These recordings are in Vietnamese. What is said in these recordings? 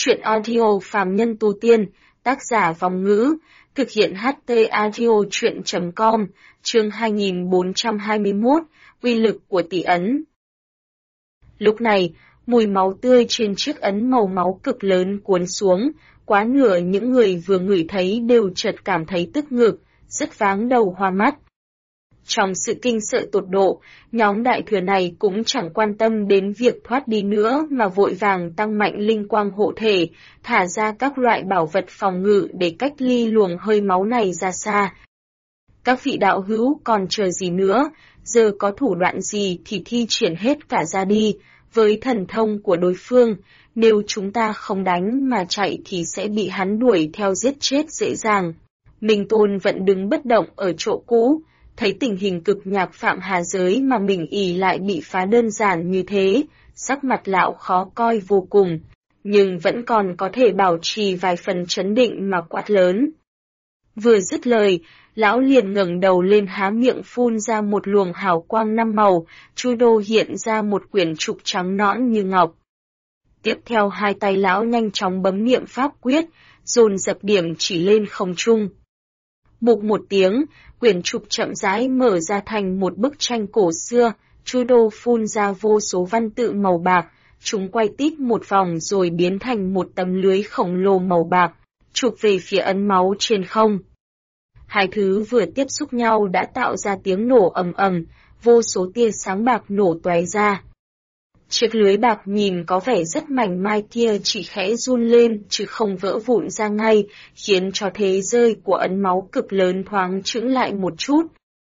Truyện audio phàm nhân tu tiên, tác giả Vong Ngữ, thực hiện HT audio truyện.com, chương 2421, uy lực của tỷ ấn. Lúc này, mùi máu tươi trên chiếc ấn màu máu cực lớn cuốn xuống, quá nửa những người vừa ngửi thấy đều chợt cảm thấy tức ngực, rất váng đầu hoa mắt. Trong sự kinh sợ tột độ, nhóm đại thừa này cũng chẳng quan tâm đến việc thoát đi nữa mà vội vàng tăng mạnh linh quang hộ thể, thả ra các loại bảo vật phòng ngự để cách ly luồng hơi máu này ra xa. Các vị đạo hữu còn chờ gì nữa, giờ có thủ đoạn gì thì thi triển hết cả ra đi, với thần thông của đối phương, nếu chúng ta không đánh mà chạy thì sẽ bị hắn đuổi theo giết chết dễ dàng. Minh Tôn vẫn đứng bất động ở chỗ cũ. Thấy tình hình cực nhạc phạm hà giới mà mình ỷ lại bị phá đơn giản như thế, sắc mặt lão khó coi vô cùng, nhưng vẫn còn có thể bảo trì vài phần trấn định mà quát lớn. Vừa dứt lời, lão liền ngẩng đầu lên há miệng phun ra một luồng hào quang năm màu, chu đô hiện ra một quyển trục trắng nõn như ngọc. Tiếp theo hai tay lão nhanh chóng bấm niệm pháp quyết, dồn dập điểm chỉ lên không trung. Bụp một tiếng, quyển trục chậm rãi mở ra thành một bức tranh cổ xưa, chu đô phun ra vô số văn tự màu bạc, chúng quay tít một vòng rồi biến thành một tấm lưới khổng lồ màu bạc, chụp về phía ấn máu trên không. Hai thứ vừa tiếp xúc nhau đã tạo ra tiếng nổ ầm ầm, vô số tia sáng bạc nổ tóe ra. Chiếc lưới bạc nhìn có vẻ rất mảnh mai kia chỉ khẽ run lên chứ không vỡ vụn ra ngay, khiến cho thế rơi của ấn máu cực lớn thoáng chững lại một chút.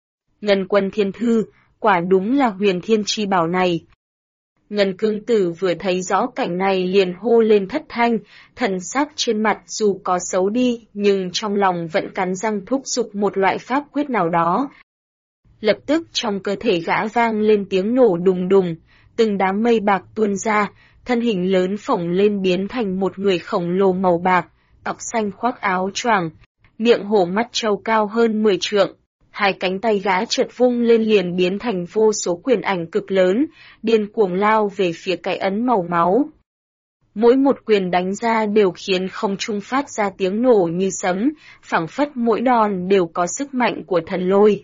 Ngân Quân Thiên Thư, quả đúng là huyền thiên chi bảo này. Ngân Cương Tử vừa thấy rõ cảnh này liền hô lên thất thanh, thần sắc trên mặt dù có xấu đi nhưng trong lòng vẫn cắn răng thúc giục một loại pháp quyết nào đó. Lập tức trong cơ thể gã vang lên tiếng nổ đùng đùng. Từng đám mây bạc tuôn ra, thân hình lớn phồng lên biến thành một người khổng lồ màu bạc, tóc xanh khoác áo choàng, miệng hổ mắt trâu cao hơn 10 trượng. Hai cánh tay gã chợt vung lên liền biến thành vô số quyền ảnh cực lớn, điên cuồng lao về phía cái ấn màu máu. Mỗi một quyền đánh ra đều khiến không trung phát ra tiếng nổ như sấm, phảng phất mỗi đòn đều có sức mạnh của thần lôi.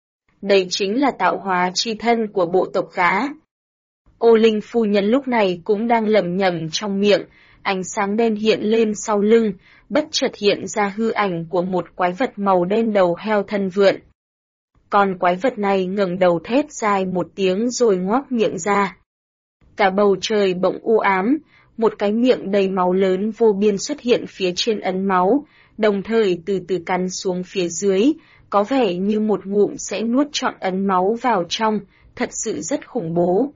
Đây chính là tạo hóa chi thân của bộ tộc gã. Ô Linh phu nhân lúc này cũng đang lẩm nhẩm trong miệng, ánh sáng đen hiện lên sau lưng, bất chợt hiện ra hư ảnh của một quái vật màu đen đầu heo thân vượn. Con quái vật này ngẩng đầu thét dài một tiếng rồi ngoác miệng ra. Cả bầu trời bỗng u ám, một cái miệng đầy máu lớn vô biên xuất hiện phía trên ấn máu, đồng thời từ từ cắn xuống phía dưới, có vẻ như một ngụm sẽ nuốt trọn ấn máu vào trong, thật sự rất khủng bố.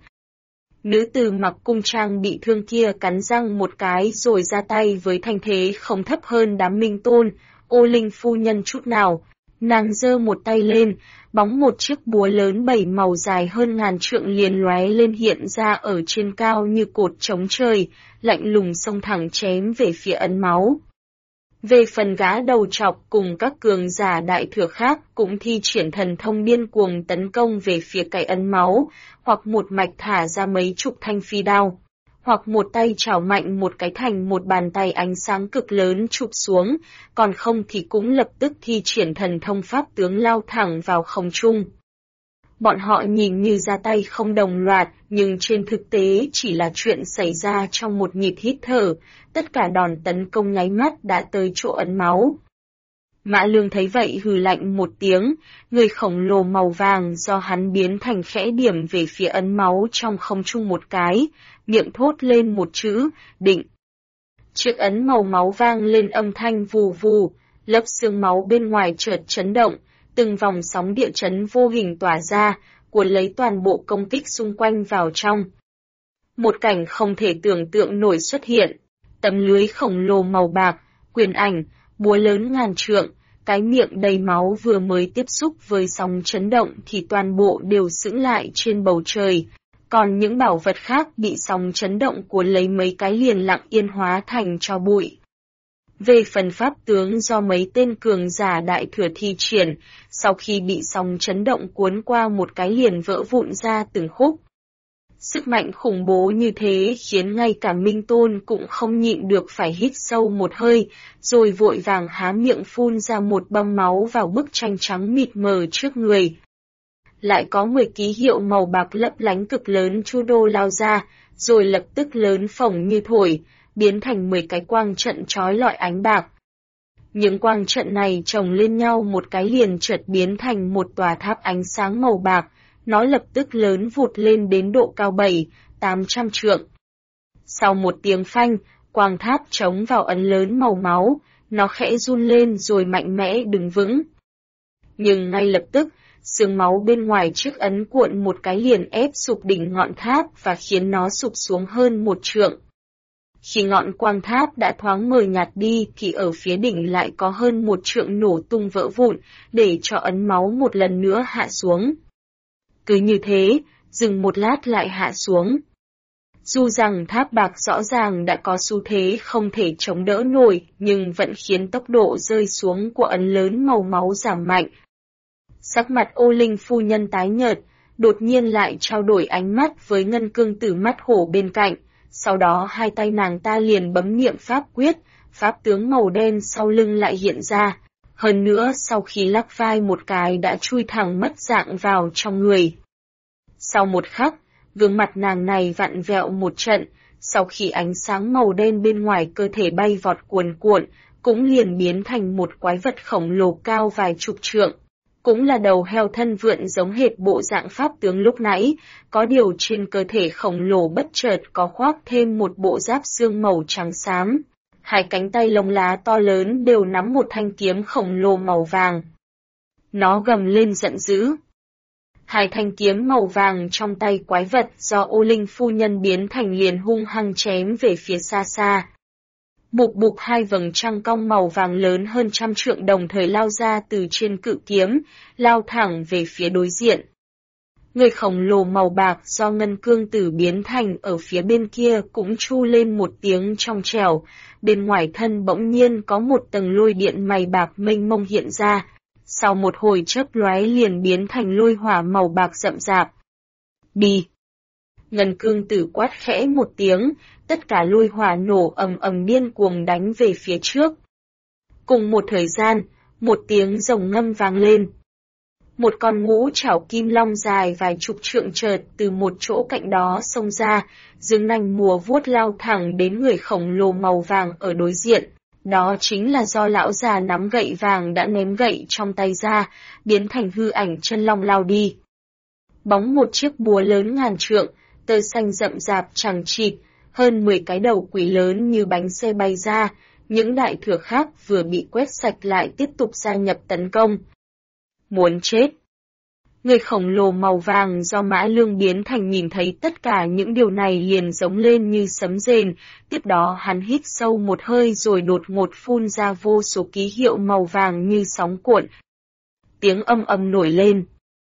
Nữ tử mặc cung trang bị thương kia cắn răng một cái rồi ra tay với thanh thế không thấp hơn đám Minh Tôn, Ô Linh phu nhân chút nào. Nàng giơ một tay lên, bóng một chiếc búa lớn 7 màu dài hơn ngàn trượng liền lóe lên hiện ra ở trên cao như cột trống trời, lạnh lùng xông thẳng chém về phía ấn máu. Về phần gã đầu trọc cùng các cường giả đại thừa khác cũng thi triển thần thông điên cuồng tấn công về phía cái ấn máu, hoặc một mạch thả ra mấy chục thanh phi đao, hoặc một tay chảo mạnh một cái thành một bàn tay ánh sáng cực lớn chụp xuống, còn không thì cũng lập tức thi triển thần thông pháp tướng lao thẳng vào không trung. Bọn họ nhìn như ra tay không đồng loạt, nhưng trên thực tế chỉ là chuyện xảy ra trong một nhịp hít thở, tất cả đòn tấn công nháy mắt đã tới chỗ ấn máu. Mã Lương thấy vậy hừ lạnh một tiếng, người khổng lồ màu vàng do hắn biến thành khẽ điểm về phía ấn máu trong không trung một cái, miệng thốt lên một chữ, định. Chiếc ấn màu máu vang lên âm thanh vù vù, lớp xương máu bên ngoài chợt chấn động, từng vòng sóng địa chấn vô hình tỏa ra, cuốn lấy toàn bộ công kích xung quanh vào trong. Một cảnh không thể tưởng tượng nổi xuất hiện, tấm lưới khổng lồ màu bạc, quyền ảnh, búa lớn ngàn trượng, cái miệng đầy máu vừa mới tiếp xúc với sóng chấn động thì toàn bộ đều sững lại trên bầu trời, còn những bảo vật khác bị sóng chấn động cuốn lấy mấy cái liền lặng yên hóa thành tro bụi. Về phần pháp tướng do mấy tên cường giả đại thừa thi triển, sau khi bị sóng chấn động cuốn qua một cái liền vỡ vụn ra từng khúc. Sức mạnh khủng bố như thế khiến ngay cả Minh Tôn cũng không nhịn được phải hít sâu một hơi, rồi vội vàng há miệng phun ra một bong máu vào bức tranh trắng mịt mờ trước người. Lại có 10 ký hiệu màu bạc lấp lánh cực lớn chu đô lao ra, rồi lập tức lớn phồng như thổi, biến thành 10 cái quang trận chói lọi ánh bạc. Những quang trận này chồng lên nhau một cái liền chợt biến thành một tòa tháp ánh sáng màu bạc, nó lập tức lớn vụt lên đến độ cao 700-800 trượng. Sau một tiếng phanh, quang tháp chống vào ấn lớn màu máu, nó khẽ run lên rồi mạnh mẽ đứng vững. Nhưng ngay lập tức, sương máu bên ngoài chiếc ấn cuộn một cái liền ép sụp đỉnh ngọn tháp và khiến nó sụp xuống hơn 1 trượng. Khi ngọn quang tháp đã thoáng mờ nhạt đi thì ở phía đỉnh lại có hơn 1 trượng nổ tung vỡ vụn, để cho ấn máu một lần nữa hạ xuống. Cứ như thế, dừng một lát lại hạ xuống. Dù rằng tháp bạc rõ ràng đã có xu thế không thể chống đỡ nổi, nhưng vẫn khiến tốc độ rơi xuống của ấn lớn màu máu giảm mạnh. Sắc mặt Ô Linh phu nhân tái nhợt, đột nhiên lại trao đổi ánh mắt với Ngân Cương Tử mắt hổ bên cạnh, sau đó hai tay nàng ta liền bấm niệm pháp quyết, pháp tướng màu đen sau lưng lại hiện ra, hơn nữa sau khi lắc vai một cái đã chui thẳng mất dạng vào trong người. Sau một khắc, gương mặt nàng này vặn vẹo một trận, sau khi ánh sáng màu đen bên ngoài cơ thể bay vọt cuồn cuộn, cũng liền biến thành một quái vật khổng lồ cao vài chục trượng. Cũng là đầu heo thân vượn giống hệt bộ dạng pháp tướng lúc nãy, có điều trên cơ thể khổng lồ bất chợt có khoác thêm một bộ giáp xương màu trắng xám. Hai cánh tay lông lá to lớn đều nắm một thanh kiếm khổng lồ màu vàng. Nó gầm lên giận dữ. Hai thanh kiếm màu vàng trong tay quái vật do Ô Linh phu nhân biến thành liền hung hăng chém về phía xa xa. Bụp bụp, hai vầng trăng cong màu vàng lớn hơn 100 trượng đồng thời lao ra từ trên cự kiếm, lao thẳng về phía đối diện. Người khổng lồ màu bạc do Ngân Cương Tử biến thành ở phía bên kia cũng chu lên một tiếng trong trẻo, bên ngoài thân bỗng nhiên có một tầng lôi điện mày bạc mênh mông hiện ra, sau một hồi chớp lóe liền biến thành lôi hỏa màu bạc rậm rạp. Đi! Ngân Cương Tử quát khẽ một tiếng, tất cả lôi hỏa nổ ầm ầm điên cuồng đánh về phía trước. Cùng một thời gian, một tiếng rồng ngâm vang lên. Một con ngũ trảo kim long dài vài chục trượng chợt từ một chỗ cạnh đó xông ra, dương nanh múa vuốt lao thẳng đến người khổng lồ màu vàng ở đối diện. Đó chính là do lão già nắm gậy vàng đã ném gậy trong tay ra, biến thành hư ảnh chân long lao đi. Bóng một chiếc búa lớn ngàn trượng, tơ xanh rậm rạp chằng chịt, hơn 10 cái đầu quỷ lớn như bánh xe bay ra, những đại thừa khác vừa bị quét sạch lại tiếp tục gia nhập tấn công. Muốn chết! Người khổng lồ màu vàng do Mã Lương biến thành nhìn thấy tất cả những điều này liền giống lên như sấm rền, tiếp đó hắn hít sâu một hơi rồi đột ngột phun ra vô số ký hiệu màu vàng như sóng cuộn. Tiếng âm ầm nổi lên.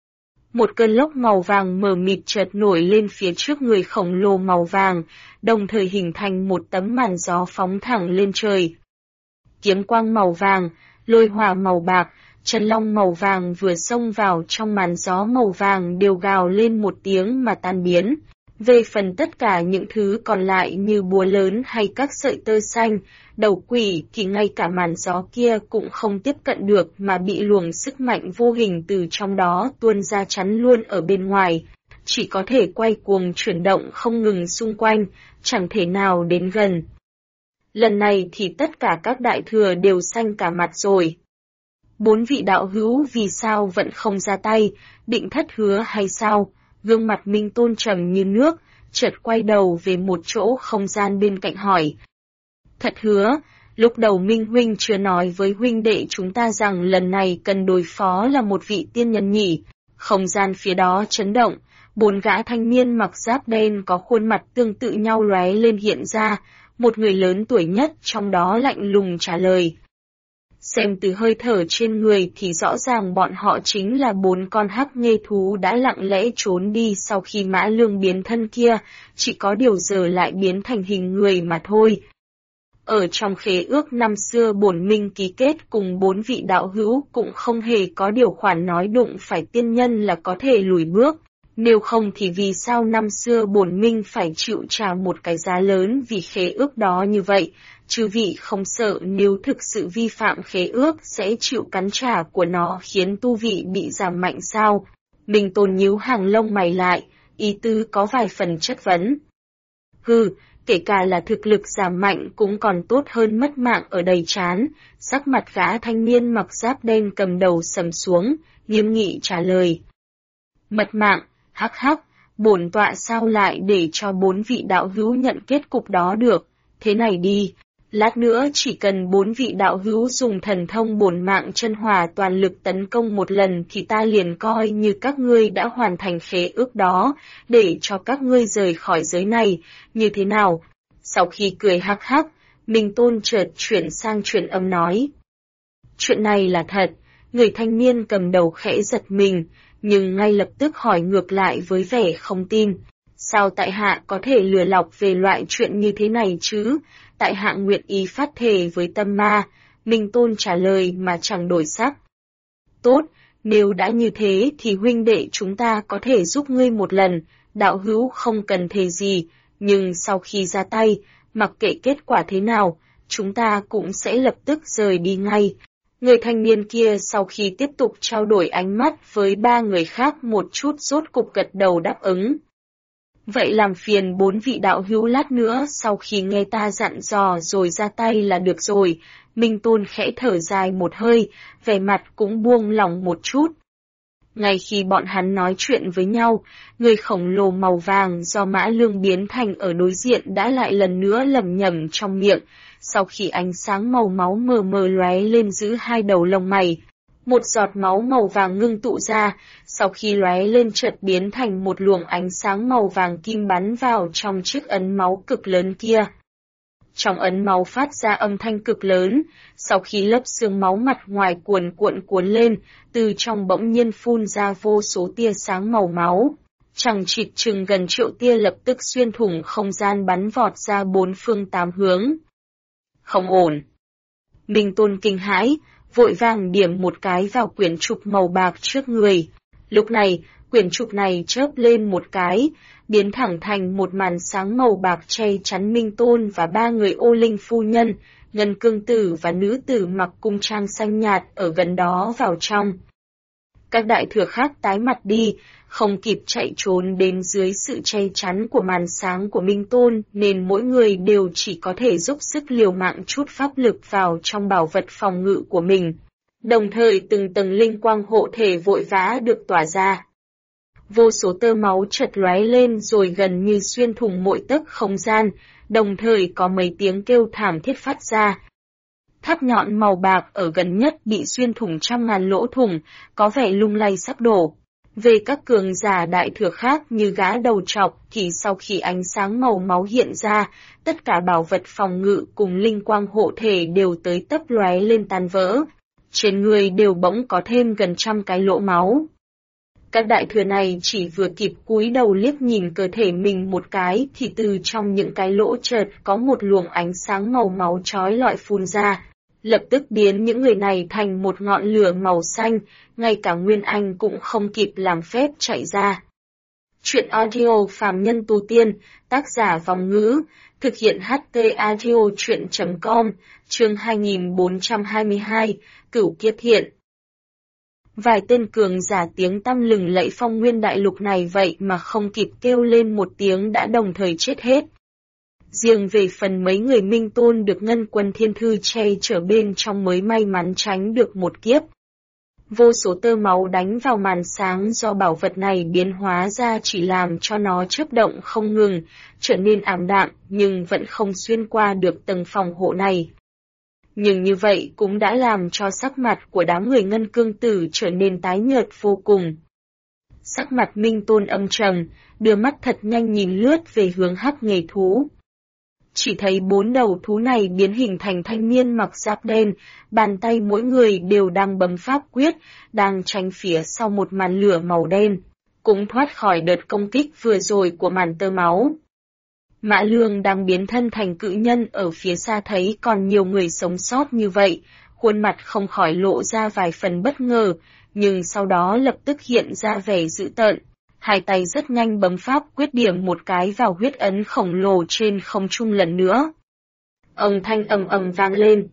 Một cơn lốc màu vàng mờ mịt chợt nổi lên phía trước người khổng lồ màu vàng, đồng thời hình thành một tấm màn gió phóng thẳng lên trời. Kiếm quang màu vàng, lôi hỏa màu bạc, chân long màu vàng vừa xông vào trong màn gió màu vàng đều gào lên một tiếng mà tan biến. Về phần tất cả những thứ còn lại như búa lớn hay các sợi tơ xanh, đầu quỷ thì ngay cả màn gió kia cũng không tiếp cận được mà bị luồng sức mạnh vô hình từ trong đó tuôn ra chắn luôn ở bên ngoài. Chỉ có thể quay cuồng chuyển động không ngừng xung quanh, chẳng thể nào đến gần. Lần này thì tất cả các đại thừa đều xanh cả mặt rồi. 4 vị đạo hữu vì sao vẫn không ra tay, định thất hứa hay sao? Gương mặt Minh Tôn trầm như nước, chợt quay đầu về một chỗ không gian bên cạnh hỏi. Thật hứa, lúc đầu Minh huynh chưa nói với huynh đệ chúng ta rằng lần này cần đối phó là một vị tiên nhân nhỉ? Không gian phía đó chấn động, 4 gã thanh niên mặc giáp đen có khuôn mặt tương tự nhau lóe lên hiện ra, một người lớn tuổi nhất trong đó lạnh lùng trả lời. Xem từ hơi thở trên người thì rõ ràng bọn họ chính là 4 con hắc nghê thú đã lặng lẽ trốn đi sau khi Mã Lương biến thân kia, chỉ có điều giờ lại biến thành hình người mà thôi. Ở trong khế ước năm xưa bổn minh ký kết cùng 4 vị đạo hữu cũng không hề có điều khoản nói đụng phải tiên nhân là có thể lùi bước, Nếu không thì vì sao năm xưa bổn minh phải chịu trả một cái giá lớn vì khế ước đó như vậy? Chư vị không sợ nếu thực sự vi phạm khế ước sẽ chịu cắn trả của nó khiến tu vị bị giảm mạnh sao? Minh Tôn nhíu hàng lông mày lại, ý tứ có vài phần chất vấn. Kể cả là thực lực giảm mạnh cũng còn tốt hơn mất mạng ở đầy trán. Sắc mặt gã thanh niên mặc giáp đen cầm đầu sầm xuống, nghiêm nghị trả lời. Mất mạng, hắc hắc, bổn tọa sao lại để cho 4 vị đạo hữu nhận kết cục đó được, thế này đi. Lát nữa chỉ cần 4 vị đạo hữu dùng thần thông bổn mạng chân hỏa toàn lực tấn công một lần thì ta liền coi như các ngươi đã hoàn thành khế ước đó, để cho các ngươi rời khỏi giới này, như thế nào? Sau khi cười hắc hắc, Minh Tôn chợt chuyển sang truyền âm nói. Chuyện này là thật, người thanh niên cầm đầu khẽ giật mình, nhưng ngay lập tức hỏi ngược lại với vẻ không tin. Sao tại hạ có thể lừa lọc về loại chuyện như thế này chứ? Tại hạ nguyện ý phát thề với tâm ma, Minh Tôn trả lời mà chẳng đổi sắc. Tốt, nếu đã như thế thì huynh đệ chúng ta có thể giúp ngươi một lần, đạo hữu không cần thề gì, nhưng sau khi ra tay, mặc kệ kết quả thế nào, chúng ta cũng sẽ lập tức rời đi ngay. Người thanh niên kia sau khi tiếp tục trao đổi ánh mắt với 3 người khác một chút rốt cục gật đầu đáp ứng. Vậy làm phiền 4 vị đạo hữu lát nữa sau khi nghe ta dặn dò rồi ra tay là được rồi. Minh Tôn khẽ thở dài một hơi, vẻ mặt cũng buông lỏng một chút. Ngay khi bọn hắn nói chuyện với nhau, người khổng lồ màu vàng do Mã Lương biến thành ở đối diện đã lại lần nữa lẩm nhẩm trong miệng, sau khi ánh sáng màu máu mờ mờ lóe lên giữa hai đầu lông mày. Một giọt máu màu vàng ngưng tụ ra, sau khi lóe lên chợt biến thành một luồng ánh sáng màu vàng kim bắn vào trong chiếc ấn máu cực lớn kia. Trong ấn máu phát ra âm thanh cực lớn, sau khi lớp xương máu mặt ngoài cuồn lên, từ trong bỗng nhiên phun ra vô số tia sáng màu máu. Chẳng chịt chừng gần triệu tia lập tức xuyên thủng không gian bắn vọt ra 4 phương 8 hướng. Không ổn. Minh Tôn kinh hãi, vội vàng điểm một cái vào quyển trục màu bạc trước người. Lúc này, quyển trục này chớp lên một cái, biến thẳng thành một màn sáng màu bạc che chắn Minh Tôn và 3 người Ô Linh phu nhân, Ngân Cương Tử và nữ tử mặc cung trang xanh nhạt ở gần đó vào trong. Các đại thừa khác tái mặt đi, không kịp chạy trốn đến dưới sự che chắn của màn sáng của Minh Tôn nên mỗi người đều chỉ có thể dốc sức liều mạng chút pháp lực vào trong bảo vật phòng ngự của mình. Đồng thời từng tầng linh quang hộ thể vội vã được tỏa ra. Vô số tơ máu chợt lóe lên rồi gần như xuyên thủng mọi tấc không gian, đồng thời có mấy tiếng kêu thảm thiết phát ra. Tháp nhọn màu bạc ở gần nhất bị xuyên thủng trăm ngàn lỗ thủng, có vẻ lung lay sắp đổ. Về các cường giả đại thừa khác như gã đầu trọc thì sau khi ánh sáng màu máu hiện ra, tất cả bảo vật phòng ngự cùng linh quang hộ thể đều tới tấp lóe lên tan vỡ. Trên người đều bỗng có thêm gần 100 cái lỗ máu. Các đại thừa này chỉ vừa kịp cúi đầu liếc nhìn cơ thể mình một cái thì từ trong những cái lỗ chợt có một luồng ánh sáng màu máu chói lọi phun ra, lập tức biến những người này thành một ngọn lửa màu xanh, ngay cả Nguyên Anh cũng không kịp làm phép chạy ra. Chuyện audio phàm nhân tu tiên, tác giả Vòng Ngữ, thực hiện HT audio chuyện.com, chương 2422, Cửu Kiếp Hiện. Vài tên cường giả tiếng tăm lừng lẫy Phong Nguyên đại lục này vậy mà không kịp kêu lên một tiếng đã đồng thời chết hết. Riêng về phần mấy người Minh Tôn được Ngân Quân Thiên Thư che chở bên trong mới may mắn tránh được một kiếp. Vô số tơ máu đánh vào màn sáng do bảo vật này biến hóa ra chỉ làm cho nó chớp động không ngừng, trở nên ảm đạm nhưng vẫn không xuyên qua được tầng phòng hộ này. Nhưng như vậy cũng đã làm cho sắc mặt của đám người Ngân Cương Tử trở nên tái nhợt vô cùng. Sắc mặt Minh Tôn âm trầm, đưa mắt thật nhanh nhìn lướt về hướng Hắc Nghề Thú. Chỉ thấy 4 đầu thú này biến hình thành thanh niên mặc giáp đen, bàn tay mỗi người đều đang bấm pháp quyết, đang tránh phía sau một màn lửa màu đen, cũng thoát khỏi đợt công kích vừa rồi của màn tơ máu. Mã Lương đang biến thân thành cự nhân ở phía xa thấy còn nhiều người sống sót như vậy, khuôn mặt không khỏi lộ ra vài phần bất ngờ, nhưng sau đó lập tức hiện ra vẻ dữ tợn. Hai tay rất nhanh bấm pháp quyết điểm một cái vào huyết ấn khổng lồ trên không trung lần nữa. Âm thanh ầm ầm vang lên.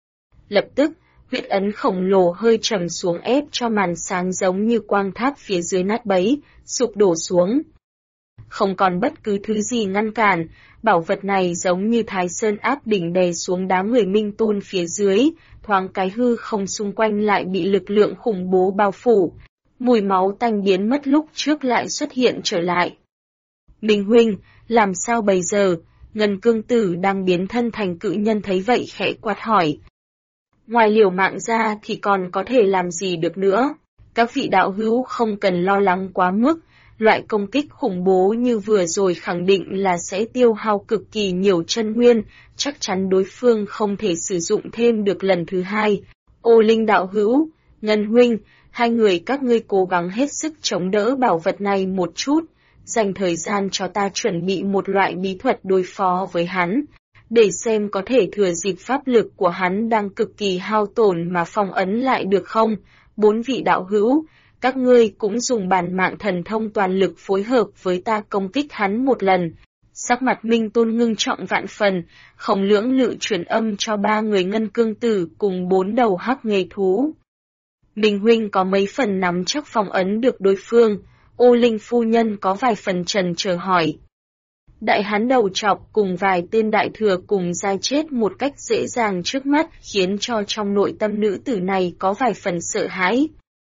Lập tức, huyết ấn khổng lồ hơi trầm xuống ép cho màn sáng giống như quang tháp phía dưới nát bấy, sụp đổ xuống. Không còn bất cứ thứ gì ngăn cản, bảo vật này giống như Thái Sơn áp đỉnh đè xuống đám người Minh Tôn phía dưới, thoáng cái hư không xung quanh lại bị lực lượng khủng bố bao phủ. Mùi máu tanh biến mất lúc trước lại xuất hiện trở lại. Minh huynh, làm sao bây giờ? Ngân Cương Tử đang biến thân thành cự nhân thấy vậy khẽ quát hỏi. Ngoài liều mạng ra thì còn có thể làm gì được nữa? Các vị đạo hữu không cần lo lắng quá mức, loại công kích khủng bố như vừa rồi khẳng định là sẽ tiêu hao cực kỳ nhiều chân nguyên, chắc chắn đối phương không thể sử dụng thêm được lần thứ hai. Ô Linh đạo hữu, Ngân huynh, hai người các ngươi cố gắng hết sức chống đỡ bảo vật này một chút, dành thời gian cho ta chuẩn bị một loại bí thuật đối phó với hắn, để xem có thể thừa dịp pháp lực của hắn đang cực kỳ hao tổn mà phong ấn lại được không. Bốn vị đạo hữu, các ngươi cũng dùng bản mạng thần thông toàn lực phối hợp với ta công kích hắn một lần. Sắc mặt Minh Tôn ngưng trọng vạn phần, không lưỡng lự truyền âm cho ba người Ngân Cương Tử cùng 4 đầu hắc nghề thú. Minh huynh có mấy phần nắm chắc phong ấn được đối phương, Ô Linh phu nhân có vài phần trần chờ hỏi. Đại hán đầu trọc cùng vài tên đại thừa cùng giai chết một cách dễ dàng trước mắt khiến cho trong nội tâm nữ tử này có vài phần sợ hãi.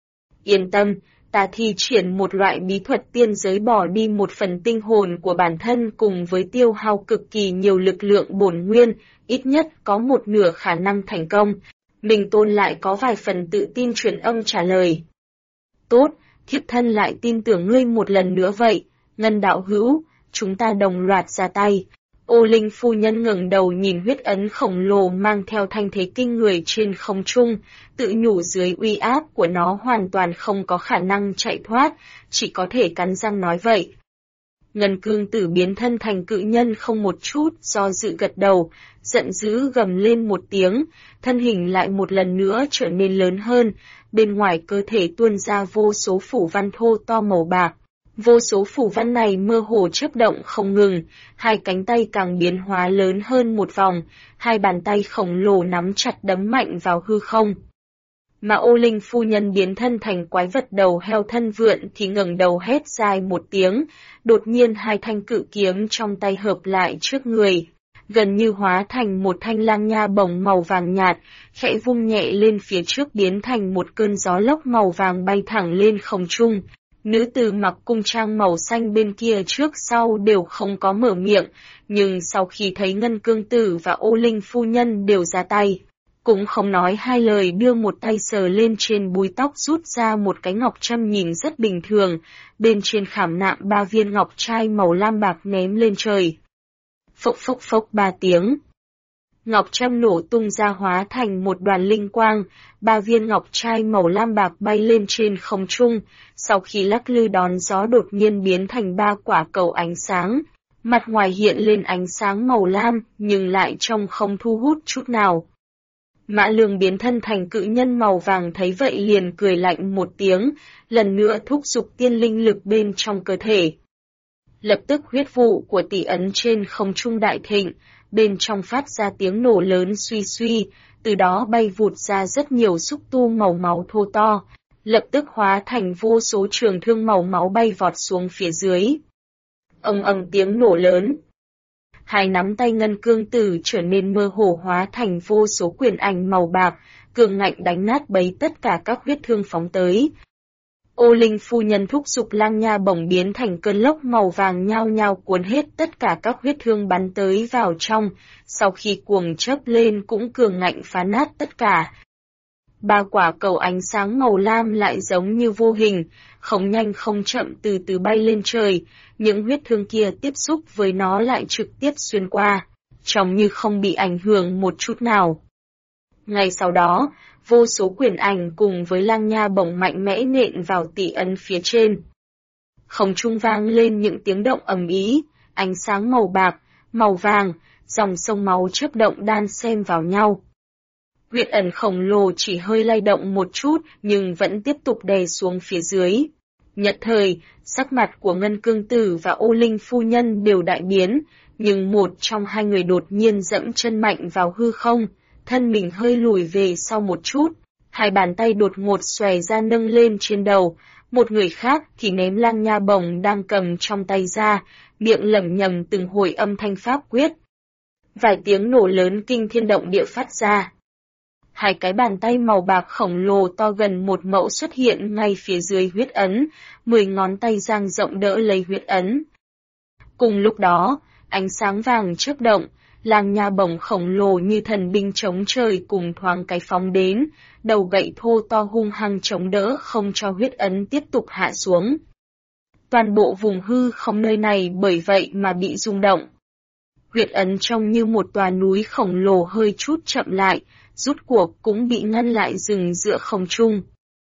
Yên tâm, ta thi triển một loại bí thuật tiên giới bỏ đi một phần tinh hồn của bản thân cùng với tiêu hao cực kỳ nhiều lực lượng bổn nguyên, ít nhất có một nửa khả năng thành công. Minh Tôn lại có vài phần tự tin truyền âm trả lời. Tốt, thiếp thân lại tin tưởng ngươi một lần nữa vậy, Ngân đạo hữu, chúng ta đồng loạt ra tay. Ô Linh phu nhân ngẩng đầu nhìn huyết ấn khổng lồ mang theo thanh thế kinh người trên không trung, tự nhủ dưới uy áp của nó hoàn toàn không có khả năng chạy thoát, chỉ có thể cắn răng nói vậy. Ngân Cương Tử biến thân thành cự nhân không một chút do dự gật đầu, giận dữ gầm lên một tiếng, thân hình lại một lần nữa trở nên lớn hơn, bên ngoài cơ thể tuôn ra vô số phủ văn thô to màu bạc. Vô số phủ văn này mơ hồ chớp động không ngừng, hai cánh tay càng biến hóa lớn hơn một vòng, hai bàn tay khổng lồ nắm chặt đấm mạnh vào hư không. Mà Ô Linh phu nhân biến thân thành quái vật đầu heo thân vượn thì ngẩng đầu hét dài một tiếng, đột nhiên hai thanh cự kiếm trong tay hợp lại trước người, gần như hóa thành một thanh lang nha bổng màu vàng nhạt, khẽ vung nhẹ lên phía trước biến thành một cơn gió lốc màu vàng bay thẳng lên không trung. Nữ tử mặc cung trang màu xanh bên kia trước sau đều không có mở miệng, nhưng sau khi thấy Ngân Cương Tử và Ô Linh phu nhân đều ra tay, cũng không nói hai lời đưa một tay sờ lên trên búi tóc rút ra một cái ngọc trâm nhìn rất bình thường, bên trên khảm nạm 3 viên ngọc trai màu lam bạc ném lên trời. Phốc phốc phốc 3 tiếng. Ngọc trâm nổ tung ra hóa thành một đoàn linh quang, 3 viên ngọc trai màu lam bạc bay lên trên không trung, sau khi lắc lư đón gió đột nhiên biến thành 3 quả cầu ánh sáng. Mặt ngoài hiện lên ánh sáng màu lam, nhưng lại trông không thu hút chút nào. Mã Lương biến thân thành cự nhân màu vàng thấy vậy liền cười lạnh một tiếng, lần nữa thúc giục tiên linh lực bên trong cơ thể. Lập tức huyết vụ của tỷ ấn trên không trung đại thịnh, bên trong phát ra tiếng nổ lớn suy suy, từ đó bay vụt ra rất nhiều xúc tu màu máu thô to, lập tức hóa thành vô số trường thương màu máu bay vọt xuống phía dưới. Ầm tiếng nổ lớn. Hai nắm tay Ngân Cương Tử trở nên mơ hồ hóa thành vô số quyền ảnh màu bạc, cường ngạnh đánh nát bấy tất cả các huyết thương phóng tới. Ô Linh phu nhân thúc giục lang nha bổng biến thành cơn lốc màu vàng nhao nhao cuốn hết tất cả các huyết thương bắn tới vào trong, sau khi cuồng chớp lên cũng cường ngạnh phá nát tất cả. 3 quả cầu ánh sáng màu lam lại giống như vô hình, không nhanh không chậm từ từ bay lên trời, những huyết thương kia tiếp xúc với nó lại trực tiếp xuyên qua, trông như không bị ảnh hưởng một chút nào. Ngay sau đó, vô số quyền ảnh cùng với lang nha bổng mạnh mẽ nện vào tỷ ấn phía trên. Không trung vang lên những tiếng động ầm ĩ, ánh sáng màu bạc, màu vàng, dòng sông máu chớp động đan xen vào nhau. Huyết ẩn khổng lồ chỉ hơi lay động một chút nhưng vẫn tiếp tục đè xuống phía dưới. Nhất thời, sắc mặt của Ngân Cương Tử và Ô Linh phu nhân đều đại biến, nhưng một trong hai người đột nhiên dẫm chân mạnh vào hư không, thân mình hơi lùi về sau một chút, hai bàn tay đột ngột xòe ra nâng lên trên đầu, một người khác thì ném lang nha bổng đang cầm trong tay ra, miệng lẩm nhẩm từng hồi âm thanh pháp quyết. Vài tiếng nổ lớn kinh thiên động địa phát ra. Hai cái bàn tay màu bạc khổng lồ to gần một mẫu xuất hiện ngay phía dưới huyết ấn, 10 ngón tay dang rộng đỡ lấy huyết ấn. Cùng lúc đó, ánh sáng vàng chớp động, lang nha bổng khổng lồ như thần binh chống trời cùng thoáng cái phóng đến, đầu gậy thô to hung hăng chống đỡ không cho huyết ấn tiếp tục hạ xuống. Toàn bộ vùng hư không nơi này bởi vậy mà bị rung động. Huyết ấn trông như một tòa núi khổng lồ hơi chút chậm lại, rút cuộc cũng bị ngăn lại dừng giữa không trung.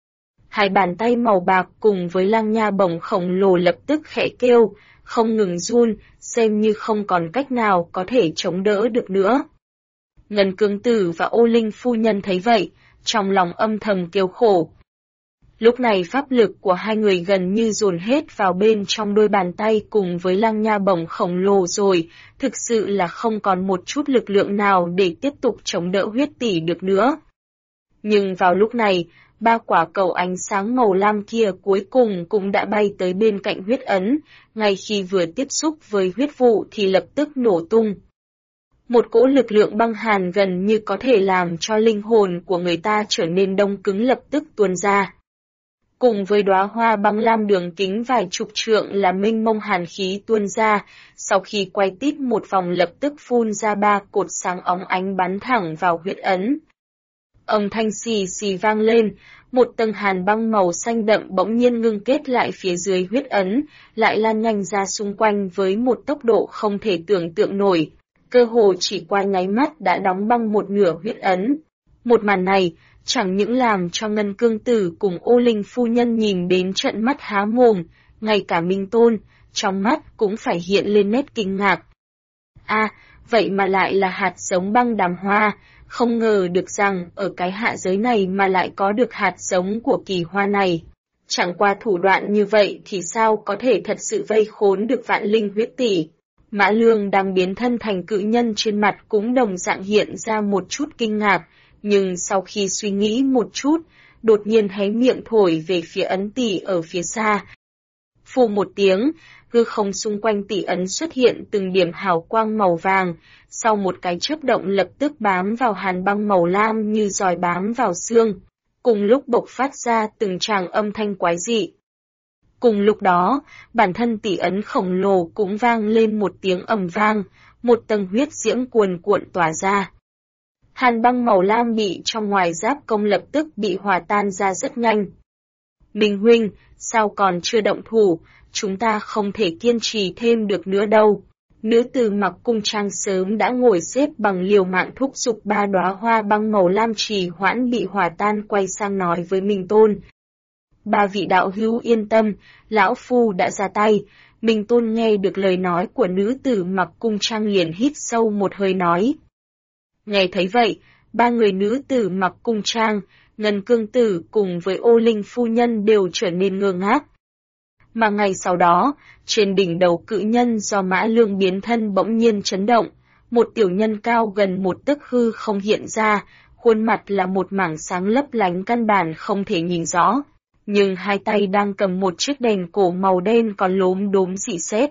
Hai bàn tay màu bạc cùng với lang nha bổng khổng lồ lập tức khẽ kêu, không ngừng run, xem như không còn cách nào có thể chống đỡ được nữa. Ngân Cương Tử và Ô Linh phu nhân thấy vậy, trong lòng âm thầm kêu khổ. Lúc này pháp lực của hai người gần như dồn hết vào bên trong đôi bàn tay cùng với lang nha bổng khổng lồ rồi, thực sự là không còn một chút lực lượng nào để tiếp tục chống đỡ huyết tỷ được nữa. Nhưng vào lúc này, ba quả cầu ánh sáng màu lam kia cuối cùng cũng đã bay tới bên cạnh huyết ấn, ngay khi vừa tiếp xúc với huyết vụ thì lập tức nổ tung. Một cỗ lực lượng băng hàn gần như có thể làm cho linh hồn của người ta trở nên đông cứng lập tức tuôn ra. Cùng với đóa hoa băng lam đường kính vài chục trượng là mênh mông hàn khí tuôn ra, sau khi quay tít một vòng lập tức phun ra ba cột sáng óng ánh bắn thẳng vào huyết ấn. Âm thanh xì xì vang lên, một tầng hàn băng màu xanh đậm bỗng nhiên ngưng kết lại phía dưới huyết ấn, lại lan nhanh ra xung quanh với một tốc độ không thể tưởng tượng nổi, cơ hồ chỉ qua nháy mắt đã đóng băng một nửa huyết ấn. Một màn này, chẳng những làm cho Ngân Cương Tử cùng Ô Linh phu nhân nhìn đến trận mắt há mồm, ngay cả Minh Tôn, trong mắt cũng phải hiện lên nét kinh ngạc. Vậy mà lại là hạt giống băng đàm hoa, không ngờ được rằng ở cái hạ giới này mà lại có được hạt giống của kỳ hoa này. Chẳng qua thủ đoạn như vậy thì sao có thể thật sự vây khốn được vạn linh huyết tỷ. Mã Lương đang biến thân thành cự nhân trên mặt cũng đồng dạng hiện ra một chút kinh ngạc, nhưng sau khi suy nghĩ một chút, đột nhiên hé miệng thổi về phía ấn tỷ ở phía xa. Phù một tiếng, hư không xung quanh tỷ ấn xuất hiện từng điểm hào quang màu vàng, sau một cái chớp động lập tức bám vào hàn băng màu lam như giòi bám vào xương, cùng lúc bộc phát ra từng tràng âm thanh quái dị. Cùng lúc đó, bản thân tỷ ấn khổng lồ cũng vang lên một tiếng ầm vang, một tầng huyết diễm cuồn cuộn tỏa ra. Hàn băng màu lam bị trong ngoài giáp công lập tức bị hòa tan ra rất nhanh. Minh huynh, sao còn chưa động thủ, chúng ta không thể kiên trì thêm được nữa đâu. Nữ tử mặc cung trang sớm đã ngồi xếp bằng liều mạng thúc giục ba đóa hoa băng màu lam trì hoãn bị hòa tan quay sang nói với Minh Tôn. Ba vị đạo hữu yên tâm, lão phu đã ra tay. Minh Tôn nghe được lời nói của nữ tử mặc cung trang liền hít sâu một hơi nói. Nghe thấy vậy, ba người nữ tử mặc cung trang, Ngân Cương Tử cùng với Ô Linh phu nhân đều trở nên ngơ ngác. Mà ngày sau đó, trên đỉnh đầu cự nhân do Mã Lương biến thân bỗng nhiên chấn động, một tiểu nhân cao gần một tấc hư không hiện ra, khuôn mặt là một mảng sáng lấp lánh căn bản không thể nhìn rõ, nhưng hai tay đang cầm một chiếc đèn cổ màu đen còn lốm đốm rỉ sét.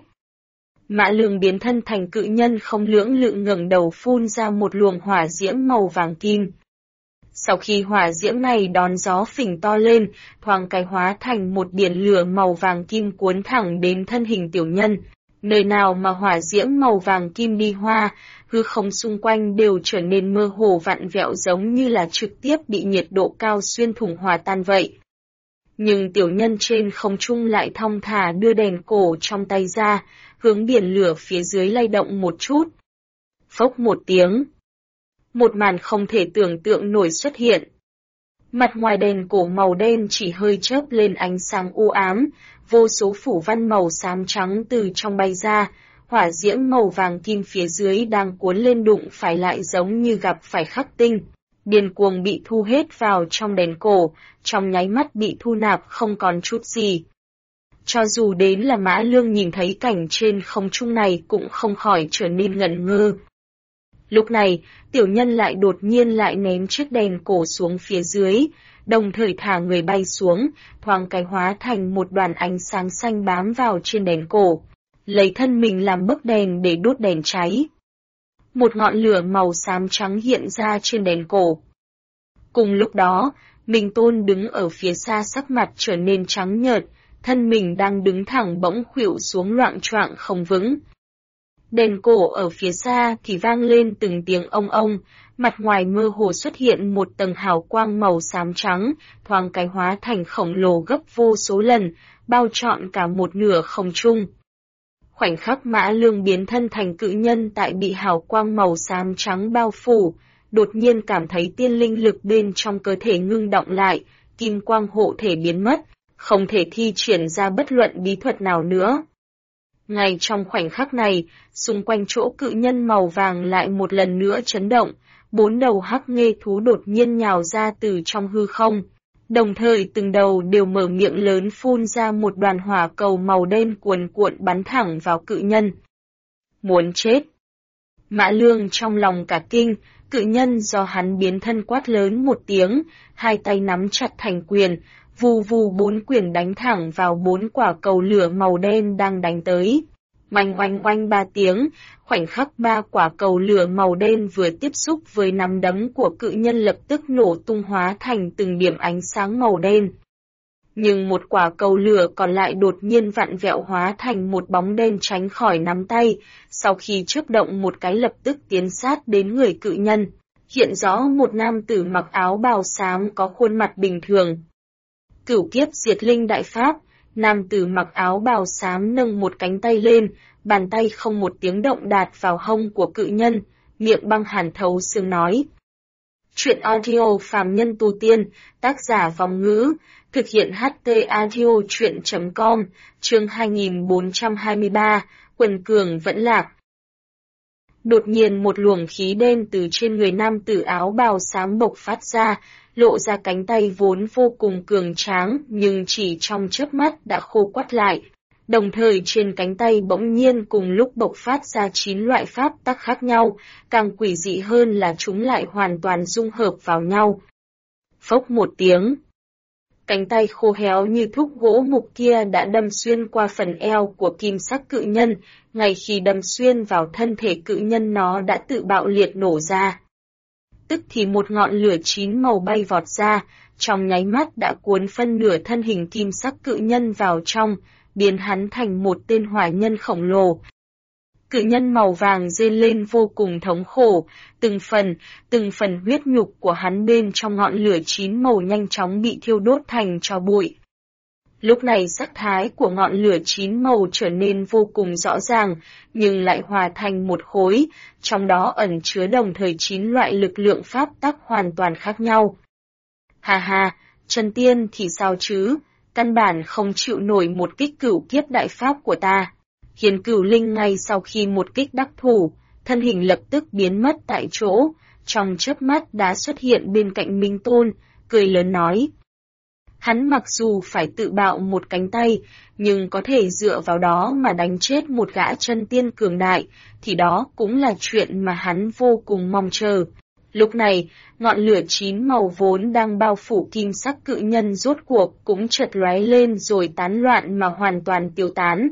Mã Lương biến thân thành cự nhân không lưỡng lự ngẩng đầu phun ra một luồng hỏa diễm màu vàng kim. Sau khi hỏa diễm này đón gió phình to lên, thoáng cái hóa thành một biển lửa màu vàng kim cuốn thẳng đến thân hình tiểu nhân. Nơi nào mà hỏa diễm màu vàng kim đi hoa, hư không xung quanh đều trở nên mơ hồ vặn vẹo giống như là trực tiếp bị nhiệt độ cao xuyên thủng hòa tan vậy. Nhưng tiểu nhân trên không trung lại thong thả đưa đèn cổ trong tay ra, hướng biển lửa phía dưới lay động một chút. Phốc một tiếng. Một màn không thể tưởng tượng nổi xuất hiện. Mặt ngoài đèn cổ màu đen chỉ hơi chớp lên ánh sáng u ám, vô số phủ văn màu xám trắng từ trong bay ra, hỏa diễm màu vàng kim phía dưới đang cuốn lên đụng phải lại giống như gặp phải khắc tinh. Điên cuồng bị thu hết vào trong đèn cổ, trong nháy mắt bị thu nạp không còn chút gì. Cho dù đến là Mã Lương nhìn thấy cảnh trên không trung này cũng không khỏi trở nên ngẩn ngơ. Lúc này, tiểu nhân lại đột nhiên lại ném chiếc đèn cổ xuống phía dưới, đồng thời thả người bay xuống, thoáng cái hóa thành một đoàn ánh sáng xanh bám vào trên đèn cổ, lấy thân mình làm bấc đèn để đốt đèn cháy. Một ngọn lửa màu xám trắng hiện ra trên đèn cổ. Cùng lúc đó, Minh Tôn đứng ở phía xa sắc mặt trở nên trắng nhợt, thân mình đang đứng thẳng bỗng khuỵu xuống loạng choạng không vững. Đèn cổ ở phía xa thì vang lên từng tiếng ông ông, mặt ngoài mơ hồ xuất hiện một tầng hào quang màu xám trắng, thoáng cái hóa thành khổng lồ gấp vô số lần, bao trọn cả một nửa không trung. Khoảnh khắc Mã Lương biến thân thành cự nhân tại bị hào quang màu xám trắng bao phủ, đột nhiên cảm thấy tiên linh lực bên trong cơ thể ngưng động lại, kim quang hộ thể biến mất, không thể thi triển ra bất luận bí thuật nào nữa. Ngay trong khoảnh khắc này, xung quanh chỗ cự nhân màu vàng lại một lần nữa chấn động, 4 đầu hắc nghê thú đột nhiên nhào ra từ trong hư không. Đồng thời từng đầu đều mở miệng lớn phun ra một đoàn hỏa cầu màu đen cuồn cuộn bắn thẳng vào cự nhân. Muốn chết! Mã Lương trong lòng cả kinh, cự nhân do hắn biến thân quát lớn một tiếng, hai tay nắm chặt thành quyền, vù vù 4 quyền đánh thẳng vào 4 quả cầu lửa màu đen đang đánh tới. Oanh oanh oanh 3 tiếng, khoảnh khắc 3 quả cầu lửa màu đen vừa tiếp xúc với nắm đấm của cự nhân lập tức nổ tung hóa thành từng điểm ánh sáng màu đen. Nhưng một quả cầu lửa còn lại đột nhiên vặn vẹo hóa thành một bóng đen tránh khỏi nắm tay, sau khi chớp động một cái lập tức tiến sát đến người cự nhân. Hiện rõ một nam tử mặc áo bào xám có khuôn mặt bình thường. Cửu kiếp diệt linh đại pháp, nam tử mặc áo bào xám nâng một cánh tay lên, bàn tay không một tiếng động đạt vào hông của cự nhân, miệng băng hàn thấu xương nói. Truyện audio phàm nhân tu tiên, tác giả Vong Ngữ, thực hiện HT audio truyện.com, chương 2423, quần cường vẫn lạc. Đột nhiên một luồng khí đen từ trên người nam tử áo bào xám bộc phát ra, lộ ra cánh tay vốn vô cùng cường tráng nhưng chỉ trong chớp mắt đã khô quắt lại. Đồng thời trên cánh tay bỗng nhiên cùng lúc bộc phát ra 9 loại pháp tắc khác nhau, càng quỷ dị hơn là chúng lại hoàn toàn dung hợp vào nhau. Phốc một tiếng. Cánh tay khô héo như thúc gỗ mục kia đã đâm xuyên qua phần eo của kim sắc cự nhân, ngay khi đâm xuyên vào thân thể cự nhân nó đã tự bạo liệt nổ ra. Tức thì một ngọn lửa chín màu bay vọt ra, trong nháy mắt đã cuốn phân nửa thân hình kim sắc cự nhân vào trong, biến hắn thành một tên hỏa nhân khổng lồ. Cự nhân màu vàng rên lên vô cùng thống khổ, từng phần huyết nhục của hắn bên trong ngọn lửa chín màu nhanh chóng bị thiêu đốt thành tro bụi. Lúc này sắc thái của ngọn lửa chín màu trở nên vô cùng rõ ràng, nhưng lại hòa thành một khối, trong đó ẩn chứa đồng thời 9 loại lực lượng pháp tắc hoàn toàn khác nhau. Hà hà, chân tiên thì sao chứ, căn bản không chịu nổi một kích cửu kiếp đại pháp của ta. Hiền Cửu Linh ngay sau khi một kích đắc thủ, thân hình lập tức biến mất tại chỗ, trong chớp mắt đã xuất hiện bên cạnh Minh Tôn, cười lớn nói. Hắn mặc dù phải tự bạo một cánh tay, nhưng có thể dựa vào đó mà đánh chết một gã chân tiên cường đại, thì đó cũng là chuyện mà hắn vô cùng mong chờ. Lúc này, ngọn lửa chín màu vốn đang bao phủ kim sắc cự nhân rốt cuộc cũng chợt lóe lên rồi tán loạn mà hoàn toàn tiêu tán.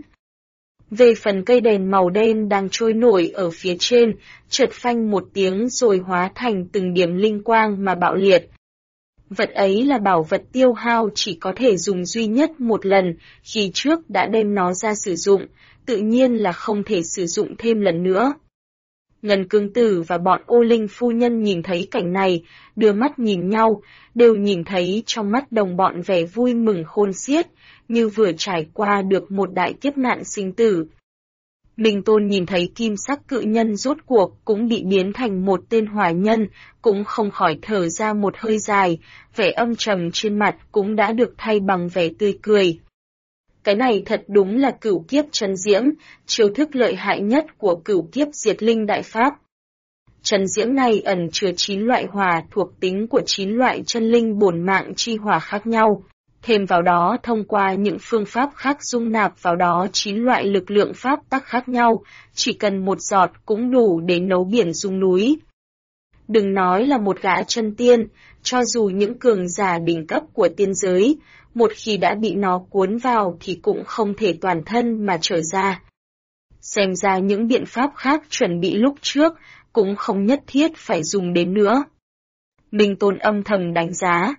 Về phần cây đèn màu đen đang trôi nổi ở phía trên, chợt phanh một tiếng rồi hóa thành từng điểm linh quang mà bạo liệt. Vật ấy là bảo vật tiêu hao chỉ có thể dùng duy nhất một lần, khi trước đã đem nó ra sử dụng, tự nhiên là không thể sử dụng thêm lần nữa. Ngân Cương Tử và bọn Ô Linh phu nhân nhìn thấy cảnh này, đưa mắt nhìn nhau, đều nhìn thấy trong mắt đồng bọn vẻ vui mừng khôn xiết, như vừa trải qua được một đại kiếp nạn sinh tử. Minh Tôn nhìn thấy kim sắc cự nhân rốt cuộc cũng bị biến thành một tên hỏa nhân, cũng không khỏi thở ra một hơi dài, vẻ âm trầm trên mặt cũng đã được thay bằng vẻ tươi cười. Cái này thật đúng là cửu kiếp chân diễm, chiêu thức lợi hại nhất của cửu kiếp diệt linh đại pháp. Chân diễm này ẩn chứa 9 loại hỏa thuộc tính của 9 loại chân linh bổn mạng chi hỏa khác nhau. thêm vào đó thông qua những phương pháp khác dung nạp vào đó 9 loại lực lượng pháp tắc khác nhau, chỉ cần một giọt cũng đủ để nấu biển rung núi. Đừng nói là một gã chân tiên, cho dù những cường giả đỉnh cấp của tiên giới, một khi đã bị nó cuốn vào thì cũng không thể toàn thân mà trở ra. Xem ra những biện pháp khác chuẩn bị lúc trước cũng không nhất thiết phải dùng đến nữa. Minh Tôn âm thầm đánh giá.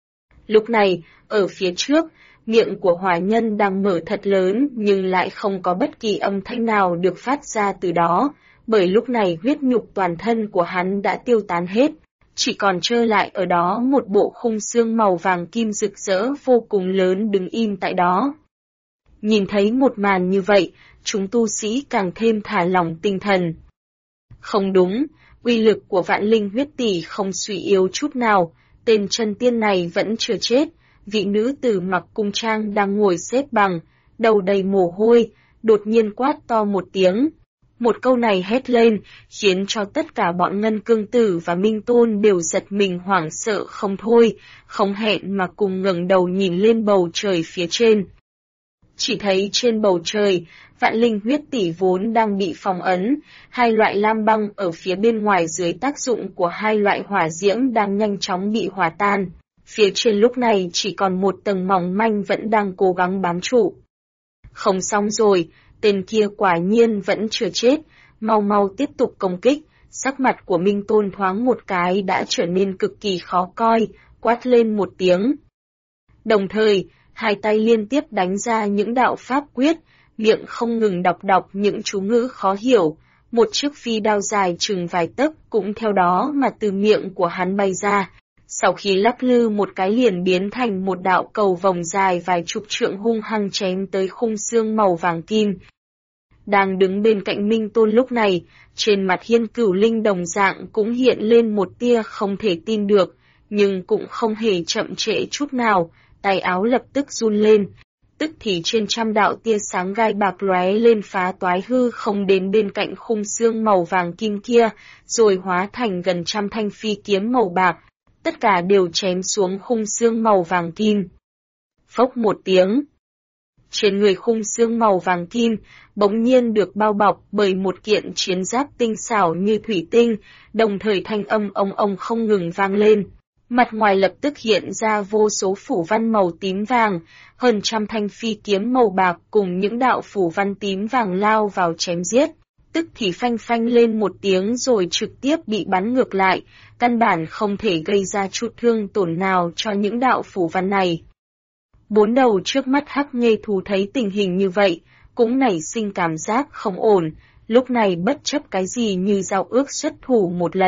Lúc này, ở phía trước, miệng của hỏa nhân đang mở thật lớn nhưng lại không có bất kỳ âm thanh nào được phát ra từ đó, bởi lúc này huyết nhục toàn thân của hắn đã tiêu tán hết, chỉ còn trơ lại ở đó một bộ khung xương màu vàng kim rực rỡ vô cùng lớn đứng im tại đó. Nhìn thấy một màn như vậy, chúng tu sĩ càng thêm thả lỏng tinh thần. Không đúng, uy lực của vạn linh huyết tỷ không suy yếu chút nào, tên chân tiên này vẫn chưa chết, vị nữ tử mặc cung trang đang ngồi xếp bằng, đầu đầy mồ hôi, đột nhiên quát to một tiếng. Một câu này hét lên, khiến cho tất cả bọn Ngân Cương Tử và Minh Tôn đều giật mình hoảng sợ không thôi, không hẹn mà cùng ngẩng đầu nhìn lên bầu trời phía trên. Chỉ thấy trên bầu trời, vạn linh huyết tỷ vốn đang bị phong ấn, hai loại lam băng ở phía bên ngoài dưới tác dụng của hai loại hỏa diễm đang nhanh chóng bị hòa tan. Phía trên lúc này chỉ còn một tầng mỏng manh vẫn đang cố gắng bám trụ. Không xong rồi, tên kia quả nhiên vẫn chưa chết, mau mau tiếp tục công kích, sắc mặt của Minh Tôn thoáng một cái đã trở nên cực kỳ khó coi, quát lên một tiếng. Đồng thời, hai tay liên tiếp đánh ra những đạo pháp quyết, miệng không ngừng đọc những chú ngữ khó hiểu, một chiếc phi đao dài chừng vài tấc cũng theo đó mà từ miệng của hắn bay ra. Sau khi lắc lư một cái liền biến thành một đạo cầu vòng dài vài chục trượng hung hăng chém tới khung xương màu vàng kim. Đang đứng bên cạnh Minh Tôn lúc này, trên mặt Hiên Cửu Linh đồng dạng cũng hiện lên một tia không thể tin được, nhưng cũng không hề chậm trễ chút nào, tay áo lập tức run lên. Tức thì trên trăm đạo tia sáng gai bạc lóe lên phá toái hư không đến bên cạnh khung xương màu vàng kim kia, rồi hóa thành gần trăm thanh phi kiếm màu bạc, tất cả đều chém xuống khung xương màu vàng kim. Phốc một tiếng. Trên người khung xương màu vàng kim, bỗng nhiên được bao bọc bởi một kiện chiến giáp tinh xảo như thủy tinh, đồng thời thanh âm ông không ngừng vang lên. Mặt ngoài lập tức hiện ra vô số phủ văn màu tím vàng, hơn trăm thanh phi kiếm màu bạc cùng những đạo phủ văn tím vàng lao vào chém giết. Tức thì phanh phanh lên một tiếng rồi trực tiếp bị bắn ngược lại, căn bản không thể gây ra chút thương tổn nào cho những đạo phủ văn này. Bốn đầu trước mắt Hắc Nghê Thú thấy tình hình như vậy, cũng nảy sinh cảm giác không ổn, lúc này bất chấp cái gì như giao ước xuất thủ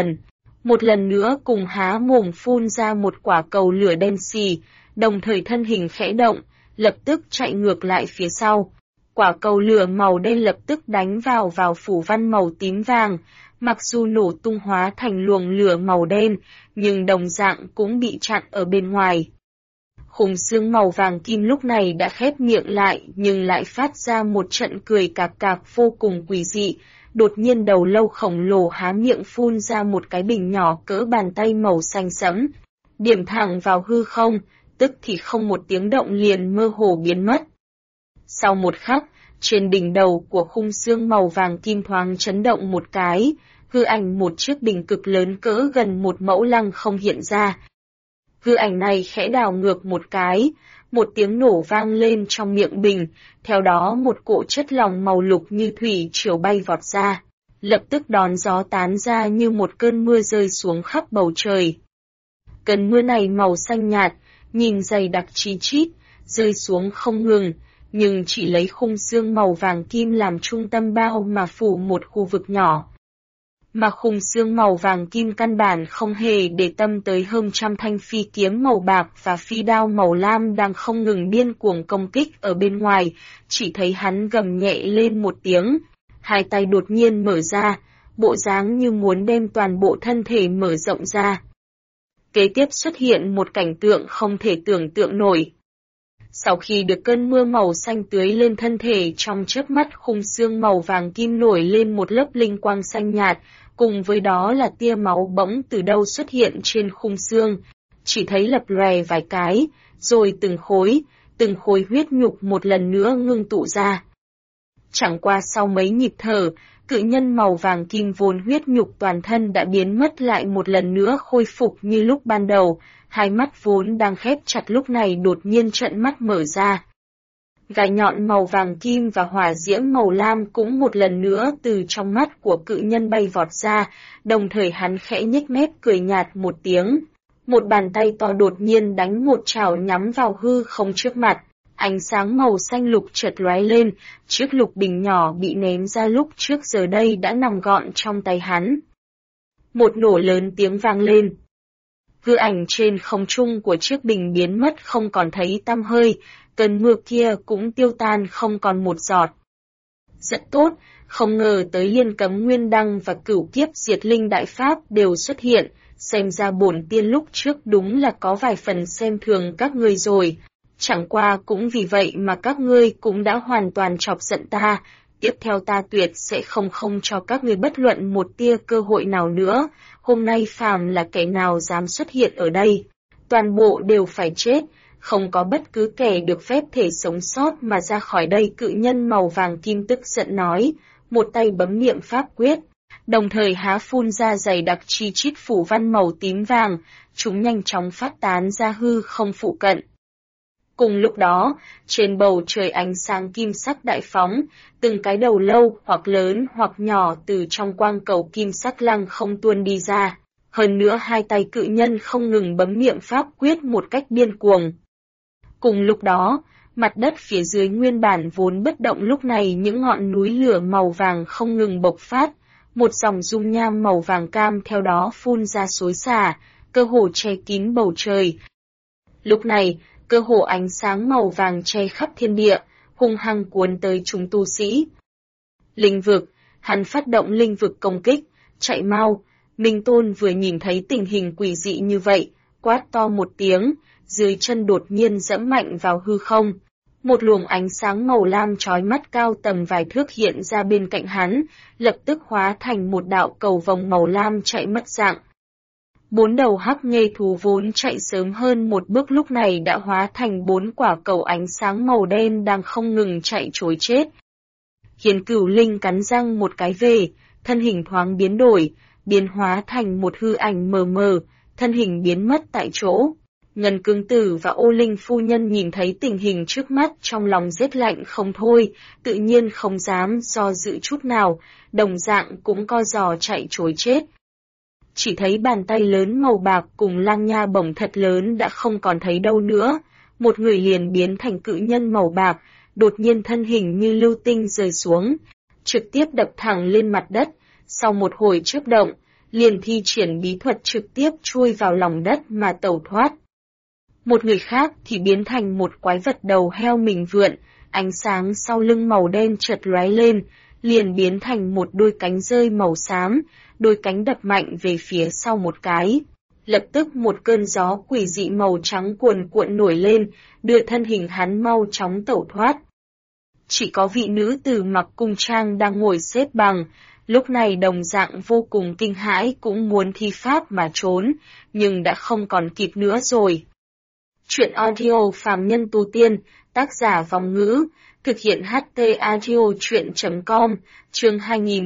một lần nữa cùng há mồm phun ra một quả cầu lửa đen xì, đồng thời thân hình khẽ động, lập tức chạy ngược lại phía sau. Quả cầu lửa màu đen lập tức đánh vào phủ văn màu tím vàng, mặc dù nổ tung hóa thành luồng lửa màu đen, nhưng đồng dạng cũng bị chặn ở bên ngoài. Khung xương màu vàng kim lúc này đã khép miệng lại nhưng lại phát ra một trận cười cạc cạc vô cùng quỷ dị. Đột nhiên đầu lâu khổng lồ há miệng phun ra một cái bình nhỏ cỡ bàn tay màu xanh sẫm, điểm thẳng vào hư không, tức thì không một tiếng động liền mơ hồ biến mất. Sau một khắc, trên đỉnh đầu của khung xương màu vàng kim thoáng chấn động một cái, hư ảnh một chiếc bình cực lớn cỡ gần một mẫu lăng không hiện ra. Hư ảnh này khẽ đảo ngược một cái, một tiếng nổ vang lên trong miệng bình, theo đó một cỗ chất lỏng màu lục như thủy triều bay vọt ra, lập tức đón gió tán ra như một cơn mưa rơi xuống khắp bầu trời. Cơn mưa này màu xanh nhạt, nhìn dày đặc chi chít, rơi xuống không ngừng, nhưng chỉ lấy khung xương màu vàng kim làm trung tâm bao mà phủ một khu vực nhỏ. Mà khung xương màu vàng kim căn bản không hề để tâm tới hơn trăm thanh phi kiếm màu bạc và phi đao màu lam đang không ngừng điên cuồng công kích ở bên ngoài, chỉ thấy hắn gầm nhẹ lên một tiếng, hai tay đột nhiên mở ra, bộ dáng như muốn đem toàn bộ thân thể mở rộng ra. Kế tiếp xuất hiện một cảnh tượng không thể tưởng tượng nổi. Sau khi được cơn mưa màu xanh tưới lên thân thể trong chớp mắt khung xương màu vàng kim nổi lên một lớp linh quang xanh nhạt, cùng với đó là tia máu bỗng từ đâu xuất hiện trên khung xương. chỉ thấy lập lòe vài cái, rồi từng khối huyết nhục một lần nữa ngưng tụ ra. Chẳng qua sau mấy nhịp thở, cự nhân màu vàng kim vốn huyết nhục toàn thân đã biến mất lại một lần nữa khôi phục như lúc ban đầu, hai mắt vốn đang khép chặt lúc này đột nhiên trợn mắt mở ra. Gai nhọn màu vàng kim và hỏa diễm màu lam cũng một lần nữa từ trong mắt của cự nhân bay vọt ra, đồng thời hắn khẽ nhếch mép cười nhạt một tiếng. Một bàn tay to đột nhiên đánh một chảo nhắm vào hư không trước mặt, ánh sáng màu xanh lục chợt lóe lên, chiếc lục bình nhỏ bị ném ra lúc trước giờ đây đã nằm gọn trong tay hắn. Một nổ lớn tiếng vang lên. Hư ảnh trên không trung của chiếc bình biến mất không còn thấy tăm hơi, cơn mưa kia cũng tiêu tan không còn một giọt. Rất tốt, không ngờ tới Liên Cấm Nguyên Đăng và Cửu Kiếp Diệt Linh Đại Pháp đều xuất hiện, xem ra bổn tiên lúc trước đúng là có vài phần xem thường các ngươi rồi. Chẳng qua cũng vì vậy mà các ngươi cũng đã hoàn toàn chọc giận ta, tiếp theo ta tuyệt sẽ không cho các ngươi bất luận một tia cơ hội nào nữa, hôm nay phàm là kẻ nào dám xuất hiện ở đây, toàn bộ đều phải chết, không có bất cứ kẻ được phép thể sống sót mà ra khỏi đây. Cự nhân màu vàng kim tức giận nói, một tay bấm niệm pháp quyết, đồng thời há phun ra dày đặc chi chít phủ văn màu tím vàng, chúng nhanh chóng phát tán ra hư không phụ cận. Cùng lúc đó, trên bầu trời ánh sáng kim sắc đại phóng, từng cái đầu lâu hoặc lớn hoặc nhỏ từ trong quang cầu kim sắc lăng không tuôn đi ra. Hơn nữa hai tay cự nhân không ngừng bấm niệm pháp quyết một cách điên cuồng. Cùng lúc đó, mặt đất phía dưới nguyên bản vốn bất động lúc này những ngọn núi lửa màu vàng không ngừng bộc phát, một dòng dung nham màu vàng cam theo đó phun ra xối xả, cơ hồ che kín bầu trời. Lúc này, cơ hồ ánh sáng màu vàng che khắp thiên địa, hung hăng cuốn tới chúng tu sĩ. Linh vực, hắn phát động linh vực công kích, chạy mau. Minh Tôn vừa nhìn thấy tình hình quỷ dị như vậy, quát to một tiếng, dưới chân đột nhiên dẫm mạnh vào hư không. Một luồng ánh sáng màu lam chói mắt cao tầm vài thước hiện ra bên cạnh hắn, lập tức hóa thành một đạo cầu vồng màu lam chạy mất dạng. Bốn đầu hắc nghê thú vốn chạy sớm hơn một bước lúc này đã hóa thành bốn quả cầu ánh sáng màu đen đang không ngừng chạy trối chết. Hiền Cửu Linh cắn răng một cái về, thân hình thoáng biến đổi, biến hóa thành một hư ảnh mờ mờ, thân hình biến mất tại chỗ. Ngân Cương Tử và Ô Linh phu nhân nhìn thấy tình hình trước mắt trong lòng rét lạnh không thôi, tự nhiên không dám do dự chút nào, đồng dạng cũng co giò chạy trối chết. Chỉ thấy bàn tay lớn màu bạc cùng lang nha bổng thật lớn đã không còn thấy đâu nữa, một người liền biến thành cự nhân màu bạc, đột nhiên thân hình như lưu tinh rơi xuống, trực tiếp đập thẳng lên mặt đất, sau một hồi chớp động, liền thi triển bí thuật trực tiếp chui vào lòng đất mà tẩu thoát. Một người khác thì biến thành một quái vật đầu heo mình vượn, ánh sáng sau lưng màu đen chợt lóe lên, liền biến thành một đôi cánh rơi màu xám, đôi cánh đập mạnh về phía sau một cái. Lập tức một cơn gió quỷ dị màu trắng cuồn cuộn nổi lên, đưa thân hình hắn mau chóng tẩu thoát. Chỉ có vị nữ tử mặc cung trang đang ngồi xếp bằng, lúc này đồng dạng vô cùng kinh hãi cũng muốn thi pháp mà trốn, nhưng đã không còn kịp nữa rồi. Chuyện audio phàm nhân tu tiên, tác giả Vong Ngữ, thực hiện HT Audio Chuyện.com, chương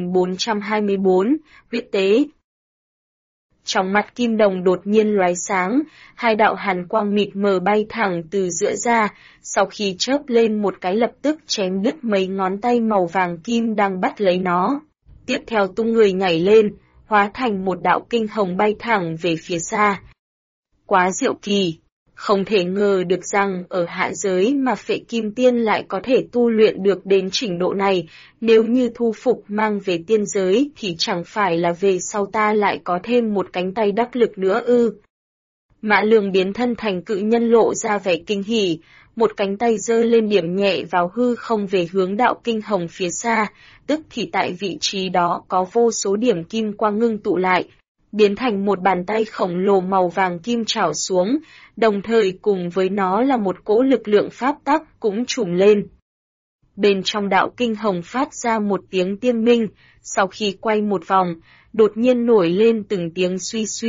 2424, huyết tế. Trong mắt Kim Đồng đột nhiên lóe sáng, hai đạo hàn quang mịt mờ bay thẳng từ giữa ra, sau khi chớp lên một cái lập tức chém đứt mấy ngón tay màu vàng kim đang bắt lấy nó. Tiếp theo tung người nhảy lên, hóa thành một đạo kinh hồng bay thẳng về phía xa. Quá diệu kỳ! Không thể ngờ được rằng ở hạ giới mà Phệ Kim Tiên lại có thể tu luyện được đến trình độ này, nếu như thu phục mang về tiên giới thì chẳng phải là về sau ta lại có thêm một cánh tay đắc lực nữa ư. Mã Lương biến thân thành cự nhân lộ ra vẻ kinh hỉ, một cánh tay giơ lên điểm nhẹ vào hư không về hướng đạo kinh hồng phía xa, tức thì tại vị trí đó có vô số điểm kim quang ngưng tụ lại, biến thành một bàn tay khổng lồ màu vàng kim trảo xuống, đồng thời cùng với nó là một cỗ lực lượng pháp tắc cũng trùm lên. Bên trong đạo kinh hồng phát ra một tiếng tiên minh, sau khi quay một vòng, đột nhiên nổi lên từng tiếng suy suy,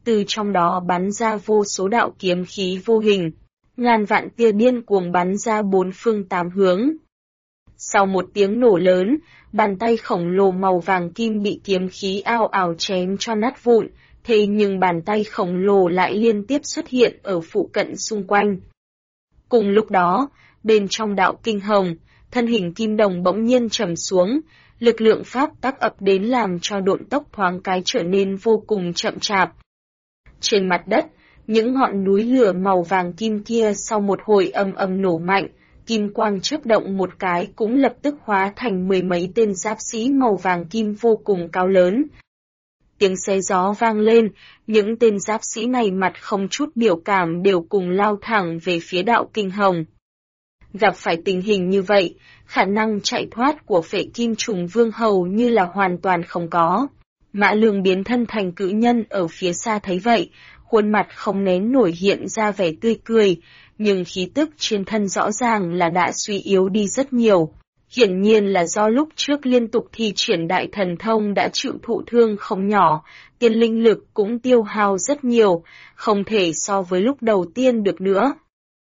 từ trong đó bắn ra vô số đạo kiếm khí vô hình, ngàn vạn tia điên cuồng bắn ra bốn phương tám hướng. Sau một tiếng nổ lớn, bàn tay khổng lồ màu vàng kim bị kiếm khí ào ào chém cho nát vụn, thế nhưng bàn tay khổng lồ lại liên tiếp xuất hiện ở phụ cận xung quanh. Cùng lúc đó, bên trong đạo kinh hồng, thân hình kim đồng bỗng nhiên trầm xuống, lực lượng pháp tắc ập đến làm cho độn tốc thoáng cái trở nên vô cùng chậm chạp. Trên mặt đất, những ngọn núi lửa màu vàng kim kia sau một hồi ầm ầm nổ mạnh, kim quang chớp động một cái cũng lập tức hóa thành mười mấy tên giáp sĩ màu vàng kim vô cùng cao lớn. Tiếng xé gió vang lên, những tên giáp sĩ này mặt không chút biểu cảm đều cùng lao thẳng về phía đạo kinh hồng. Gặp phải tình hình như vậy, khả năng chạy thoát của Phệ Kim Trùng Vương hầu như là hoàn toàn không có. Mã Lương biến thân thành cự nhân ở phía xa thấy vậy, khuôn mặt không nén nổi hiện ra vẻ tươi cười, nhưng khí tức trên thân rõ ràng là đã suy yếu đi rất nhiều. Hiển nhiên là do lúc trước liên tục thi triển đại thần thông đã chịu thụ thương không nhỏ, tiền linh lực cũng tiêu hao rất nhiều, không thể so với lúc đầu tiên được nữa.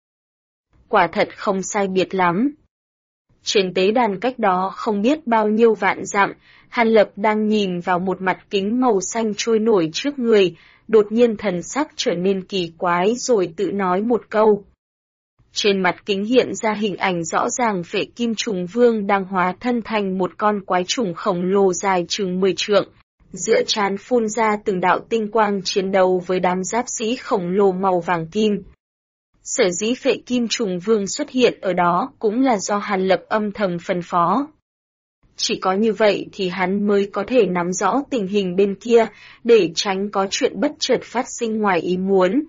Quả thật không sai biệt lắm. Trên tế đàn cách đó không biết bao nhiêu vạn dặm, Hàn Lập đang nhìn vào một mặt kính màu xanh trôi nổi trước người, đột nhiên thần sắc trở nên kỳ quái rồi tự nói một câu. Trên mặt kính hiện ra hình ảnh rõ ràng Phệ Kim Trùng Vương đang hóa thân thành một con quái trùng khổng lồ dài chừng 10 trượng, giữa trán phun ra từng đạo tinh quang chiến đấu với đám giáp sĩ khổng lồ màu vàng kim. Sở dĩ Phệ Kim Trùng Vương xuất hiện ở đó cũng là do Hàn Lập âm thầm phân phó. Chỉ có như vậy thì hắn mới có thể nắm rõ tình hình bên kia, để tránh có chuyện bất chợt phát sinh ngoài ý muốn.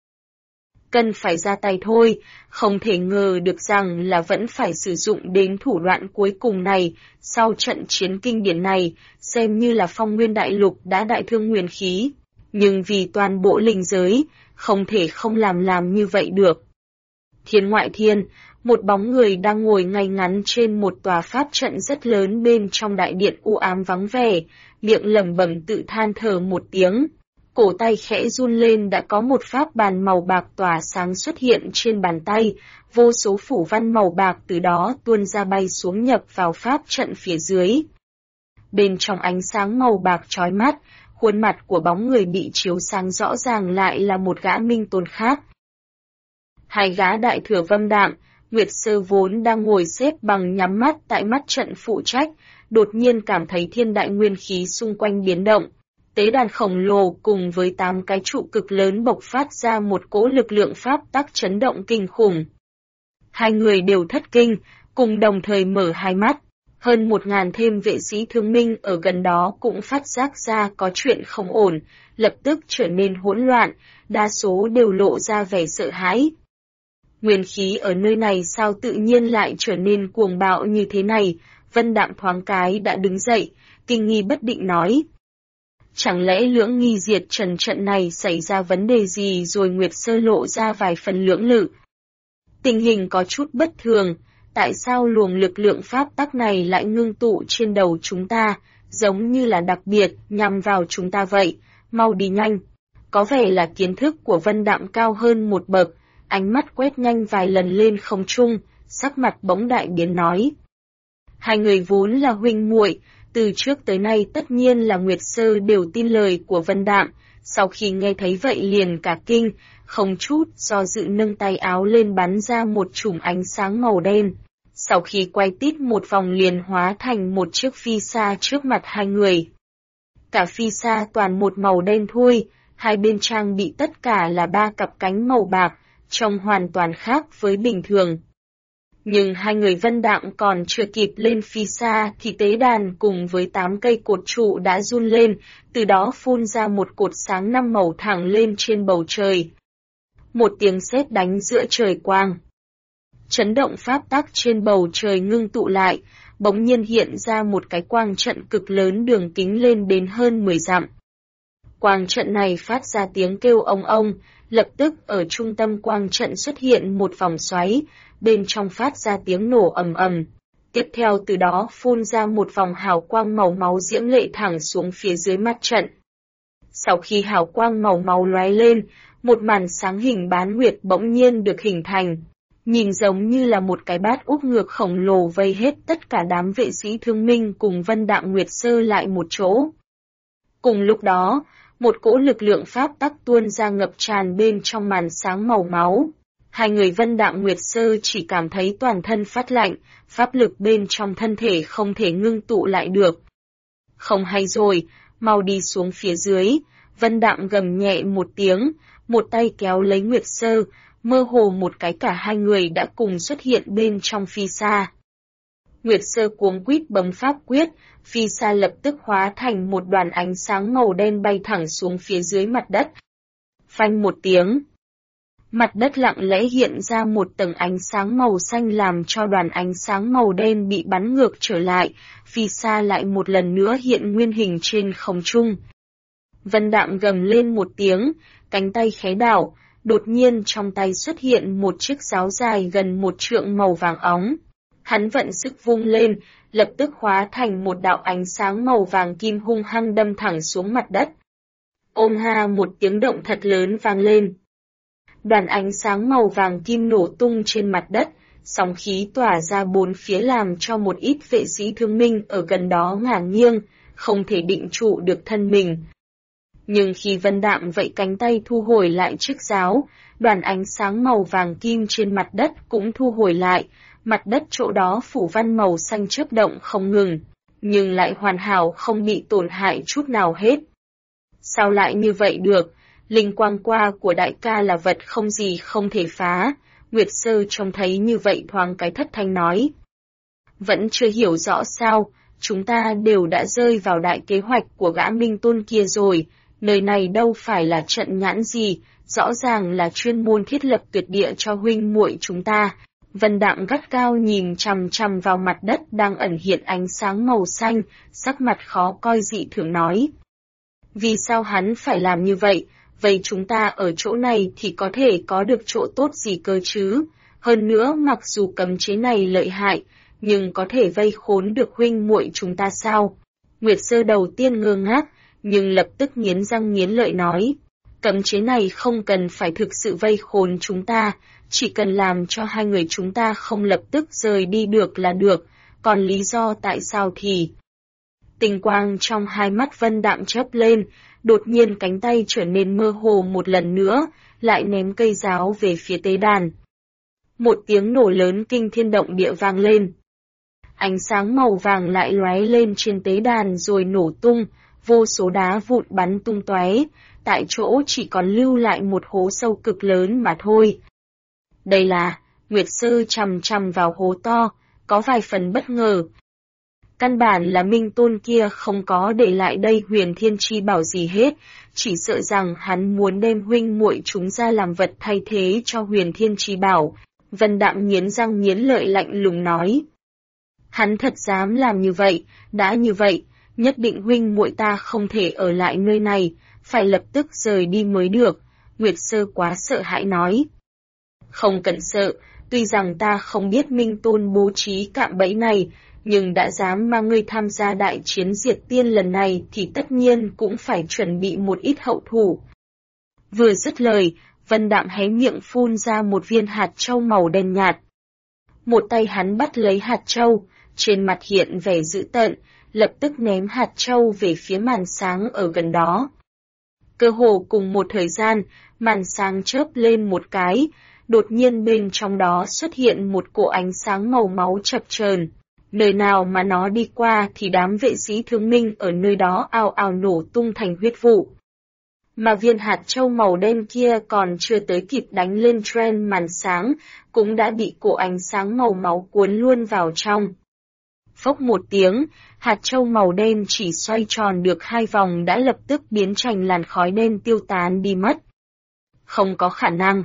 Cần phải ra tay thôi, không thể ngờ được rằng là vẫn phải sử dụng đến thủ đoạn cuối cùng này, sau trận chiến kinh điển này, xem như là Phong Nguyên Đại Lục đã đại thương nguyên khí. Nhưng vì toàn bộ linh giới, không thể không làm như vậy được. Thiên ngoại thiên, một bóng người đang ngồi ngay ngắn trên một tòa pháp trận rất lớn bên trong đại điện u ám vắng vẻ, miệng lẩm bẩm tự than thở một tiếng. Cổ tay khẽ run lên đã có một pháp bàn màu bạc tỏa sáng xuất hiện trên bàn tay, vô số phủ văn màu bạc từ đó tuôn ra bay xuống nhập vào pháp trận phía dưới. Bên trong ánh sáng màu bạc chói mắt, khuôn mặt của bóng người bị chiếu sáng rõ ràng lại là một gã minh tôn khác. Hai gã đại thừa Vâm Đạm, Nguyệt Sơ vốn đang ngồi xếp bằng nhắm mắt tại mắt trận phụ trách, đột nhiên cảm thấy thiên đại nguyên khí xung quanh biến động. Tế đàn khổng lồ cùng với 8 cái trụ cực lớn bộc phát ra một cỗ lực lượng pháp tắc chấn động kinh khủng. Hai người đều thất kinh, cùng đồng thời mở hai mắt. Hơn 1000 thêm vệ sĩ thương minh ở gần đó cũng phát giác ra có chuyện không ổn, lập tức trở nên hỗn loạn, đa số đều lộ ra vẻ sợ hãi. Nguyên khí ở nơi này sao tự nhiên lại trở nên cuồng bạo như thế này? Vân Đạm thoáng cái đã đứng dậy, kinh nghi bất định nói. Chẳng lẽ Lưỡng Nghi diệt trần trận này xảy ra vấn đề gì rồi? Nguyệt Sơ lộ ra vài phần lưỡng lự. Tình hình có chút bất thường, tại sao luồng lực lượng pháp tắc này lại ngưng tụ trên đầu chúng ta, giống như là đặc biệt nhằm vào chúng ta vậy, mau đi nhanh. Có vẻ là kiến thức của Vân Đạm cao hơn một bậc, ánh mắt quét nhanh vài lần lên không trung, sắc mặt bỗng đại biến nói. Hai người vốn là huynh muội, từ trước tới nay tất nhiên là Nguyệt Sơ đều tin lời của Vân Đạm, sau khi nghe thấy vậy liền cả kinh, không chút do dự nâng tay áo lên bắn ra một chùm ánh sáng màu đen. Sau khi quay tít một vòng liền hóa thành một chiếc phi sa trước mặt hai người. Cả phi sa toàn một màu đen thui, hai bên trang bị tất cả là 3 cặp cánh màu bạc, trông hoàn toàn khác với bình thường. Nhưng hai người Vân Đạm còn chưa kịp lên phi sa thì tế đàn cùng với 8 cây cột trụ đã run lên, từ đó phun ra một cột sáng 5 màu thẳng lên trên bầu trời. Một tiếng sét đánh giữa trời quang. Chấn động pháp tắc trên bầu trời ngưng tụ lại, bỗng nhiên hiện ra một cái quang trận cực lớn đường kính lên đến hơn 10 dặm. Quang trận này phát ra tiếng kêu ong ong, lập tức ở trung tâm quang trận xuất hiện một vòng xoáy, bên trong phát ra tiếng nổ ầm ầm. Tiếp theo từ đó phun ra một vòng hào quang màu máu diễm lệ thẳng xuống phía dưới mặt trận. Sau khi hào quang màu máu lóe lên, một màn sáng hình bán nguyệt bỗng nhiên được hình thành. Nhìn giống như là một cái bát úp ngược khổng lồ vây hết tất cả đám vệ sĩ thương minh cùng Vân Đạm Nguyệt Sơ lại một chỗ. Cùng lúc đó, một cỗ lực lượng pháp tắc tuôn ra ngập tràn bên trong màn sáng màu máu. Hai người Vân Đạm Nguyệt Sơ chỉ cảm thấy toàn thân phát lạnh, pháp lực bên trong thân thể không thể ngưng tụ lại được. Không hay rồi, mau đi xuống phía dưới, Vân Đạm gầm nhẹ một tiếng, một tay kéo lấy Nguyệt Sơ, mơ hồ một cái cả hai người đã cùng xuất hiện bên trong phi sa. Nguyệt Sơ cuống quýt bấm pháp quyết, phi sa lập tức hóa thành một đoàn ánh sáng màu đen bay thẳng xuống phía dưới mặt đất. Phanh một tiếng. Mặt đất lặng lẽ hiện ra một tầng ánh sáng màu xanh làm cho đoàn ánh sáng màu đen bị bắn ngược trở lại, phi sa lại một lần nữa hiện nguyên hình trên không trung. Vân Đạm gầm lên một tiếng, cánh tay khé đảo, đột nhiên trong tay xuất hiện một chiếc giáo dài gần 1 trượng màu vàng óng. Hắn vận sức vung lên, lập tức hóa thành một đạo ánh sáng màu vàng kim hung hăng đâm thẳng xuống mặt đất. Ôm ha một tiếng động thật lớn vang lên. Đoàn ánh sáng màu vàng kim nổ tung trên mặt đất, sóng khí tỏa ra bốn phía làm cho một ít vệ sĩ thương minh ở gần đó ngả nghiêng, không thể định trụ được thân mình. Nhưng khi Vân Đạm vẫy cánh tay thu hồi lại chiếc giáo, đoàn ánh sáng màu vàng kim trên mặt đất cũng thu hồi lại, mặt đất chỗ đó phủ văn màu xanh chớp động không ngừng, nhưng lại hoàn hảo không bị tổn hại chút nào hết. Sao lại như vậy được? Linh quang qua của đại ca là vật không gì không thể phá, Nguyệt Sơ trông thấy như vậy thoáng cái thất thanh nói. Vẫn chưa hiểu rõ sao, chúng ta đều đã rơi vào đại kế hoạch của gã Minh Tôn kia rồi, nơi này đâu phải là trận nhãn gì, rõ ràng là chuyên môn thiết lập tuyệt địa cho huynh muội chúng ta. Vân Đạm gắt gao nhìn chằm chằm vào mặt đất đang ẩn hiện ánh sáng màu xanh, sắc mặt khó coi dị thường nói. Vì sao hắn phải làm như vậy? Vậy chúng ta ở chỗ này thì có thể có được chỗ tốt gì cơ chứ? Hơn nữa mặc dù cấm chế này lợi hại, nhưng có thể vây khốn được huynh muội chúng ta sao? Nguyệt Sơ đầu tiên ngơ ngác, nhưng lập tức nghiến răng nghiến lợi nói. Cấm chế này không cần phải thực sự vây khốn chúng ta, chỉ cần làm cho hai người chúng ta không lập tức rời đi được là được, còn lý do tại sao thì... Tình quang trong hai mắt Vân Đạm chớp lên, đột nhiên cánh tay trở nên mơ hồ một lần nữa, lại ném cây giáo về phía tế đàn. Một tiếng nổ lớn kinh thiên động địa vang lên. Ánh sáng màu vàng lại lóe lên trên tế đàn rồi nổ tung, vô số đá vụn bắn tung tóe, tại chỗ chỉ còn lưu lại một hố sâu cực lớn mà thôi. Đây là, Nguyệt Sơ chằm chằm vào hố to, có vài phần bất ngờ. Căn bản là Minh Tôn kia không có để lại đây Huyền Thiên Chi Bảo gì hết, chỉ sợ rằng hắn muốn đem huynh muội chúng ra làm vật thay thế cho Huyền Thiên Chi Bảo. Vân Đạm nghiến răng nghiến lợi lạnh lùng nói. Hắn thật dám làm như vậy, đã như vậy, nhất định huynh muội ta không thể ở lại nơi này, phải lập tức rời đi mới được, Nguyệt Sơ quá sợ hãi nói. Không cần sợ, tuy rằng ta không biết Minh Tôn bố trí cạm bẫy này, nhưng đã dám mang ngươi tham gia đại chiến diệt tiên lần này thì tất nhiên cũng phải chuẩn bị một ít hậu thủ. Vừa dứt lời, Vân Đạm hé miệng phun ra một viên hạt châu màu đen nhạt. Một tay hắn bắt lấy hạt châu, trên mặt hiện vẻ dữ tợn, lập tức ném hạt châu về phía màn sáng ở gần đó. Cơ hồ cùng một thời gian, màn sáng chớp lên một cái, đột nhiên bên trong đó xuất hiện một cỗ ánh sáng màu máu chập chờn. Nơi nào mà nó đi qua thì đám vệ sĩ thương minh ở nơi đó ào ào nổ tung thành huyết vụ. Mà viên hạt châu màu đen kia còn chưa tới kịp đánh lên tren màn sáng, cũng đã bị cỗ ánh sáng màu máu cuốn luôn vào trong. Phốc một tiếng, hạt châu màu đen chỉ xoay tròn được 2 vòng đã lập tức biến thành làn khói đen tiêu tán đi mất. Không có khả năng.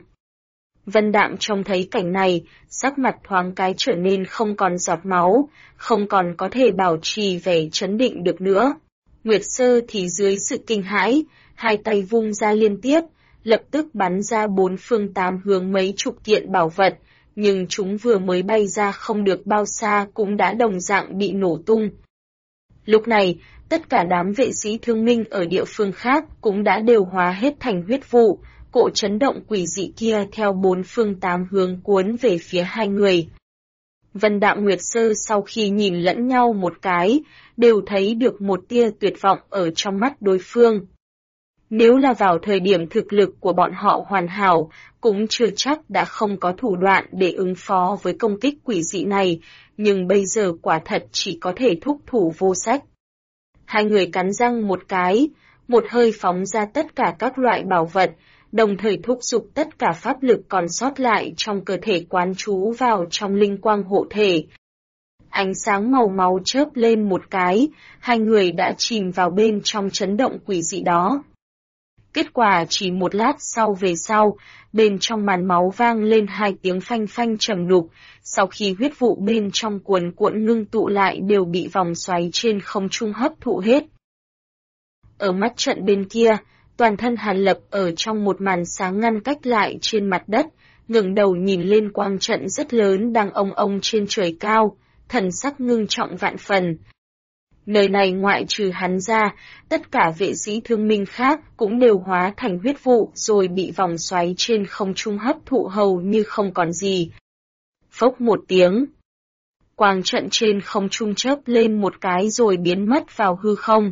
Vân Đạm trông thấy cảnh này, sắc mặt thoáng cái trở nên không còn giọt máu, không còn có thể bảo trì vẻ trấn định được nữa. Nguyệt Sơ thì dưới sự kinh hãi, hai tay vung ra liên tiếp, lập tức bắn ra 4 phương 8 hướng mấy chục kiện bảo vật, nhưng chúng vừa mới bay ra không được bao xa cũng đã đồng dạng bị nổ tung. Lúc này, tất cả đám vệ sĩ thương minh ở địa phương khác cũng đã đều hóa hết thành huyết vụ, cỗ chấn động quỷ dị kia theo bốn phương tám hướng cuốn về phía hai người. Vân Đạo Nguyệt Sơ sau khi nhìn lẫn nhau một cái, đều thấy được một tia tuyệt vọng ở trong mắt đối phương. Nếu là vào thời điểm thực lực của bọn họ hoàn hảo, cũng chưa chắc đã không có thủ đoạn để ứng phó với công kích quỷ dị này, nhưng bây giờ quả thật chỉ có thể thúc thủ vô sách. Hai người cắn răng một cái, một hơi phóng ra tất cả các loại bảo vật, đồng thời thúc giục tất cả pháp lực còn sót lại trong cơ thể quán trú vào trong linh quang hộ thể. Ánh sáng màu máu chớp lên một cái, hai người đã chìm vào bên trong chấn động quỷ dị đó. Kết quả chỉ một lát sau về sau, bên trong màn máu vang lên hai tiếng phanh phanh trầm đục, sau khi huyết vụ bên trong cuồn cuộn ngưng tụ lại đều bị vòng xoáy trên không trung hấp thụ hết. Ở mắt trận bên kia, toàn thân Hàn Lập ở trong một màn sáng ngăn cách lại trên mặt đất, ngẩng đầu nhìn lên quang trận rất lớn đang ông ông trên trời cao, thần sắc ngưng trọng vạn phần. Nơi này ngoại trừ hắn ra, tất cả vệ sĩ thương minh khác cũng đều hóa thành huyết vụ rồi bị vòng xoáy trên không trung hấp thụ hầu như không còn gì. Phốc một tiếng. Quang trận trên không trung chớp lên một cái rồi biến mất vào hư không.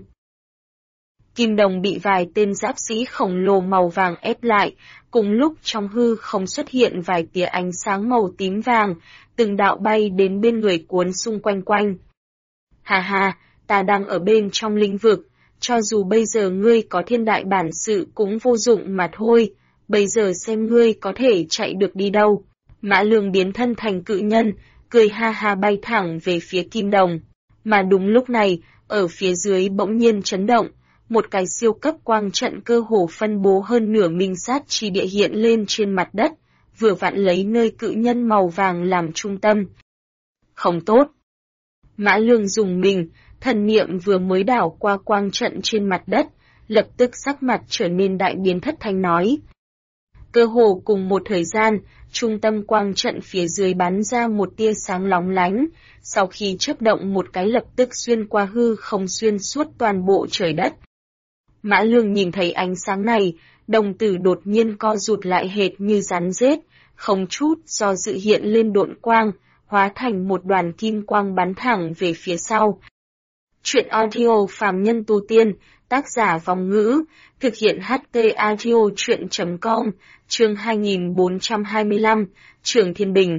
Kim đồng bị vài tên giáp sĩ khổng lồ màu vàng ép lại, cùng lúc trong hư không xuất hiện vài tia ánh sáng màu tím vàng, từng đạo bay đến bên người cuốn xung quanh quanh. Hà hà, ta đang ở bên trong lĩnh vực, cho dù bây giờ ngươi có thiên đại bản sự cũng vô dụng mà thôi, bây giờ xem ngươi có thể chạy được đi đâu. Mã Lương biến thân thành cự nhân, cười ha ha bay thẳng về phía Kim Đồng. Mà đúng lúc này, ở phía dưới bỗng nhiên chấn động, một cái siêu cấp quang trận cơ hồ phân bố hơn nửa minh sát chi địa hiện lên trên mặt đất, vừa vặn lấy nơi cự nhân màu vàng làm trung tâm. Không tốt. Mã Lương dùng mình, thần niệm vừa mới đảo qua quang trận trên mặt đất, lập tức sắc mặt trở nên đại biến thất thanh nói. Cơ hồ cùng một thời gian, trung tâm quang trận phía dưới bắn ra một tia sáng lóng lánh, sau khi chớp động một cái lập tức xuyên qua hư không xuyên suốt toàn bộ trời đất. Mã Lương nhìn thấy ánh sáng này, đồng tử đột nhiên co rụt lại hệt như rắn rết, không chút do dự hiện lên độn quang, hóa thành một đoàn kim quang bắn thẳng về phía sau. Chuyện audio phàm nhân tu tiên, tác giả Vong Ngữ, thực hiện HT audio chuyện.com, chương 2425, Trường Thiên Bình.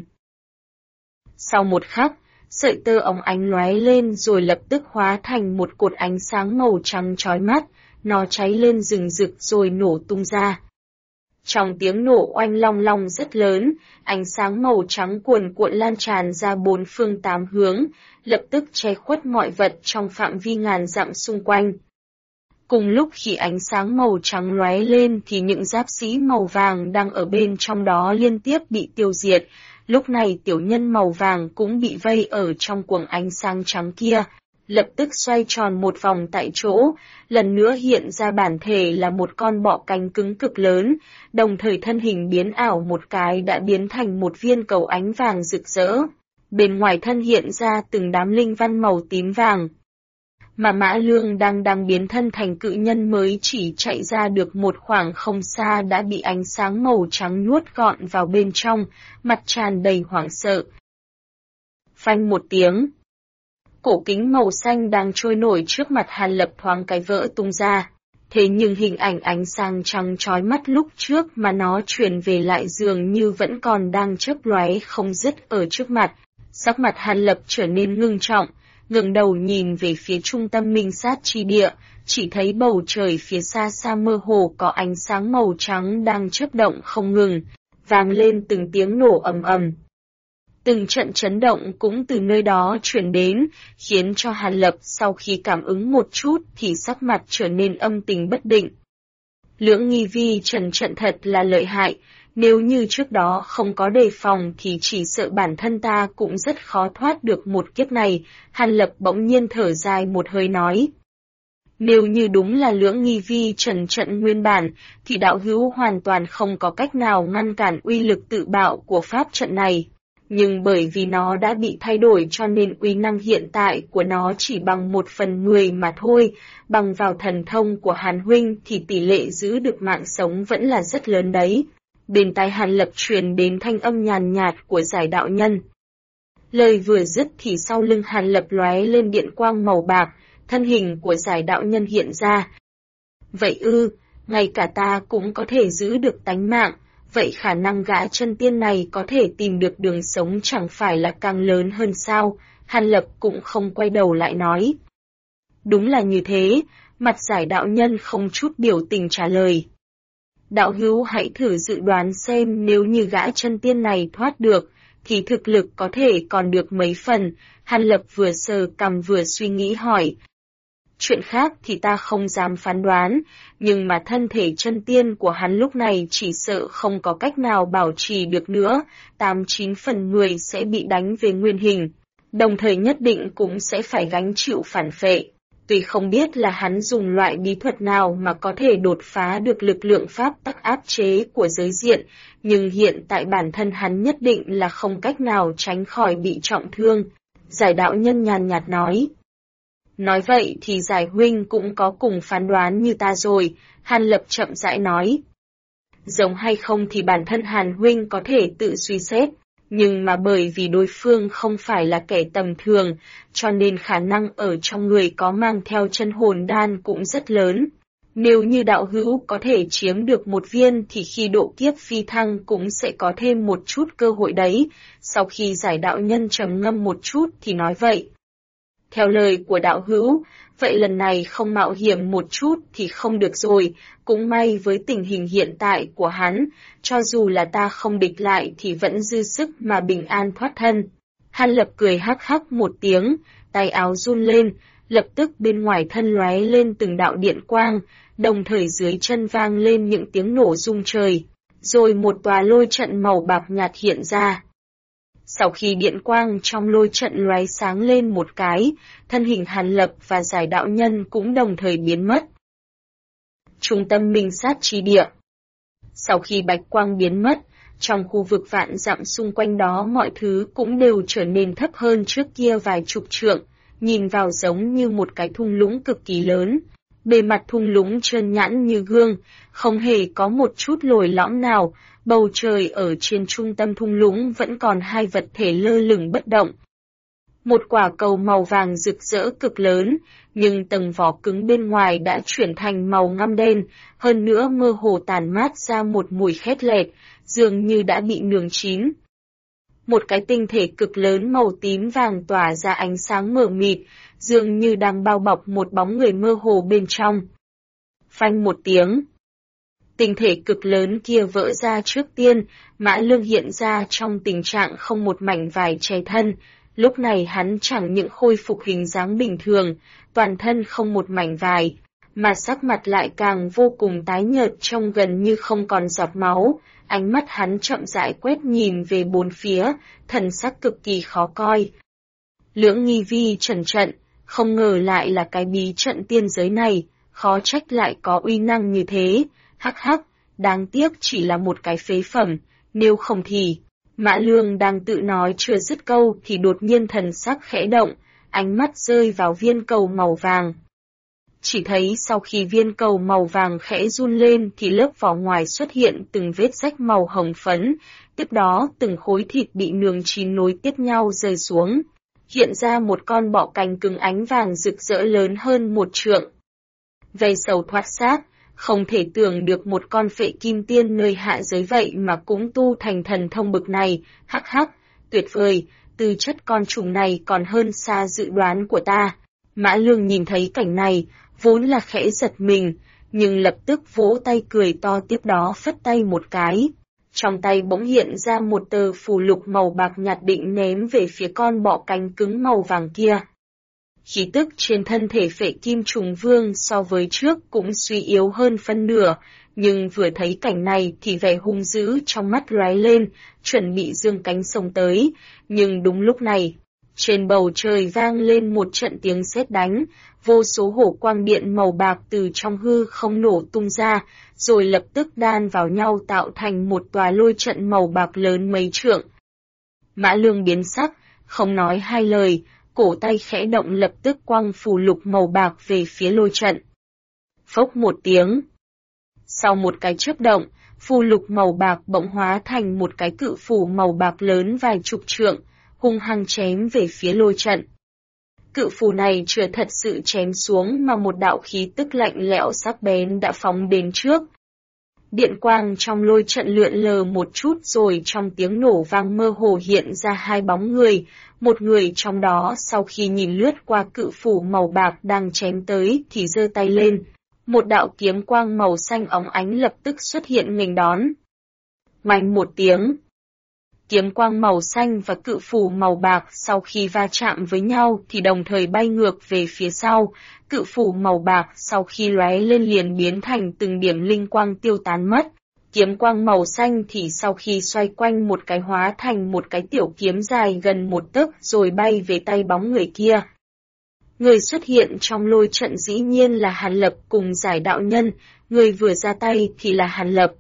Sau một khắc, sợi tơ óng ánh lóe lên rồi lập tức hóa thành một cột ánh sáng màu trắng chói mắt, nó cháy lên rừng rực rồi nổ tung ra. Trong tiếng nổ oanh long long rất lớn, ánh sáng màu trắng cuồn cuộn lan tràn ra bốn phương tám hướng, lập tức che khuất mọi vật trong phạm vi ngàn dặm xung quanh. Cùng lúc khi ánh sáng màu trắng lóe lên thì những giáp sĩ màu vàng đang ở bên trong đó liên tiếp bị tiêu diệt, lúc này tiểu nhân màu vàng cũng bị vây ở trong cuồng ánh sáng trắng kia. Lập tức xoay tròn một vòng tại chỗ, lần nữa hiện ra bản thể là một con bọ cánh cứng cực lớn, đồng thời thân hình biến ảo một cái đã biến thành một viên cầu ánh vàng rực rỡ. Bên ngoài thân hiện ra từng đám linh văn màu tím vàng. Mà Mã Lương đang biến thân thành cự nhân mới chỉ chạy ra được một khoảng không xa đã bị ánh sáng màu trắng nuốt gọn vào bên trong, mặt tràn đầy hoảng sợ. Phanh một tiếng. Cổ kính màu xanh đang trôi nổi trước mặt Hàn Lập thoáng cái vỡ tung ra. Thế nhưng hình ảnh ánh sáng trắng chói mắt lúc trước mà nó truyền về lại dường như vẫn còn đang chớp lóe không dứt ở trước mặt. Sắc mặt Hàn Lập trở nên ngưng trọng, ngẩng đầu nhìn về phía trung tâm minh sát chi địa, chỉ thấy bầu trời phía xa xa mơ hồ có ánh sáng màu trắng đang chớp động không ngừng, vang lên từng tiếng nổ ầm ầm. Từng trận chấn động cũng từ nơi đó truyền đến, khiến cho Hàn Lập sau khi cảm ứng một chút thì sắc mặt trở nên âm tình bất định. Lưỡng nghi vi trần trận thật là lợi hại, nếu như trước đó không có đề phòng thì chỉ sợ bản thân ta cũng rất khó thoát được một kiếp này, Hàn Lập bỗng nhiên thở dài một hơi nói. Nếu như đúng là lưỡng nghi vi trần trận nguyên bản, thì đạo hữu hoàn toàn không có cách nào ngăn cản uy lực tự bạo của pháp trận này. nhưng bởi vì nó đã bị thay đổi cho nên uy năng hiện tại của nó chỉ bằng 1/10 mà thôi, bằng vào thần thông của Hàn huynh thì tỷ lệ giữ được mạng sống vẫn là rất lớn đấy. Bên tai Hàn Lập truyền đến thanh âm nhàn nhạt của giải đạo nhân. Lời vừa dứt thì sau lưng Hàn Lập lóe lên điện quang màu bạc, thân hình của giải đạo nhân hiện ra. Vậy ư, ngay cả ta cũng có thể giữ được tánh mạng, vậy khả năng gã chân tiên này có thể tìm được đường sống chẳng phải là càng lớn hơn sao? Hàn Lập cũng không quay đầu lại nói. Đúng là như thế, mặt giải đạo nhân không chút biểu tình trả lời. Đạo hữu hãy thử dự đoán xem nếu như gã chân tiên này thoát được, thì thực lực có thể còn được mấy phần. Hàn Lập vừa sờ cằm vừa suy nghĩ hỏi. Chuyện khác thì ta không dám phán đoán, nhưng mà thân thể chân tiên của hắn lúc này chỉ sợ không có cách nào bảo trì được nữa, 89/10 sẽ bị đánh về nguyên hình, đồng thời nhất định cũng sẽ phải gánh chịu phản phệ. Tuy không biết là hắn dùng loại bí thuật nào mà có thể đột phá được lực lượng pháp tắc áp chế của giới diện, nhưng hiện tại bản thân hắn nhất định là không cách nào tránh khỏi bị trọng thương. Giải đạo nhân nhàn nhạt nói. Nói vậy thì giải huynh cũng có cùng phán đoán như ta rồi, Hàn Lập chậm rãi nói. Giống hay không thì bản thân Hàn huynh có thể tự suy xét, nhưng mà bởi vì đối phương không phải là kẻ tầm thường, cho nên khả năng ở trong người có mang theo chân hồn đan cũng rất lớn. Nếu như đạo hữu có thể chiếm được một viên thì khi độ kiếp phi thăng cũng sẽ có thêm một chút cơ hội đấy. Sau khi giải đạo nhân trầm ngâm một chút thì nói vậy. Theo lời của đạo hữu, vậy lần này không mạo hiểm một chút thì không được rồi, cũng may với tình hình hiện tại của hắn, cho dù là ta không địch lại thì vẫn dư sức mà bình an thoát thân. Hàn Lập cười hắc hắc một tiếng, tay áo run lên, lập tức bên ngoài thân lóe lên từng đạo điện quang, đồng thời dưới chân vang lên những tiếng nổ rung trời, rồi một tòa lôi trận màu bạc nhạt hiện ra. Sau khi điện quang trong lôi trận lóe sáng lên một cái, thân hình Hàn Lập và giải đạo nhân cũng đồng thời biến mất. Trung tâm minh sát chi địa. Sau khi bạch quang biến mất, trong khu vực vạn dặm xung quanh đó mọi thứ cũng đều trở nên thấp hơn trước kia vài chục trượng, nhìn vào giống như một cái thung lũng cực kỳ lớn. Bề mặt thung lũng trơn nhẵn như gương, không hề có một chút lồi lõm nào, bầu trời ở trên trung tâm thung lũng vẫn còn hai vật thể lơ lửng bất động. Một quả cầu màu vàng rực rỡ cực lớn, nhưng tầng vỏ cứng bên ngoài đã chuyển thành màu ngăm đen, hơn nữa mơ hồ tản mát ra một mùi khét lẹt, dường như đã bị nướng chín. Một cái tinh thể cực lớn màu tím vàng tỏa ra ánh sáng mờ mịt, dường như đang bao bọc một bóng người mơ hồ bên trong. Phanh một tiếng. Tinh thể cực lớn kia vỡ ra trước tiên, Mã Lương hiện ra trong tình trạng không một mảnh vải che thân. Lúc này hắn chẳng những khôi phục hình dáng bình thường, toàn thân không một mảnh vải, mà sắc mặt lại càng vô cùng tái nhợt trông gần như không còn giọt máu. Ánh mắt hắn chậm rãi quét nhìn về bốn phía, thần sắc cực kỳ khó coi. Lưỡng nghi vi trần trận, không ngờ lại là cái bí trận tiên giới này, khó trách lại có uy năng như thế. Hắc hắc, đáng tiếc chỉ là một cái phế phẩm, nếu không thì... Mã Lương đang tự nói chưa dứt câu thì đột nhiên thần sắc khẽ động, ánh mắt rơi vào viên cầu màu vàng. Chỉ thấy sau khi viên cầu màu vàng khẽ run lên thì lớp vỏ ngoài xuất hiện từng vết rách màu hồng phấn, tiếp đó từng khối thịt bị nướng chín nối tiếp nhau rơi xuống, hiện ra một con bọ cành cứng ánh vàng rực rỡ lớn hơn 1 trượng. Vây sầu thoát xác, không thể tưởng được một con phệ kim tiên nơi hạ giới vậy mà cũng tu thành thần thông bực này, hắc hắc, tuyệt vời, tư chất con trùng này còn hơn xa dự đoán của ta. Mã Lương nhìn thấy cảnh này, vốn là khẽ giật mình, nhưng lập tức vỗ tay cười to tiếp đó phất tay một cái. Trong tay bỗng hiện ra một tờ phù lục màu bạc nhạt định ném về phía con bọ cánh cứng màu vàng kia. Khí tức trên thân thể phệ kim trùng vương so với trước cũng suy yếu hơn phân nửa, nhưng vừa thấy cảnh này thì vẻ hung dữ trong mắt lóe lên, chuẩn bị giương cánh xông tới, nhưng đúng lúc này, trên bầu trời vang lên một trận tiếng sét đánh, vô số hổ quang điện màu bạc từ trong hư không nổ tung ra, rồi lập tức đan vào nhau tạo thành một tòa lôi trận màu bạc lớn mấy trượng. Mã Lương biến sắc, không nói hai lời, cổ tay khẽ động lập tức quăng phù lục màu bạc về phía lôi trận. Phốc một tiếng. Sau một cái chớp động, phù lục màu bạc bỗng hóa thành một cái cự phù màu bạc lớn vài chục trượng, hung hăng chém về phía lôi trận. Cự phù này chưa thật sự chém xuống mà một đạo khí tức lạnh lẽo sắc bén đã phóng đến trước. Điện quang trong lôi trận lượn lờ một chút rồi trong tiếng nổ vang mơ hồ hiện ra hai bóng người, một người trong đó sau khi nhìn lướt qua cự phù màu bạc đang chém tới thì giơ tay lên. Một đạo kiếm quang màu xanh óng ánh lập tức xuất hiện nghênh đón. Oanh một tiếng. Kiếm quang màu xanh và cự phù màu bạc sau khi va chạm với nhau thì đồng thời bay ngược về phía sau, cự phù màu bạc sau khi lóe lên liền biến thành từng điểm linh quang tiêu tán mất. Kiếm quang màu xanh thì sau khi xoay quanh một cái hóa thành một cái tiểu kiếm dài gần một tấc rồi bay về tay bóng người kia. Người xuất hiện trong lôi trận dĩ nhiên là Hàn Lập cùng Giải Đạo Nhân, người vừa ra tay thì là Hàn Lập.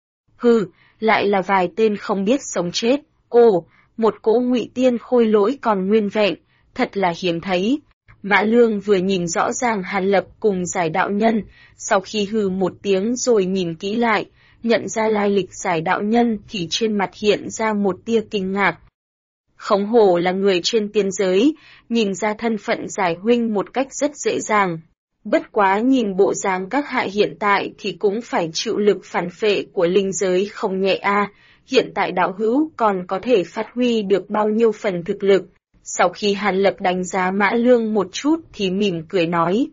Hừ, lại là vài tên không biết sống chết. Ồ, một cỗ ngụy tiên khôi lỗi còn nguyên vẹn, thật là hiếm thấy. Mã Lương vừa nhìn rõ ràng Hàn Lập cùng Giải Đạo Nhân, sau khi hừ một tiếng rồi nhìn kỹ lại, nhận ra lai lịch Giải Đạo Nhân thì trên mặt hiện ra một tia kinh ngạc. Khống hổ là người trên tiên giới, nhìn ra thân phận Giải huynh một cách rất dễ dàng. Bất quá nhìn bộ dáng các hạ hiện tại thì cũng phải chịu lực phản phệ của linh giới không nhẹ a. Hiện tại đạo hữu còn có thể phát huy được bao nhiêu phần thực lực. Sau khi Hàn Lập đánh giá Mã Lương một chút thì mỉm cười nói.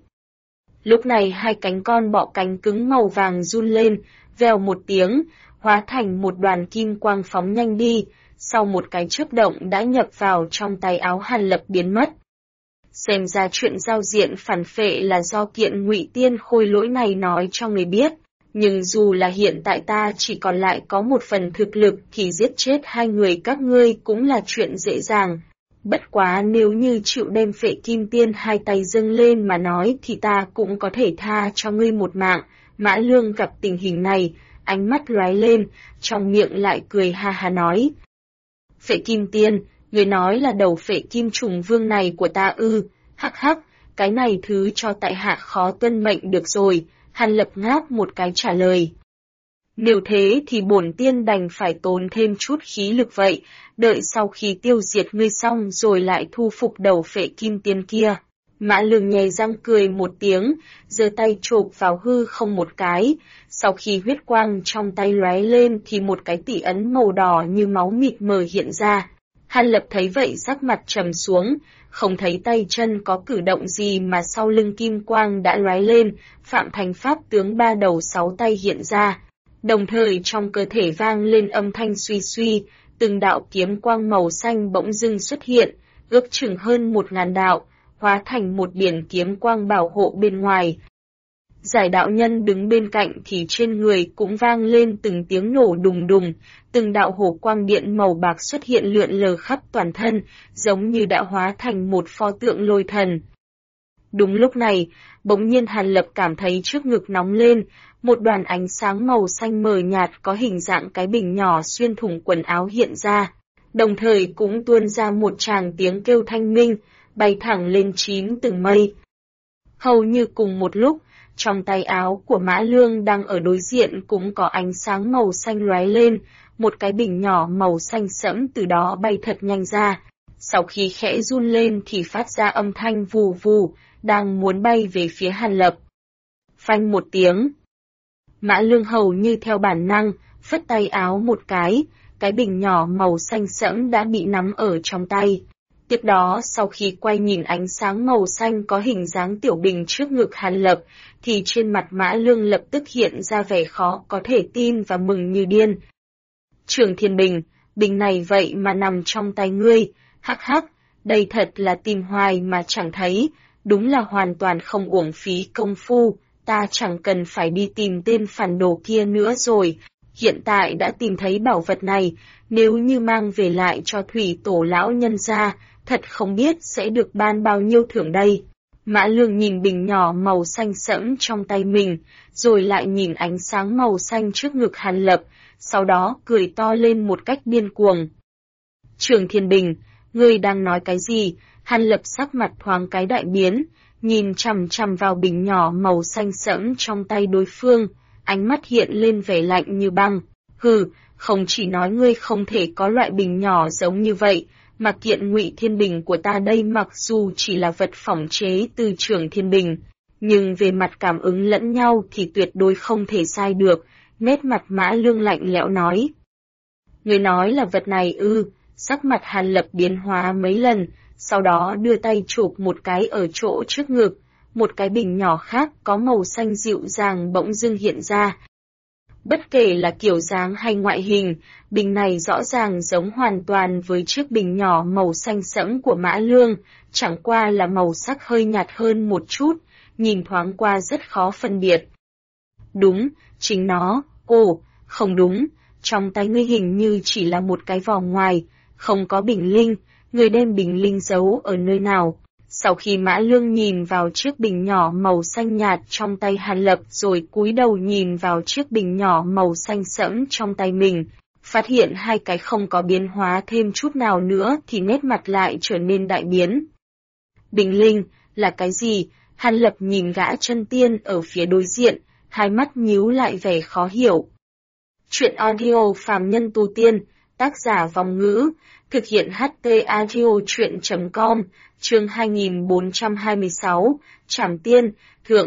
Lúc này hai cánh con bọ cánh cứng màu vàng run lên, vèo một tiếng, hóa thành một đoàn kim quang phóng nhanh đi, sau một cái chớp động đã nhập vào trong tay áo Hàn Lập biến mất. Xem ra chuyện giao diện phản phệ là do kiện ngụy tiên khôi lỗi này nói cho người biết. Nhưng dù là hiện tại ta chỉ còn lại có một phần thực lực thì giết chết hai người các ngươi cũng là chuyện dễ dàng. Bất quá nếu như chịu đem phệ kim tiên hai tay dâng lên mà nói thì ta cũng có thể tha cho ngươi một mạng. Mã Lương gặp tình hình này, ánh mắt lóe lên, trong miệng lại cười ha ha nói. Phệ kim tiên, người nói là đầu phệ kim trùng vương này của ta ư, hắc hắc, cái này thứ cho tại hạ khó tuân mệnh được rồi. Hàn Lập ngáp một cái trả lời. Nếu thế thì bổn tiên đành phải tốn thêm chút khí lực vậy, đợi sau khi tiêu diệt ngươi xong rồi lại thu phục đầu phệ kim tiên kia. Mã Lương nhè răng cười một tiếng, giơ tay chộp vào hư không một cái, sau khi huyết quang trong tay lóe lên thì một cái tỷ ấn màu đỏ như máu mịt mờ hiện ra. Hàn Lập thấy vậy sắc mặt trầm xuống, không thấy tay chân có cử động gì mà sau lưng kim quang đã lóe lên, Phạm Thành Pháp tướng ba đầu sáu tay hiện ra. Đồng thời trong cơ thể vang lên âm thanh suy suy, từng đạo kiếm quang màu xanh bỗng dưng xuất hiện, ước chừng hơn 1000 đạo, hóa thành một biển kiếm quang bảo hộ bên ngoài. Giải Đạo Nhân đứng bên cạnh thì trên người cũng vang lên từng tiếng nổ đùng đùng, từng đạo hổ quang điện màu bạc xuất hiện lượn lờ khắp toàn thân, giống như đã hóa thành một pho tượng lôi thần. Đúng lúc này, bỗng nhiên Hàn Lập cảm thấy trước ngực nóng lên, một đoàn ánh sáng màu xanh mờ nhạt có hình dạng cái bình nhỏ xuyên thủng quần áo hiện ra, đồng thời cũng tuôn ra một tràng tiếng kêu thanh minh, bay thẳng lên 9 tầng mây. Hầu như cùng một lúc, trong tay áo của Mã Lương đang ở đối diện cũng có ánh sáng màu xanh lóe lên, một cái bình nhỏ màu xanh sẫm từ đó bay thật nhanh ra. Sau khi khẽ run lên thì phát ra âm thanh vù vù, đang muốn bay về phía Hàn Lập. Phanh một tiếng. Mã Lương hầu như theo bản năng, phất tay áo một cái bình nhỏ màu xanh sẫm đã bị nắm ở trong tay. Tiếp đó sau khi quay nhìn ánh sáng màu xanh có hình dáng tiểu bình trước ngực Hàn Lập, thì trên mặt Mã Lương lập tức hiện ra vẻ khó có thể tin và mừng như điên. Trường Thiên Bình, bình này vậy mà nằm trong tay ngươi, hắc hắc, đây thật là tìm hoài mà chẳng thấy, đúng là hoàn toàn không uổng phí công phu, ta chẳng cần phải đi tìm tên phản đồ kia nữa rồi, hiện tại đã tìm thấy bảo vật này, nếu như mang về lại cho Thủy Tổ lão nhân gia, thật không biết sẽ được ban bao nhiêu thưởng đây. Mã Lương nhìn bình nhỏ màu xanh sẫm trong tay mình, rồi lại nhìn ánh sáng màu xanh trước ngực Hàn Lập, sau đó cười to lên một cách điên cuồng. Trường Thiên Bình, ngươi đang nói cái gì? Hàn Lập sắc mặt thoáng cái đại biến, nhìn chằm chằm vào bình nhỏ màu xanh sẫm trong tay đối phương, ánh mắt hiện lên vẻ lạnh như băng. Hừ, không chỉ nói ngươi không thể có loại bình nhỏ giống như vậy, mà kiện Ngụy Thiên Bình của ta đây mặc dù chỉ là vật phỏng chế từ Trường Thiên Bình, nhưng về mặt cảm ứng lẫn nhau thì tuyệt đối không thể sai được, nét mặt Mã Lương lạnh lẽo nói. Người nói là vật này ư? Sắc mặt Hàn Lập biến hóa mấy lần, sau đó đưa tay chụp một cái ở chỗ trước ngực, một cái bình nhỏ khác có màu xanh dịu dàng bỗng dưng hiện ra. Bất kể là kiểu dáng hay ngoại hình, bình này rõ ràng giống hoàn toàn với chiếc bình nhỏ màu xanh sẫm của Mã Lương, chẳng qua là màu sắc hơi nhạt hơn một chút, nhìn thoáng qua rất khó phân biệt. Đúng, chính nó. Ồ, không đúng, trong tay ngươi hình như chỉ là một cái vỏ ngoài, không có bình linh, ngươi đem bình linh giấu ở nơi nào? Sau khi Mã Lương nhìn vào chiếc bình nhỏ màu xanh nhạt trong tay Hàn Lập rồi cúi đầu nhìn vào chiếc bình nhỏ màu xanh sẫm trong tay mình, phát hiện hai cái không có biến hóa thêm chút nào nữa thì nét mặt lại trở nên đại biến. Bình linh, là cái gì? Hàn Lập nhìn gã chân tiên ở phía đối diện, hai mắt nhíu lại vẻ khó hiểu. Chuyện audio phàm nhân tu tiên, tác giả Vong Ngữ, thực hiện HT audio chuyện.com, chương 2426, Trảm Tiên, Thượng.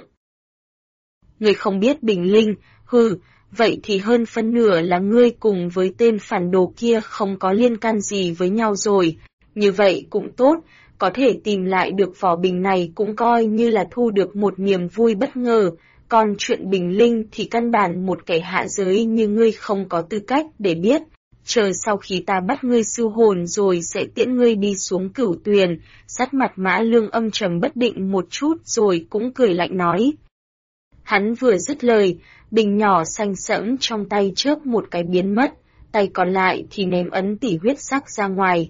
Người không biết bình linh, hừ, vậy thì hơn phân nửa là ngươi cùng với tên phản đồ kia không có liên can gì với nhau rồi, như vậy cũng tốt, có thể tìm lại được vỏ bình này cũng coi như là thu được một niềm vui bất ngờ. Còn chuyện bình linh thì căn bản một kẻ hạ giới như ngươi không có tư cách để biết, chờ sau khi ta bắt ngươi siêu hồn rồi sẽ tiễn ngươi đi xuống Cửu Tuyền. Sắc mặt Mã Lương âm trầm bất định một chút rồi cũng cười lạnh nói. Hắn vừa dứt lời, bình nhỏ xanh sẫm trong tay chớp một cái biến mất, tay còn lại thì ném ấn tỷ huyết sắc ra ngoài.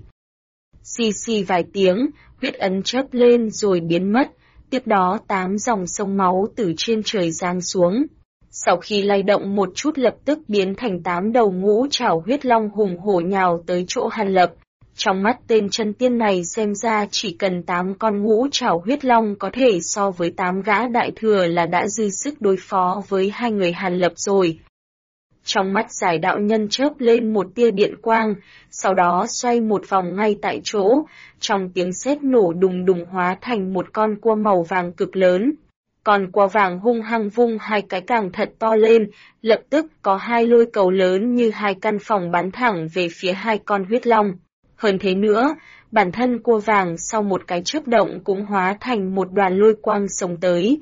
Xì xì vài tiếng, huyết ấn chớp lên rồi biến mất. Tiếp đó 8 dòng sông máu từ trên trời giáng xuống. Sau khi lay động một chút lập tức biến thành 8 đầu ngũ trảo huyết long hùng hổ nhào tới chỗ Hàn Lập. Trong mắt tên chân tiên này xem ra chỉ cần 8 con ngũ trảo huyết long có thể so với 8 gã đại thừa là đã dư sức đối phó với hai người Hàn Lập rồi. Trong mắt giải đạo nhân chớp lên một tia điện quang, sau đó xoay một vòng ngay tại chỗ, trong tiếng sét nổ đùng đùng hóa thành một con cua màu vàng cực lớn. Con cua vàng hung hăng vung hai cái càng thật to lên, lập tức có hai lôi cầu lớn như hai căn phòng bắn thẳng về phía hai con huyết long. Hơn thế nữa, bản thân cua vàng sau một cái chớp động cũng hóa thành một đoàn lôi quang xông tới.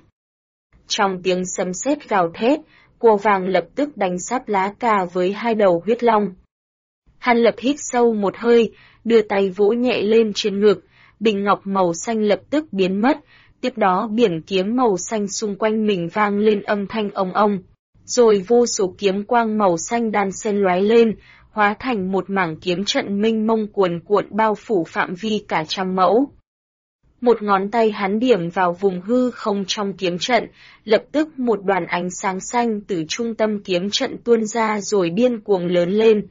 Trong tiếng sấm sét gào thét, cua vàng lập tức đánh sáp lá cà với hai đầu huyết long. Hàn Lập hít sâu một hơi, đưa tay vỗ nhẹ lên trên ngực, bình ngọc màu xanh lập tức biến mất, tiếp đó biển kiếm màu xanh xung quanh mình vang lên âm thanh ong ong, rồi vô số kiếm quang màu xanh đan xen lóe lên, hóa thành một mảng kiếm trận mênh mông cuồn cuộn bao phủ phạm vi cả 100 mẫu. Một ngón tay hắn điểm vào vùng hư không trong kiếm trận, lập tức một đoàn ánh sáng xanh từ trung tâm kiếm trận tuôn ra rồi điên cuồng lớn lên.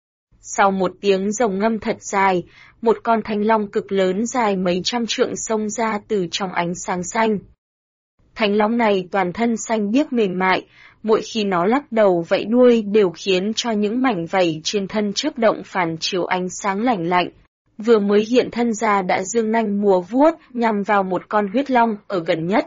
Sau một tiếng rồng ngâm thật dài, một con thanh long cực lớn dài mấy trăm trượng xông ra từ trong ánh sáng xanh. Thanh long này toàn thân xanh biếc mềm mại, mỗi khi nó lắc đầu vẫy đuôi đều khiến cho những mảnh vảy trên thân chớp động phản chiếu ánh sáng lạnh lạnh. Vừa mới hiện thân ra đã giương nanh múa vuốt nhằm vào một con huyết long ở gần nhất.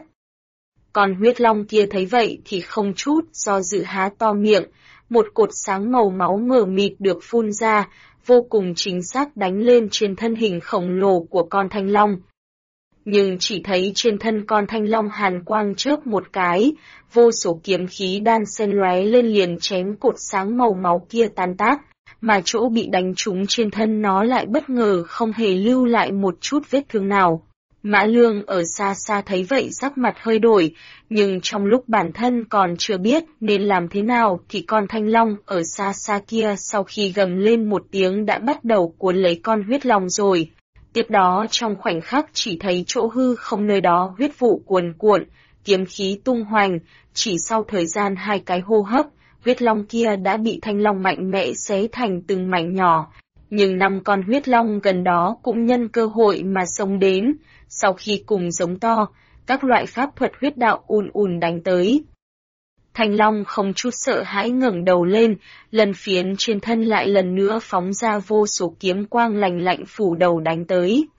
Con huyết long kia thấy vậy thì không chút do dự há to miệng, một cột sáng màu máu mờ mịt được phun ra, vô cùng chính xác đánh lên trên thân hình khổng lồ của con thanh long. Nhưng chỉ thấy trên thân con thanh long hàn quang chớp một cái, vô số kiếm khí đan xen lóe lên liền chém cột sáng màu máu kia tan tác, mà chỗ bị đánh trúng trên thân nó lại bất ngờ không hề lưu lại một chút vết thương nào. Mã Lương ở xa xa thấy vậy sắc mặt hơi đổi, nhưng trong lúc bản thân còn chưa biết nên làm thế nào thì con thanh long ở xa xa kia sau khi gầm lên một tiếng đã bắt đầu cuốn lấy con huyết long rồi. Tiếp đó trong khoảnh khắc chỉ thấy chỗ hư không nơi đó huyết vụ cuồn cuộn, kiếm khí tung hoành, chỉ sau thời gian 2 cái hô hấp, huyết long kia đã bị thanh long mạnh mẽ xé thành từng mảnh nhỏ, Nhưng 5 con huyết long gần đó cũng nhân cơ hội mà xông đến, sau khi cùng giống to, các loại pháp thuật huyết đạo ùn ùn đánh tới. Thanh long không chút sợ hãi ngẩng đầu lên, lần phiến trên thân lại lần nữa phóng ra vô số kiếm quang lành lạnh phủ đầu đánh tới.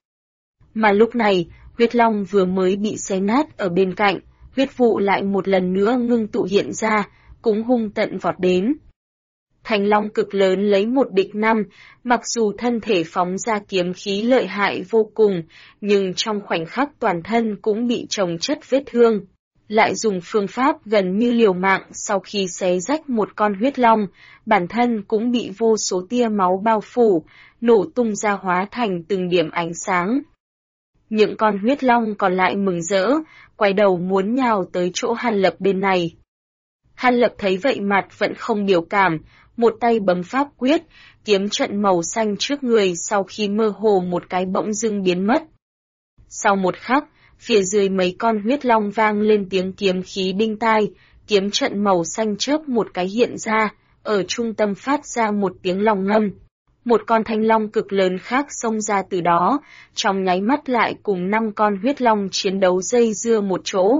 Mà lúc này, huyết long vừa mới bị xé nát ở bên cạnh, huyết vụ lại một lần nữa ngưng tụ hiện ra, cũng hung tận vọt đến. Thanh long cực lớn lấy 1 địch 5, mặc dù thân thể phóng ra kiếm khí lợi hại vô cùng, nhưng trong khoảnh khắc toàn thân cũng bị chồng chất vết thương. Lại dùng phương pháp gần như liều mạng sau khi xé rách một con huyết long, bản thân cũng bị vô số tia máu bao phủ, nổ tung ra hóa thành từng điểm ánh sáng. Những con huyết long còn lại mừng rỡ, quay đầu muốn nhào tới chỗ Hàn Lập bên này. Hàn Lập thấy vậy mặt vẫn không biểu cảm, một tay bấm pháp quyết, kiếm trận màu xanh trước người sau khi mơ hồ một cái bỗng dưng biến mất. Sau một khắc, phía dưới mấy con huyết long vang lên tiếng kiếm khí đinh tai, kiếm trận màu xanh chớp một cái hiện ra, ở trung tâm phát ra một tiếng long ngâm. Một con thanh long cực lớn khác xông ra từ đó, trong nháy mắt lại cùng 5 con huyết long chiến đấu dây dưa một chỗ.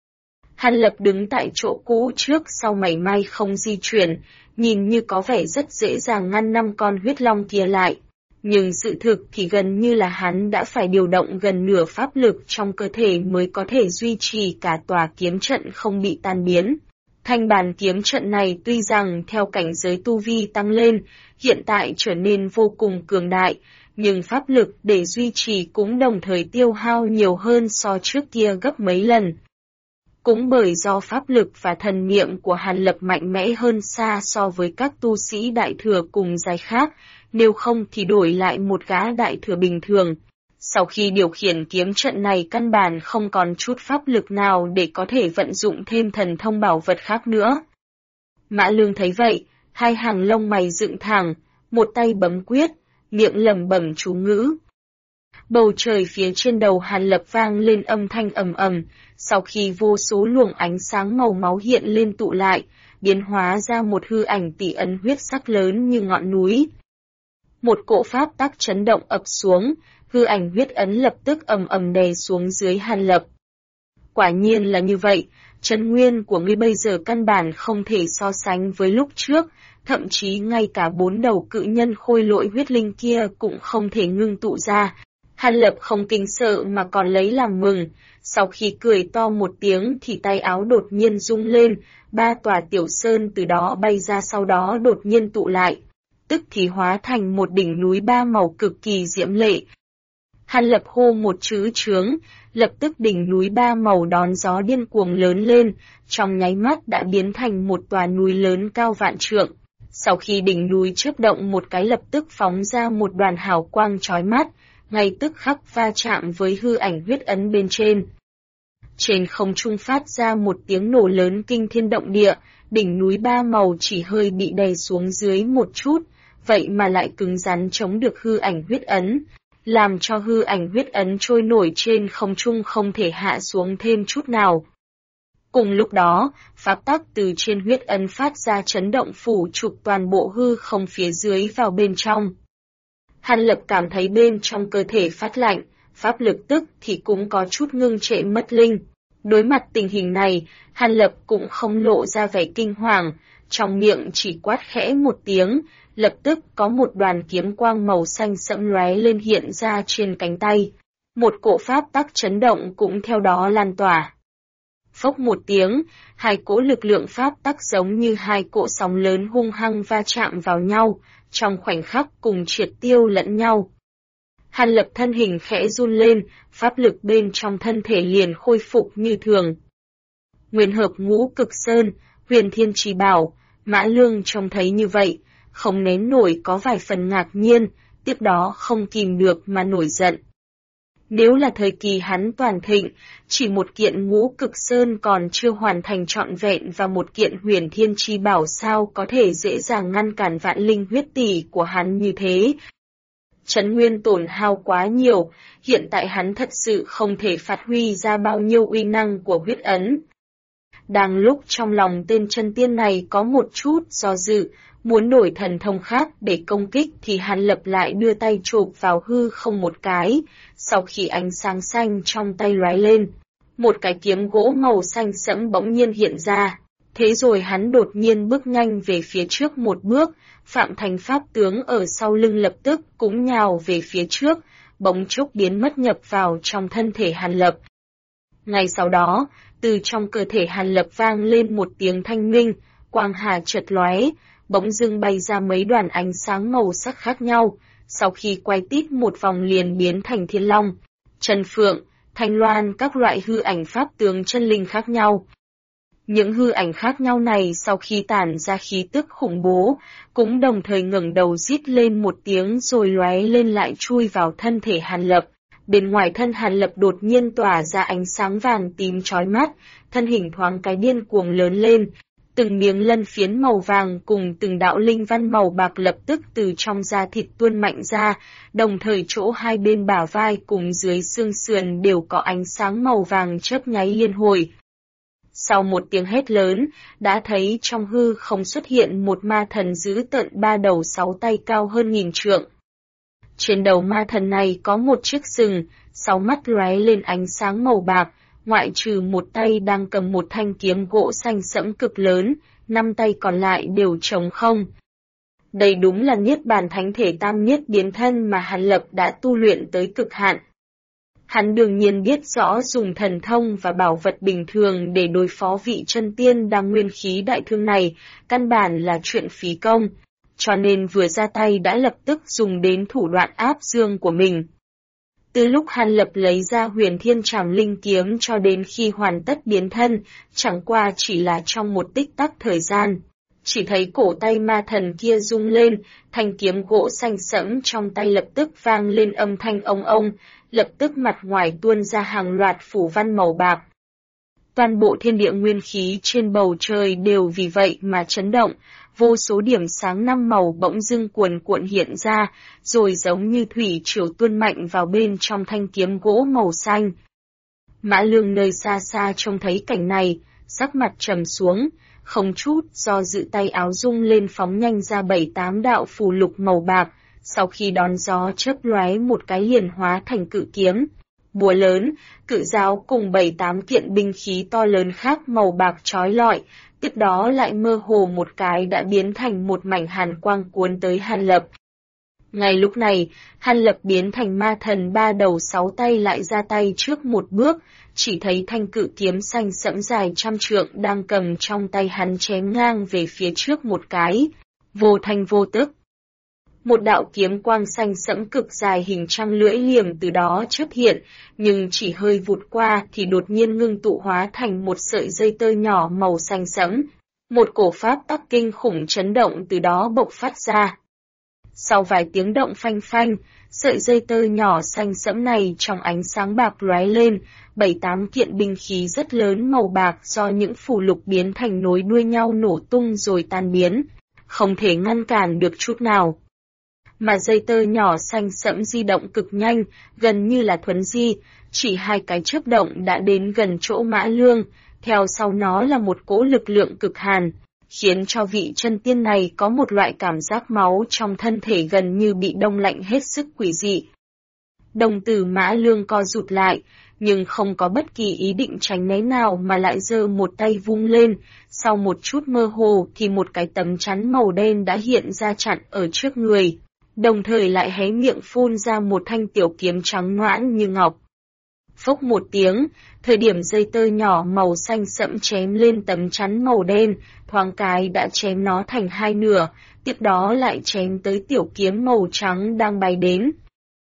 Hàn Lập đứng tại chỗ cũ trước sau mảy may không di chuyển, nhìn như có vẻ rất dễ dàng ngăn 5 con huyết long kia lại. Nhưng sự thực thì gần như là hắn đã phải điều động gần nửa pháp lực trong cơ thể mới có thể duy trì cả tòa kiếm trận không bị tan biến. Thanh bàn kiếm trận này tuy rằng theo cảnh giới tu vi tăng lên, hiện tại trở nên vô cùng cường đại, nhưng pháp lực để duy trì cũng đồng thời tiêu hao nhiều hơn so trước kia gấp mấy lần. Cũng bởi do pháp lực và thần niệm của Hàn Lập mạnh mẽ hơn xa so với các tu sĩ đại thừa cùng giai khác, nếu không thì đổi lại một gã đại thừa bình thường. Sau khi điều khiển kiếm trận này căn bản không còn chút pháp lực nào để có thể vận dụng thêm thần thông bảo vật khác nữa. Mã Lương thấy vậy, hai hàng lông mày dựng thẳng, một tay bấm quyết, miệng lẩm bẩm chú ngữ. Bầu trời phía trên đầu Hàn Lập vang lên âm thanh ầm ầm, sau khi vô số luồng ánh sáng màu máu hiện lên tụ lại, biến hóa ra một hư ảnh tỷ ấn huyết sắc lớn như ngọn núi. Một cỗ pháp tắc chấn động ập xuống, hư ảnh huyết ấn lập tức ầm ầm đè xuống dưới Hàn Lập. Quả nhiên là như vậy, chân nguyên của ngươi bây giờ căn bản không thể so sánh với lúc trước, thậm chí ngay cả 4 đầu cự nhân khôi lỗi huyết linh kia cũng không thể ngưng tụ ra. Hàn Lập không kinh sợ mà còn lấy làm mừng, sau khi cười to một tiếng thì tay áo đột nhiên rung lên, 3 tòa tiểu sơn từ đó bay ra sau đó đột nhiên tụ lại, tức thì hóa thành một đỉnh núi 3 màu cực kỳ diễm lệ. Hàn Lập hô một chữ chướng, lập tức đỉnh núi 3 màu đón gió điên cuồng lớn lên, trong nháy mắt đã biến thành một tòa núi lớn cao vạn trượng. Sau khi đỉnh núi chớp động một cái lập tức phóng ra một đoàn hào quang chói mắt, ngay tức khắc va chạm với hư ảnh huyết ấn bên trên. Trên không trung phát ra một tiếng nổ lớn kinh thiên động địa, đỉnh núi 3 màu chỉ hơi bị đè xuống dưới một chút, vậy mà lại cứng rắn chống được hư ảnh huyết ấn, làm cho hư ảnh huyết ấn trôi nổi trên không trung không thể hạ xuống thêm chút nào. Cùng lúc đó, pháp tắc từ trên huyết ấn phát ra chấn động phủ trục toàn bộ hư không phía dưới vào bên trong. Hàn Lập cảm thấy bên trong cơ thể phát lạnh, pháp lực tức thì cũng có chút ngưng trệ mất linh. Đối mặt tình hình này, Hàn Lập cũng không lộ ra vẻ kinh hoàng, trong miệng chỉ quát khẽ một tiếng, lập tức có một đoàn kiếm quang màu xanh sẫm lóe lên hiện ra trên cánh tay. Một cỗ pháp tắc chấn động cũng theo đó lan tỏa. Phốc một tiếng, hai cỗ lực lượng pháp tắc giống như hai cỗ sóng lớn hung hăng va chạm vào nhau, trong khoảnh khắc cùng triệt tiêu lẫn nhau. Hàn Lập thân hình khẽ run lên, pháp lực bên trong thân thể liền khôi phục như thường. Nguyên hợp ngũ cực sơn, huyền thiên trì bảo, Mã Lương trông thấy như vậy, không nén nổi có vài phần ngạc nhiên, tiếp đó không kìm được mà nổi giận. Nếu là thời kỳ hắn toàn thịnh, chỉ một kiện ngũ cực sơn còn chưa hoàn thành trọn vẹn và một kiện huyền thiên chi bảo sao có thể dễ dàng ngăn cản vạn linh huyết tỷ của hắn như thế. Trấn nguyên tổn hao quá nhiều, hiện tại hắn thật sự không thể phát huy ra bao nhiêu uy năng của huyết ấn. Đang lúc trong lòng tên chân tiên này có một chút do dự, muốn đổi thần thông khác để công kích thì Hàn Lập lại đưa tay chụp vào hư không một cái, sau khi ánh sáng xanh trong tay lóe lên, một cái kiếm gỗ màu xanh sẫm bỗng nhiên hiện ra. Thế rồi hắn đột nhiên bước nhanh về phía trước một bước, Phạm Thành Pháp tướng ở sau lưng lập tức cũng nhào về phía trước, bỗng chốc biến mất nhập vào trong thân thể Hàn Lập. Ngay sau đó, từ trong cơ thể Hàn Lập vang lên một tiếng thanh minh, quang hà chợt lóe, bỗng dưng bay ra mấy đoàn ánh sáng màu sắc khác nhau, sau khi quay tít một vòng liền biến thành Thiên Long, Trần Phượng, Thanh Loan các loại hư ảnh pháp tướng chân linh khác nhau. Những hư ảnh khác nhau này sau khi tản ra khí tức khủng bố, cũng đồng thời ngẩng đầu rít lên một tiếng rồi lóe lên lại chui vào thân thể Hàn Lập. Bên ngoài thân Hàn Lập đột nhiên tỏa ra ánh sáng vàng tím chói mắt, thân hình thoáng cái điên cuồng lớn lên. Từng miếng lân phiến màu vàng cùng từng đạo linh văn màu bạc lập tức từ trong da thịt tuôn mạnh ra, đồng thời chỗ hai bên bả vai cùng dưới xương sườn đều có ánh sáng màu vàng chớp nháy liên hồi. Sau một tiếng hét lớn, đã thấy trong hư không xuất hiện một ma thần dữ tợn 3 đầu 6 tay cao hơn 1000 trượng. Trên đầu ma thần này có một chiếc sừng, 6 mắt lóe lên ánh sáng màu bạc, ngoại trừ một tay đang cầm một thanh kiếm gỗ xanh sẫm cực lớn, 5 tay còn lại đều trống không. Đây đúng là Niết Bàn Thánh Thể Tam Niết Biến Thân mà Hàn Lập đã tu luyện tới cực hạn. Hắn đương nhiên biết rõ dùng thần thông và bảo vật bình thường để đối phó vị chân tiên đang nguyên khí đại thương này, căn bản là chuyện phí công, cho nên vừa ra tay đã lập tức dùng đến thủ đoạn áp dương của mình. Từ lúc Hàn Lập lấy ra Huyền Thiên Trảm Linh kiếm cho đến khi hoàn tất biến thân, chẳng qua chỉ là trong một tích tắc thời gian. Chỉ thấy cổ tay ma thần kia rung lên, thanh kiếm gỗ xanh sẫm trong tay lập tức vang lên âm thanh ông ông, lập tức mặt ngoài tuôn ra hàng loạt phủ văn màu bạc. Toàn bộ thiên địa nguyên khí trên bầu trời đều vì vậy mà chấn động, vô số điểm sáng 5 màu bỗng dưng cuồn cuộn hiện ra, rồi giống như thủy triều tuôn mạnh vào bên trong thanh kiếm gỗ màu xanh. Mã Lương nơi xa xa trông thấy cảnh này, sắc mặt trầm xuống, không chút do dự tay áo rung lên phóng nhanh ra 7-8 đạo phù lục màu bạc, sau khi đón gió chớp lóe một cái liền hóa thành cự kiếm, búa lớn, cự giáo cùng 7-8 kiện binh khí to lớn khác màu bạc chói lọi, tiếp đó lại mơ hồ một cái đã biến thành một mảnh hàn quang cuốn tới Hàn Lập. Ngay lúc này, Hàn Lập biến thành ma thần 3 đầu 6 tay lại ra tay trước một bước, chỉ thấy thanh cự kiếm xanh sẫm dài 100 trượng đang cầm trong tay hắn chém ngang về phía trước một cái, vô thanh vô tức. Một đạo kiếm quang xanh sẫm cực dài hình trăng lưỡi liềm từ đó chớp hiện, nhưng chỉ hơi vụt qua thì đột nhiên ngưng tụ hóa thành một sợi dây tơ nhỏ màu xanh sẫm. Một cổ pháp tắc kinh khủng chấn động từ đó bộc phát ra. Sau vài tiếng động phanh phanh, sợi dây tơ nhỏ xanh sẫm này trong ánh sáng bạc lóe lên, 7-8 kiện binh khí rất lớn màu bạc do những phù lục biến thành nối đuôi nhau nổ tung rồi tan biến, không thể ngăn cản được chút nào. Mà dây tơ nhỏ xanh sẫm di động cực nhanh, gần như là thuấn di, chỉ 2 cái chớp động đã đến gần chỗ Mã Lương, theo sau nó là một cỗ lực lượng cực hàn, khiến cho vị chân tiên này có một loại cảm giác máu trong thân thể gần như bị đông lạnh hết sức quỷ dị. Đồng tử Mã Lương co rụt lại, nhưng không có bất kỳ ý định tránh né nào mà lại giơ một tay vung lên, sau một chút mơ hồ thì một cái tấm chắn màu đen đã hiện ra chặn ở trước người, đồng thời lại hé miệng phun ra một thanh tiểu kiếm trắng noãn như ngọc. Phốc một tiếng, thời điểm dây tơ nhỏ màu xanh sẫm chém lên tấm chắn màu đen, thoáng cái đã chém nó thành 2 nửa, tiếp đó lại chém tới tiểu kiếm màu trắng đang bay đến.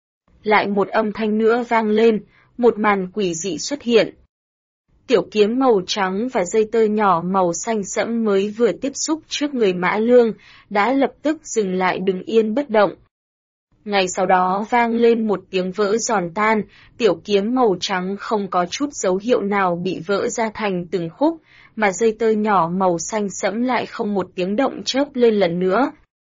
Lại một âm thanh nữa vang lên, một màn quỷ dị xuất hiện. Tiểu kiếm màu trắng và dây tơ nhỏ màu xanh sẫm mới vừa tiếp xúc trước người Mã Lương, đã lập tức dừng lại đứng yên bất động. Ngay sau đó vang lên một tiếng vỡ giòn tan, tiểu kiếm màu trắng không có chút dấu hiệu nào bị vỡ ra thành từng khúc, mà dây tơ nhỏ màu xanh sẫm lại không một tiếng động chớp lên lần nữa.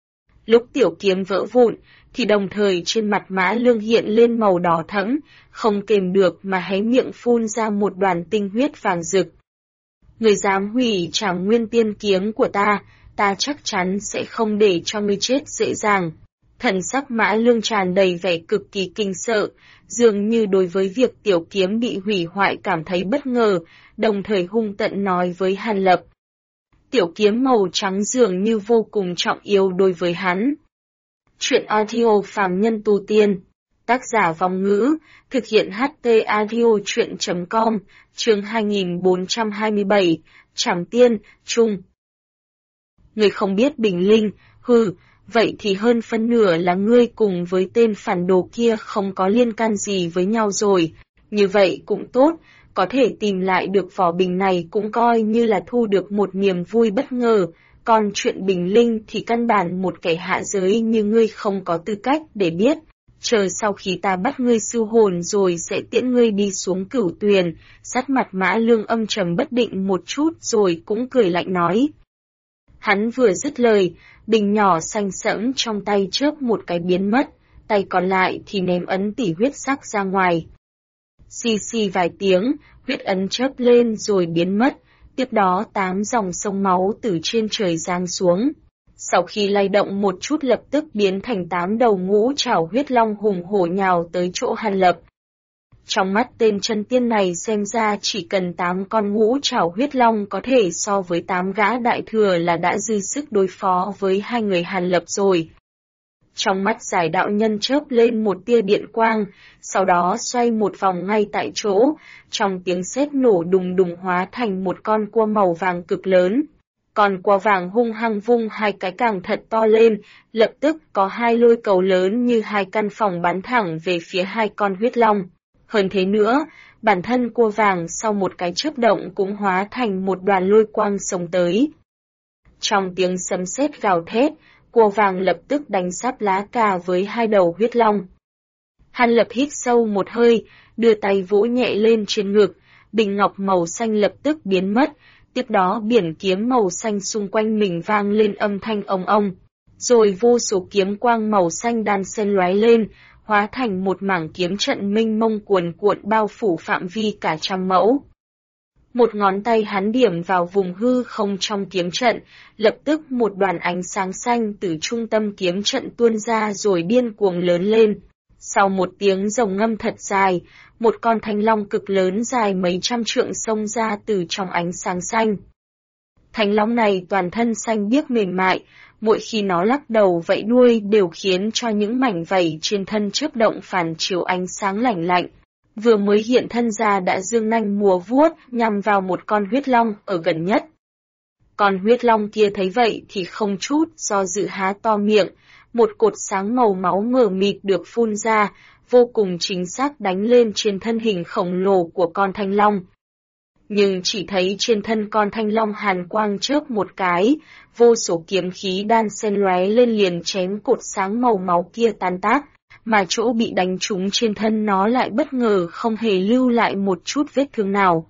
Lúc tiểu kiếm vỡ vụn, thì đồng thời trên mặt Mã Lương hiện lên màu đỏ thẫm, không kềm được mà hé miệng phun ra một đoàn tinh huyết vàng rực. Ngươi dám hủy Trảm Nguyên Tiên kiếm của ta chắc chắn sẽ không để cho ngươi chết dễ dàng. Thần sắc Mã Lương tràn đầy vẻ cực kỳ kinh sợ, dường như đối với việc tiểu kiếm bị hủy hoại cảm thấy bất ngờ, đồng thời hung tợn nói với Hàn Lập. Tiểu kiếm màu trắng dường như vô cùng trọng yếu đối với hắn. Chuyện audio phàm nhân tu tiên, tác giả Vong Ngữ, thực hiện HT audio chuyện.com, chương 2427, Trảm Tiên, Trung. Ngươi không biết Bình Linh, hừ, vậy thì hơn phân nửa là ngươi cùng với tên phản đồ kia không có liên can gì với nhau rồi, như vậy cũng tốt, có thể tìm lại được vỏ bình này cũng coi như là thu được một niềm vui bất ngờ, còn chuyện Bình Linh thì căn bản một kẻ hạ giới như ngươi không có tư cách để biết. Chờ sau khi ta bắt ngươi siêu hồn rồi sẽ tiễn ngươi đi xuống Cửu Tuyền, sắc mặt Mã Lương âm trầm bất định một chút rồi cũng cười lạnh nói. Hắn vừa dứt lời, bình nhỏ xanh sẫm trong tay chớp một cái biến mất, tay còn lại thì ném ấn tỷ huyết sắc ra ngoài. Xì xì vài tiếng, huyết ấn chớp lên rồi biến mất, tiếp đó 8 dòng sông máu từ trên trời giáng xuống. Sau khi lay động một chút lập tức biến thành 8 đầu ngũ trảo huyết long hùng hổ nhào tới chỗ Hàn Lập. Trong mắt tên chân tiên này xem ra chỉ cần 8 con ngũ trảo huyết long có thể so với 8 gã đại thừa là đã dư sức đối phó với hai người Hàn Lập rồi. Trong mắt giải đạo nhân chớp lên một tia điện quang, sau đó xoay một vòng ngay tại chỗ, trong tiếng sét nổ đùng đùng hóa thành một con cua màu vàng cực lớn. Còn cua vàng hung hăng vung hai cái càng thật to lên, lập tức có hai lôi cầu lớn như hai căn phòng bắn thẳng về phía hai con huyết long. Hơn thế nữa, bản thân cua vàng sau một cái chớp động cũng hóa thành một đoàn lôi quang xông tới. Trong tiếng sấm sét gào thét, cua vàng lập tức đánh sáp lá cà với hai đầu huyết long. Hàn Lập hít sâu một hơi, đưa tay vỗ nhẹ lên trên ngực, bình ngọc màu xanh lập tức biến mất, tiếp đó biển kiếm màu xanh xung quanh mình vang lên âm thanh ong ong, rồi vô số kiếm quang màu xanh đan xen lóe lên, hóa thành một mảng kiếm trận mênh mông cuồn cuộn bao phủ phạm vi cả 100 mẫu. Một ngón tay hắn điểm vào vùng hư không trong kiếm trận, lập tức một đoàn ánh sáng xanh từ trung tâm kiếm trận tuôn ra rồi điên cuồng lớn lên. Sau một tiếng rồng ngâm thật dài, một con thanh long cực lớn dài mấy trăm trượng xông ra từ trong ánh sáng xanh. Thanh long này toàn thân xanh biếc mềm mại, mỗi khi nó lắc đầu vẫy đuôi đều khiến cho những mảnh vảy trên thân chớp động phản chiếu ánh sáng lạnh lạnh. Vừa mới hiện thân ra đã dương nanh múa vuốt nhằm vào một con huyết long ở gần nhất. Con huyết long kia thấy vậy thì không chút do dự há to miệng, một cột sáng màu máu mờ mịt được phun ra, vô cùng chính xác đánh lên trên thân hình khổng lồ của con thanh long. Nhưng chỉ thấy trên thân con thanh long hàn quang chớp một cái, vô số kiếm khí đan xen lóe lên liền chém cột sáng màu máu kia tan tác, mà chỗ bị đánh trúng trên thân nó lại bất ngờ không hề lưu lại một chút vết thương nào.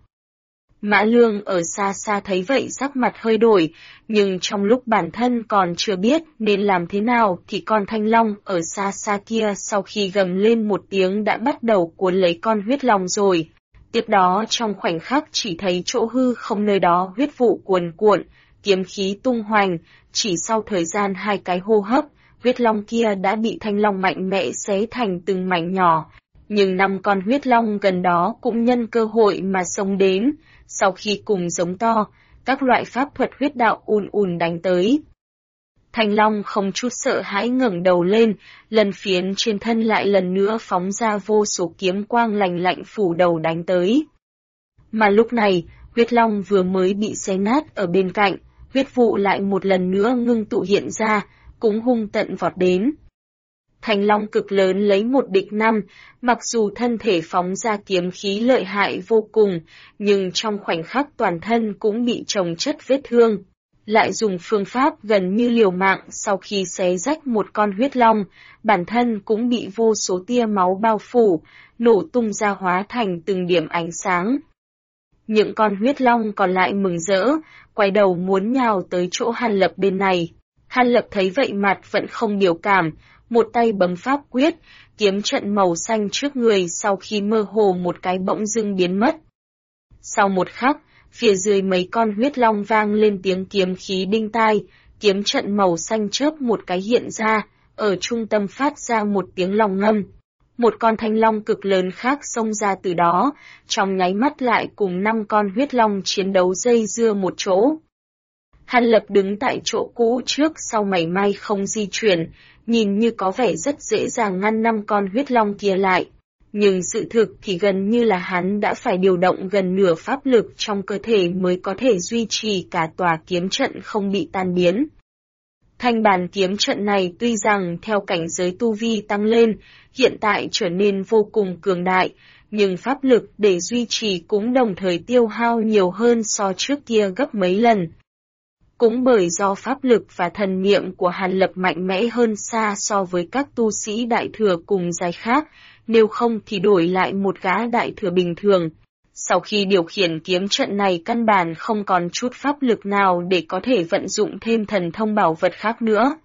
Mã Lương ở xa xa thấy vậy sắc mặt hơi đổi, nhưng trong lúc bản thân còn chưa biết nên làm thế nào thì con thanh long ở xa xa kia sau khi gầm lên một tiếng đã bắt đầu cuốn lấy con huyết long rồi. Tiếp đó trong khoảnh khắc chỉ thấy chỗ hư không nơi đó huyết vụ cuồn cuộn, kiếm khí tung hoành, chỉ sau thời gian 2 cái hô hấp, huyết long kia đã bị thanh long mạnh mẽ xé thành từng mảnh nhỏ. Nhưng 5 con huyết long gần đó cũng nhân cơ hội mà xông đến, sau khi cùng giống to, các loại pháp thuật huyết đạo ùn ùn đánh tới. Thanh long không chút sợ hãi ngẩng đầu lên, lần phiến trên thân lại lần nữa phóng ra vô số kiếm quang lành lạnh phủ đầu đánh tới. Mà lúc này, huyết long vừa mới bị xé nát ở bên cạnh, huyết vụ lại một lần nữa ngưng tụ hiện ra, cũng hung tận vọt đến. Thanh long cực lớn lấy một địch 5, mặc dù thân thể phóng ra kiếm khí lợi hại vô cùng, nhưng trong khoảnh khắc toàn thân cũng bị chồng chất vết thương. Lại dùng phương pháp gần như liều mạng sau khi xé rách một con huyết long, bản thân cũng bị vô số tia máu bao phủ, nổ tung ra hóa thành từng điểm ánh sáng. Những con huyết long còn lại mừng rỡ, quay đầu muốn nhào tới chỗ Hàn Lập bên này. Hàn Lập thấy vậy mặt vẫn không biểu cảm, một tay bấm pháp quyết, kiếm trận màu xanh trước người sau khi mơ hồ một cái bỗng dưng biến mất. Sau một khắc, Phía dưới mấy con huyết long vang lên tiếng kiếm khí đinh tai, kiếm trận màu xanh chớp một cái hiện ra, ở trung tâm phát ra một tiếng long ngâm. Một con thanh long cực lớn khác xông ra từ đó, trong nháy mắt lại cùng 5 con huyết long chiến đấu dây dưa một chỗ. Hàn Lập đứng tại chỗ cũ trước sau mảy may không di chuyển, nhìn như có vẻ rất dễ dàng ngăn 5 con huyết long kia lại. Nhưng sự thực thì gần như là hắn đã phải điều động gần nửa pháp lực trong cơ thể mới có thể duy trì cả tòa kiếm trận không bị tan biến. Thanh bàn kiếm trận này tuy rằng theo cảnh giới tu vi tăng lên, hiện tại trở nên vô cùng cường đại, nhưng pháp lực để duy trì cũng đồng thời tiêu hao nhiều hơn so trước kia gấp mấy lần. Cũng bởi do pháp lực và thần niệm của Hàn Lập mạnh mẽ hơn xa so với các tu sĩ đại thừa cùng giai khác, nếu không thì đổi lại một gã đại thừa bình thường. Sau khi điều khiển kiếm trận này căn bản không còn chút pháp lực nào để có thể vận dụng thêm thần thông bảo vật khác nữa.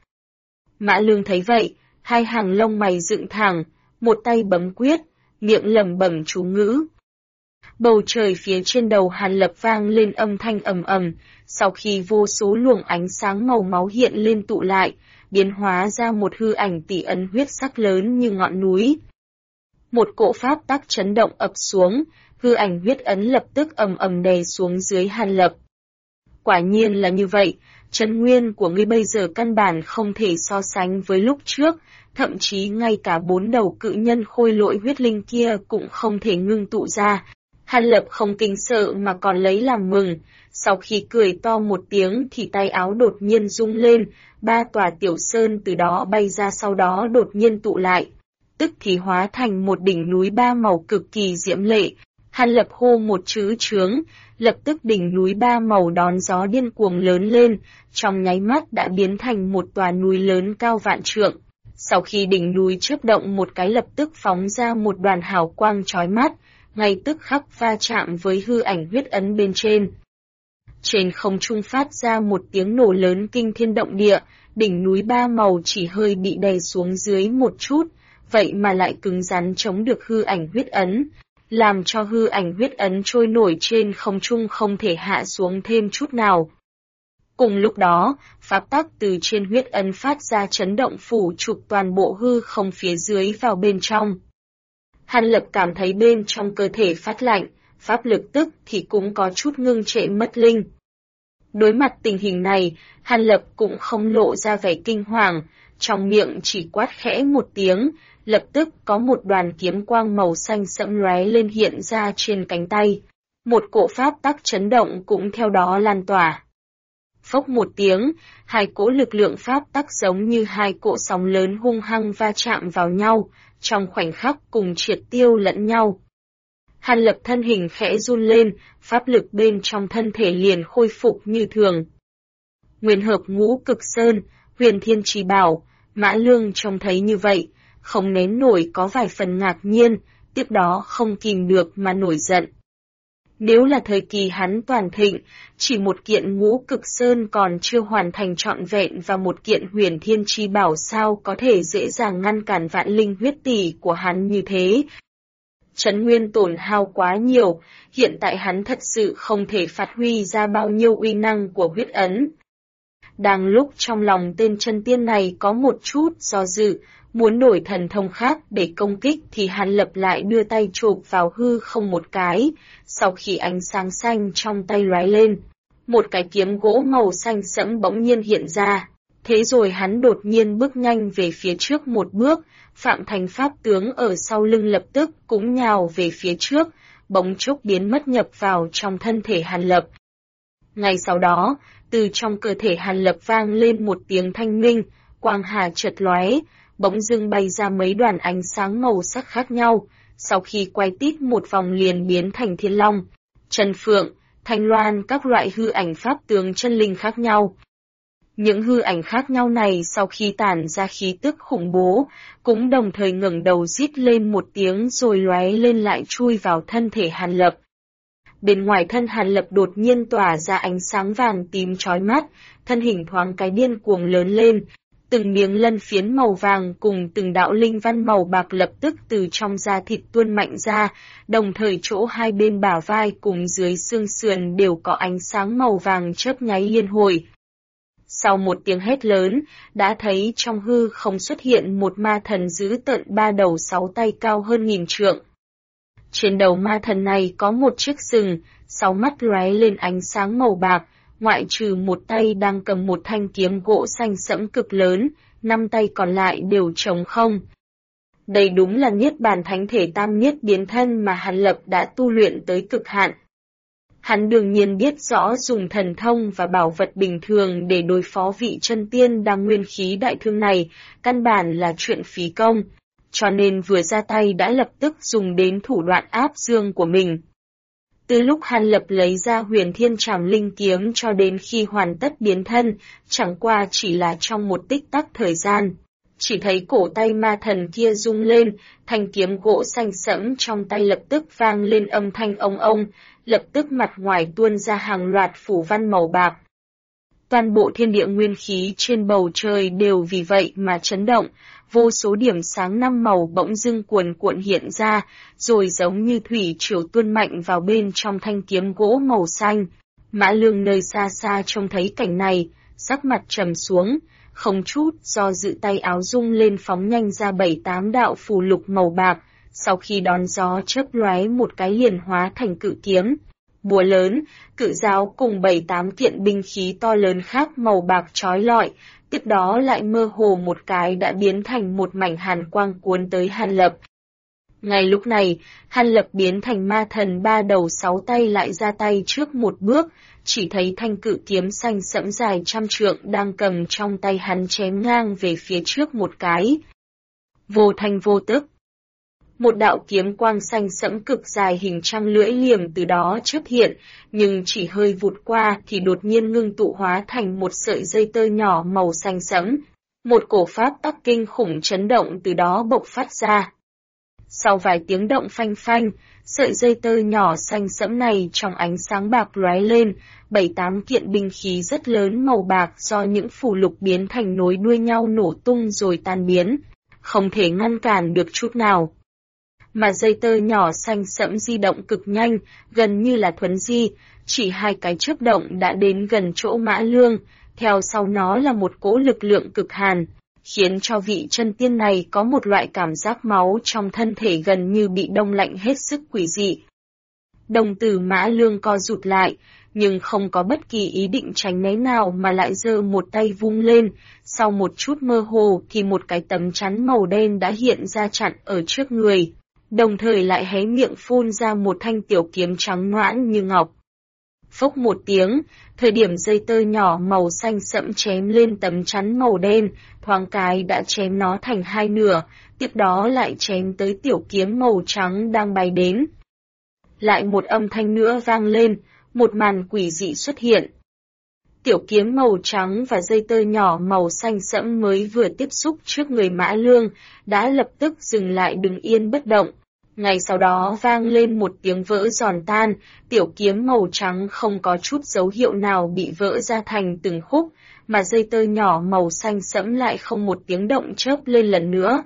Mã Lương thấy vậy, hai hàng lông mày dựng thẳng, một tay bấm quyết, miệng lẩm bẩm chú ngữ. Bầu trời phía trên đầu Hàn Lập vang lên âm thanh ầm ầm, sau khi vô số luồng ánh sáng màu máu hiện lên tụ lại, biến hóa ra một hư ảnh tỷ ấn huyết sắc lớn như ngọn núi. Một cỗ pháp tắc chấn động ập xuống, hư ảnh huyết ấn lập tức ầm ầm đè xuống dưới Hàn Lập. Quả nhiên là như vậy, chân nguyên của ngươi bây giờ căn bản không thể so sánh với lúc trước, thậm chí ngay cả 4 đầu cự nhân khôi lỗi huyết linh kia cũng không thể ngưng tụ ra. Hàn Lập không kinh sợ mà còn lấy làm mừng, sau khi cười to một tiếng thì tay áo đột nhiên rung lên, 3 tòa tiểu sơn từ đó bay ra sau đó đột nhiên tụ lại, tức thì hóa thành một đỉnh núi 3 màu cực kỳ diễm lệ. Hàn Lập hô một chữ chướng, lập tức đỉnh núi 3 màu đón gió điên cuồng lớn lên, trong nháy mắt đã biến thành một tòa núi lớn cao vạn trượng. Sau khi đỉnh núi chớp động một cái lập tức phóng ra một đoàn hào quang chói mắt, ngay tức khắc va chạm với hư ảnh huyết ấn bên trên. Trên không trung phát ra một tiếng nổ lớn kinh thiên động địa, đỉnh núi 3 màu chỉ hơi bị đè xuống dưới một chút, vậy mà lại cứng rắn chống được hư ảnh huyết ấn, làm cho hư ảnh huyết ấn trôi nổi trên không trung không thể hạ xuống thêm chút nào. Cùng lúc đó, pháp tắc từ trên huyết ấn phát ra chấn động phủ trục toàn bộ hư không phía dưới vào bên trong. Hàn Lập cảm thấy bên trong cơ thể phát lạnh, pháp lực tức thì cũng có chút ngưng trệ mất linh. Đối mặt tình hình này, Hàn Lập cũng không lộ ra vẻ kinh hoàng, trong miệng chỉ quát khẽ một tiếng, lập tức có một đoàn kiếm quang màu xanh sẫm lóe lên hiện ra trên cánh tay. Một cỗ pháp tắc chấn động cũng theo đó lan tỏa. Phốc một tiếng, hai cỗ lực lượng pháp tắc giống như hai cỗ sóng lớn hung hăng va chạm vào nhau, trong khoảnh khắc cùng triệt tiêu lẫn nhau. Hàn Lập thân hình khẽ run lên, pháp lực bên trong thân thể liền khôi phục như thường. Nguyên hợp ngũ cực sơn, huyền thiên trì bảo, Mã Lương trông thấy như vậy, không nén nổi có vài phần ngạc nhiên, tiếp đó không kìm được mà nổi giận. Nếu là thời kỳ hắn toàn thịnh, chỉ một kiện ngũ cực sơn còn chưa hoàn thành trọn vẹn và một kiện huyền thiên chi bảo sao có thể dễ dàng ngăn cản vạn linh huyết tỷ của hắn như thế. Trấn nguyên tổn hao quá nhiều, hiện tại hắn thật sự không thể phát huy ra bao nhiêu uy năng của huyết ấn. Đang lúc trong lòng tên chân tiên này có một chút do dự, muốn đổi thần thông khác để công kích thì Hàn Lập lại đưa tay chụp vào hư không một cái, sau khi ánh sáng xanh trong tay lóe lên, một cái kiếm gỗ màu xanh sẫm bỗng nhiên hiện ra. Thế rồi hắn đột nhiên bước nhanh về phía trước một bước, Phạm Thành Pháp tướng ở sau lưng lập tức cũng nhào về phía trước, bỗng chốc biến mất nhập vào trong thân thể Hàn Lập. Ngay sau đó, từ trong cơ thể Hàn Lập vang lên một tiếng thanh minh, quang hà chợt lóe, bỗng dưng bay ra mấy đoàn ánh sáng màu sắc khác nhau, sau khi quay tít một vòng liền biến thành Thiên Long, Trần Phượng, Thanh Loan các loại hư ảnh pháp tướng chân linh khác nhau. Những hư ảnh khác nhau này sau khi tản ra khí tức khủng bố, cũng đồng thời ngẩng đầu rít lên một tiếng rồi lóe lên lại chui vào thân thể Hàn Lập. Bên ngoài thân Hàn Lập đột nhiên tỏa ra ánh sáng vàng tím chói mắt, thân hình thoáng cái điên cuồng lớn lên, Từng miếng lân phiến màu vàng cùng từng đạo linh văn màu bạc lập tức từ trong da thịt tuôn mạnh ra, đồng thời chỗ hai bên bả vai cùng dưới xương sườn đều có ánh sáng màu vàng chớp nháy liên hồi. Sau một tiếng hét lớn, đã thấy trong hư không xuất hiện một ma thần dữ tợn 3 đầu 6 tay cao hơn 1000 trượng. Trên đầu ma thần này có một chiếc sừng, 6 mắt lóe lên ánh sáng màu bạc, ngoại trừ một tay đang cầm một thanh kiếm gỗ xanh sẫm cực lớn, 5 tay còn lại đều trống không. Đây đúng là Niết Bàn Thánh Thể Tam Niết Biến Thân mà Hàn Lập đã tu luyện tới cực hạn. Hắn đương nhiên biết rõ dùng thần thông và bảo vật bình thường để đối phó vị chân tiên đang nguyên khí đại thương này, căn bản là chuyện phí công, cho nên vừa ra tay đã lập tức dùng đến thủ đoạn áp dương của mình. Từ lúc Hàn Lập lấy ra Huyền Thiên Trảm Linh Kiếm cho đến khi hoàn tất biến thân, chẳng qua chỉ là trong một tích tắc thời gian. Chỉ thấy cổ tay ma thần kia rung lên, thanh kiếm gỗ xanh sẫm trong tay lập tức vang lên âm thanh ông, lập tức mặt ngoài tuôn ra hàng loạt phủ văn màu bạc. Toàn bộ thiên địa nguyên khí trên bầu trời đều vì vậy mà chấn động, vô số điểm sáng 5 màu bỗng dưng cuồn cuộn hiện ra, rồi giống như thủy triều tuôn mạnh vào bên trong thanh kiếm gỗ màu xanh. Mã Lương nơi xa xa trông thấy cảnh này, sắc mặt trầm xuống, không chút do dự tay áo rung lên phóng nhanh ra 7-8 đạo phù lục màu bạc, sau khi đón gió chớp lóe một cái liền hóa thành cự kiếm, búa lớn, cự giáo cùng 7-8 kiện binh khí to lớn khác màu bạc chói lọi, tiếp đó lại mơ hồ một cái đã biến thành một mảnh hàn quang cuốn tới Hàn Lập. Ngay lúc này, Hàn Lập biến thành ma thần 3 đầu 6 tay lại ra tay trước một bước, chỉ thấy thanh cự kiếm xanh sẫm dài 100 trượng đang cầm trong tay hắn chém ngang về phía trước một cái. Vô thanh vô tức. Một đạo kiếm quang xanh sẫm cực dài hình trăng lưỡi liềm từ đó chớp hiện, nhưng chỉ hơi vụt qua thì đột nhiên ngưng tụ hóa thành một sợi dây tơ nhỏ màu xanh sẫm. Một cổ pháp tắc kinh khủng chấn động từ đó bộc phát ra. Sau vài tiếng động phanh phanh, sợi dây tơ nhỏ xanh sẫm này trong ánh sáng bạc lóe lên, 7-8 kiện binh khí rất lớn màu bạc do những phù lục biến thành nối đuôi nhau nổ tung rồi tan biến, không thể ngăn cản được chút nào. Mà dây tơ nhỏ xanh sẫm di động cực nhanh, gần như là thuấn di, chỉ 2 cái chớp động đã đến gần chỗ Mã Lương, theo sau nó là một cỗ lực lượng cực hàn, khiến cho vị chân tiên này có một loại cảm giác máu trong thân thể gần như bị đông lạnh hết sức quỷ dị. Đồng tử Mã Lương co rụt lại, nhưng không có bất kỳ ý định tránh né nào mà lại giơ một tay vung lên, sau một chút mơ hồ thì một cái tấm chắn màu đen đã hiện ra chặn ở trước người, đồng thời lại hé miệng phun ra một thanh tiểu kiếm trắng noãn như ngọc. Phốc một tiếng, thời điểm dây tơ nhỏ màu xanh sẫm chém lên tấm chắn màu đen, thoáng cái đã chém nó thành 2 nửa, tiếp đó lại chém tới tiểu kiếm màu trắng đang bay đến. Lại một âm thanh nữa vang lên, một màn quỷ dị xuất hiện. Tiểu kiếm màu trắng và dây tơ nhỏ màu xanh sẫm mới vừa tiếp xúc trước người Mã Lương, đã lập tức dừng lại đứng yên bất động. Ngay sau đó vang lên một tiếng vỡ giòn tan, tiểu kiếm màu trắng không có chút dấu hiệu nào bị vỡ ra thành từng khúc, mà dây tơ nhỏ màu xanh sẫm lại không một tiếng động chớp lên lần nữa.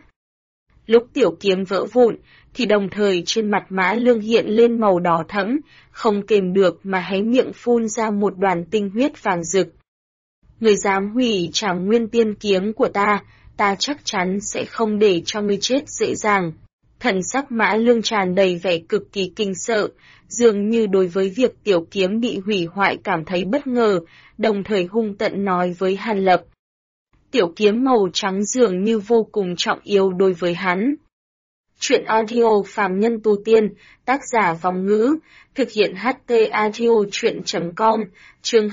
Lúc tiểu kiếm vỡ vụn, thì đồng thời trên mặt Mã Lương hiện lên màu đỏ thẫm, không kềm được mà hé miệng phun ra một đoàn tinh huyết vàng rực. Người dám hủy Trảm Nguyên Tiên kiếm của ta chắc chắn sẽ không để cho ngươi chết dễ dàng. Thần sắc Mã Lương tràn đầy vẻ cực kỳ kinh sợ, dường như đối với việc tiểu kiếm bị hủy hoại cảm thấy bất ngờ, đồng thời hung tợn nói với Hàn Lập. Tiểu kiếm màu trắng dường như vô cùng trọng yếu đối với hắn. Chuyện audio Phàm Nhân Tu Tiên, tác giả Vòng Ngữ, thực hiện HT Audio Chuyện.com, chương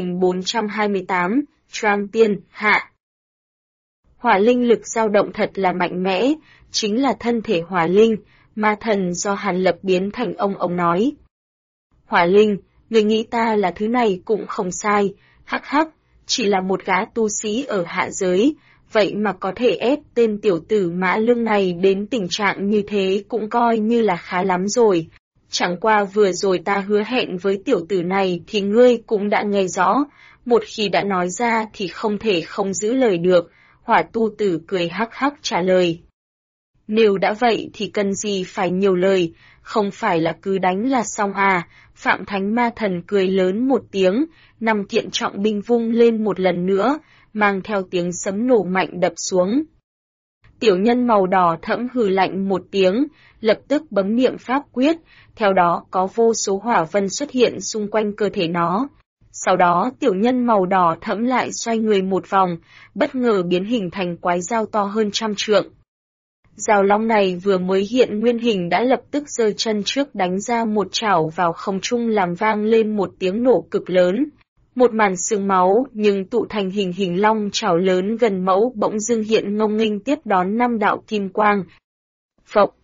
2428, Tram Tiên, Hạ. Hỏa linh lực dao động thật là mạnh mẽ, chính là thân thể hỏa linh, ma thần do Hàn Lập biến thành ông nói. Hỏa linh, người nghĩ ta là thứ này cũng không sai, hắc hắc, chỉ là một gã tu sĩ ở hạ giới, vậy mà có thể ép tên tiểu tử Mã Lương này đến tình trạng như thế cũng coi như là khá lắm rồi. Chẳng qua vừa rồi ta hứa hẹn với tiểu tử này thì ngươi cũng đã nghe rõ, một khi đã nói ra thì không thể không giữ lời được, Hỏa tu tử cười hắc hắc trả lời. Nếu đã vậy thì cần gì phải nhiều lời, không phải là cứ đánh là xong à? Phạm Thánh Ma Thần cười lớn một tiếng, 5 kiện trọng binh vung lên một lần nữa, mang theo tiếng sấm nổ mạnh đập xuống. Tiểu nhân màu đỏ thẫm hừ lạnh một tiếng, lập tức bấm niệm pháp quyết, theo đó có vô số hỏa vân xuất hiện xung quanh cơ thể nó. Sau đó tiểu nhân màu đỏ thẫm lại xoay người một vòng, bất ngờ biến hình thành quái dao to hơn 100 trượng. Dao long này vừa mới hiện nguyên hình đã lập tức giơ chân trước đánh ra một chảo vào không trung làm vang lên một tiếng nổ cực lớn. Một màn sương máu nhưng tụ thành hình long chảo lớn gần mẫu bỗng dưng hiện ngông nghênh tiếp đón 5 đạo kim quang. Phộc!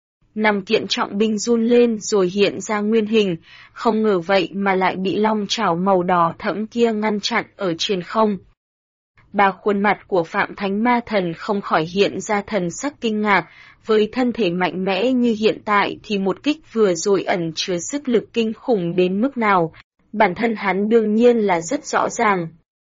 5 kiện trọng binh run lên rồi hiện ra nguyên hình, không ngờ vậy mà lại bị long chảo màu đỏ thẫm kia ngăn chặn ở trên không. Ba khuôn mặt của Phạm Thánh Ma Thần không khỏi hiện ra thần sắc kinh ngạc, với thân thể mạnh mẽ như hiện tại thì một kích vừa rồi ẩn chứa sức lực kinh khủng đến mức nào, bản thân hắn đương nhiên là rất rõ ràng.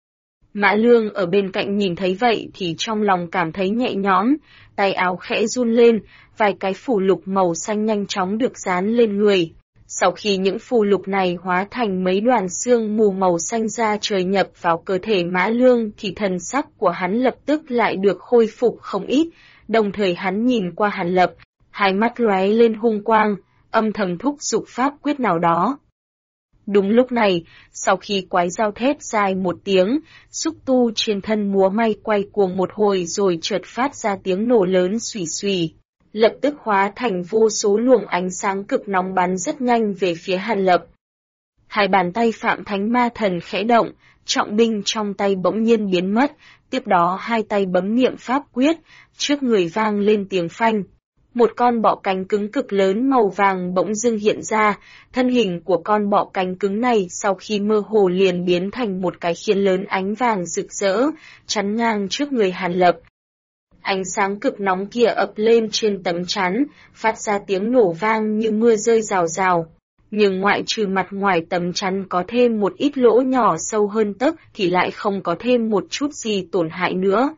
Mã Lương ở bên cạnh nhìn thấy vậy thì trong lòng cảm thấy nhẹ nhõm, tay áo khẽ run lên, vài cái phù lục màu xanh nhanh chóng được dán lên người. Sau khi những phù lục này hóa thành mấy đoàn xương mù màu xanh ra trời nhập vào cơ thể Mã Lương thì thần sắc của hắn lập tức lại được khôi phục không ít, đồng thời hắn nhìn qua Hàn Lập, hai mắt lóe lên hung quang, âm thầm thúc giục pháp quyết nào đó. Đúng lúc này, sau khi quái dao thét dài một tiếng, xúc tu trên thân múa may quay cuồng một hồi rồi chợt phát ra tiếng nổ lớn xùy xùy, lập tức hóa thành vô số luồng ánh sáng cực nóng bắn rất nhanh về phía Hàn Lập. Hai bàn tay Phạm Thánh Ma Thần khẽ động, trọng binh trong tay bỗng nhiên biến mất, tiếp đó hai tay bấm niệm pháp quyết, trước người vang lên tiếng phanh. Một con bọ cánh cứng cực lớn màu vàng bỗng dưng hiện ra, thân hình của con bọ cánh cứng này sau khi mơ hồ liền biến thành một cái khiên lớn ánh vàng rực rỡ, chắn ngang trước người Hàn Lập. Ánh sáng cực nóng kia ập lên trên tấm chắn, phát ra tiếng nổ vang như mưa rơi rào rào. Nhưng ngoại trừ mặt ngoài tấm chắn có thêm một ít lỗ nhỏ sâu hơn tấc thì lại không có thêm một chút gì tổn hại nữa.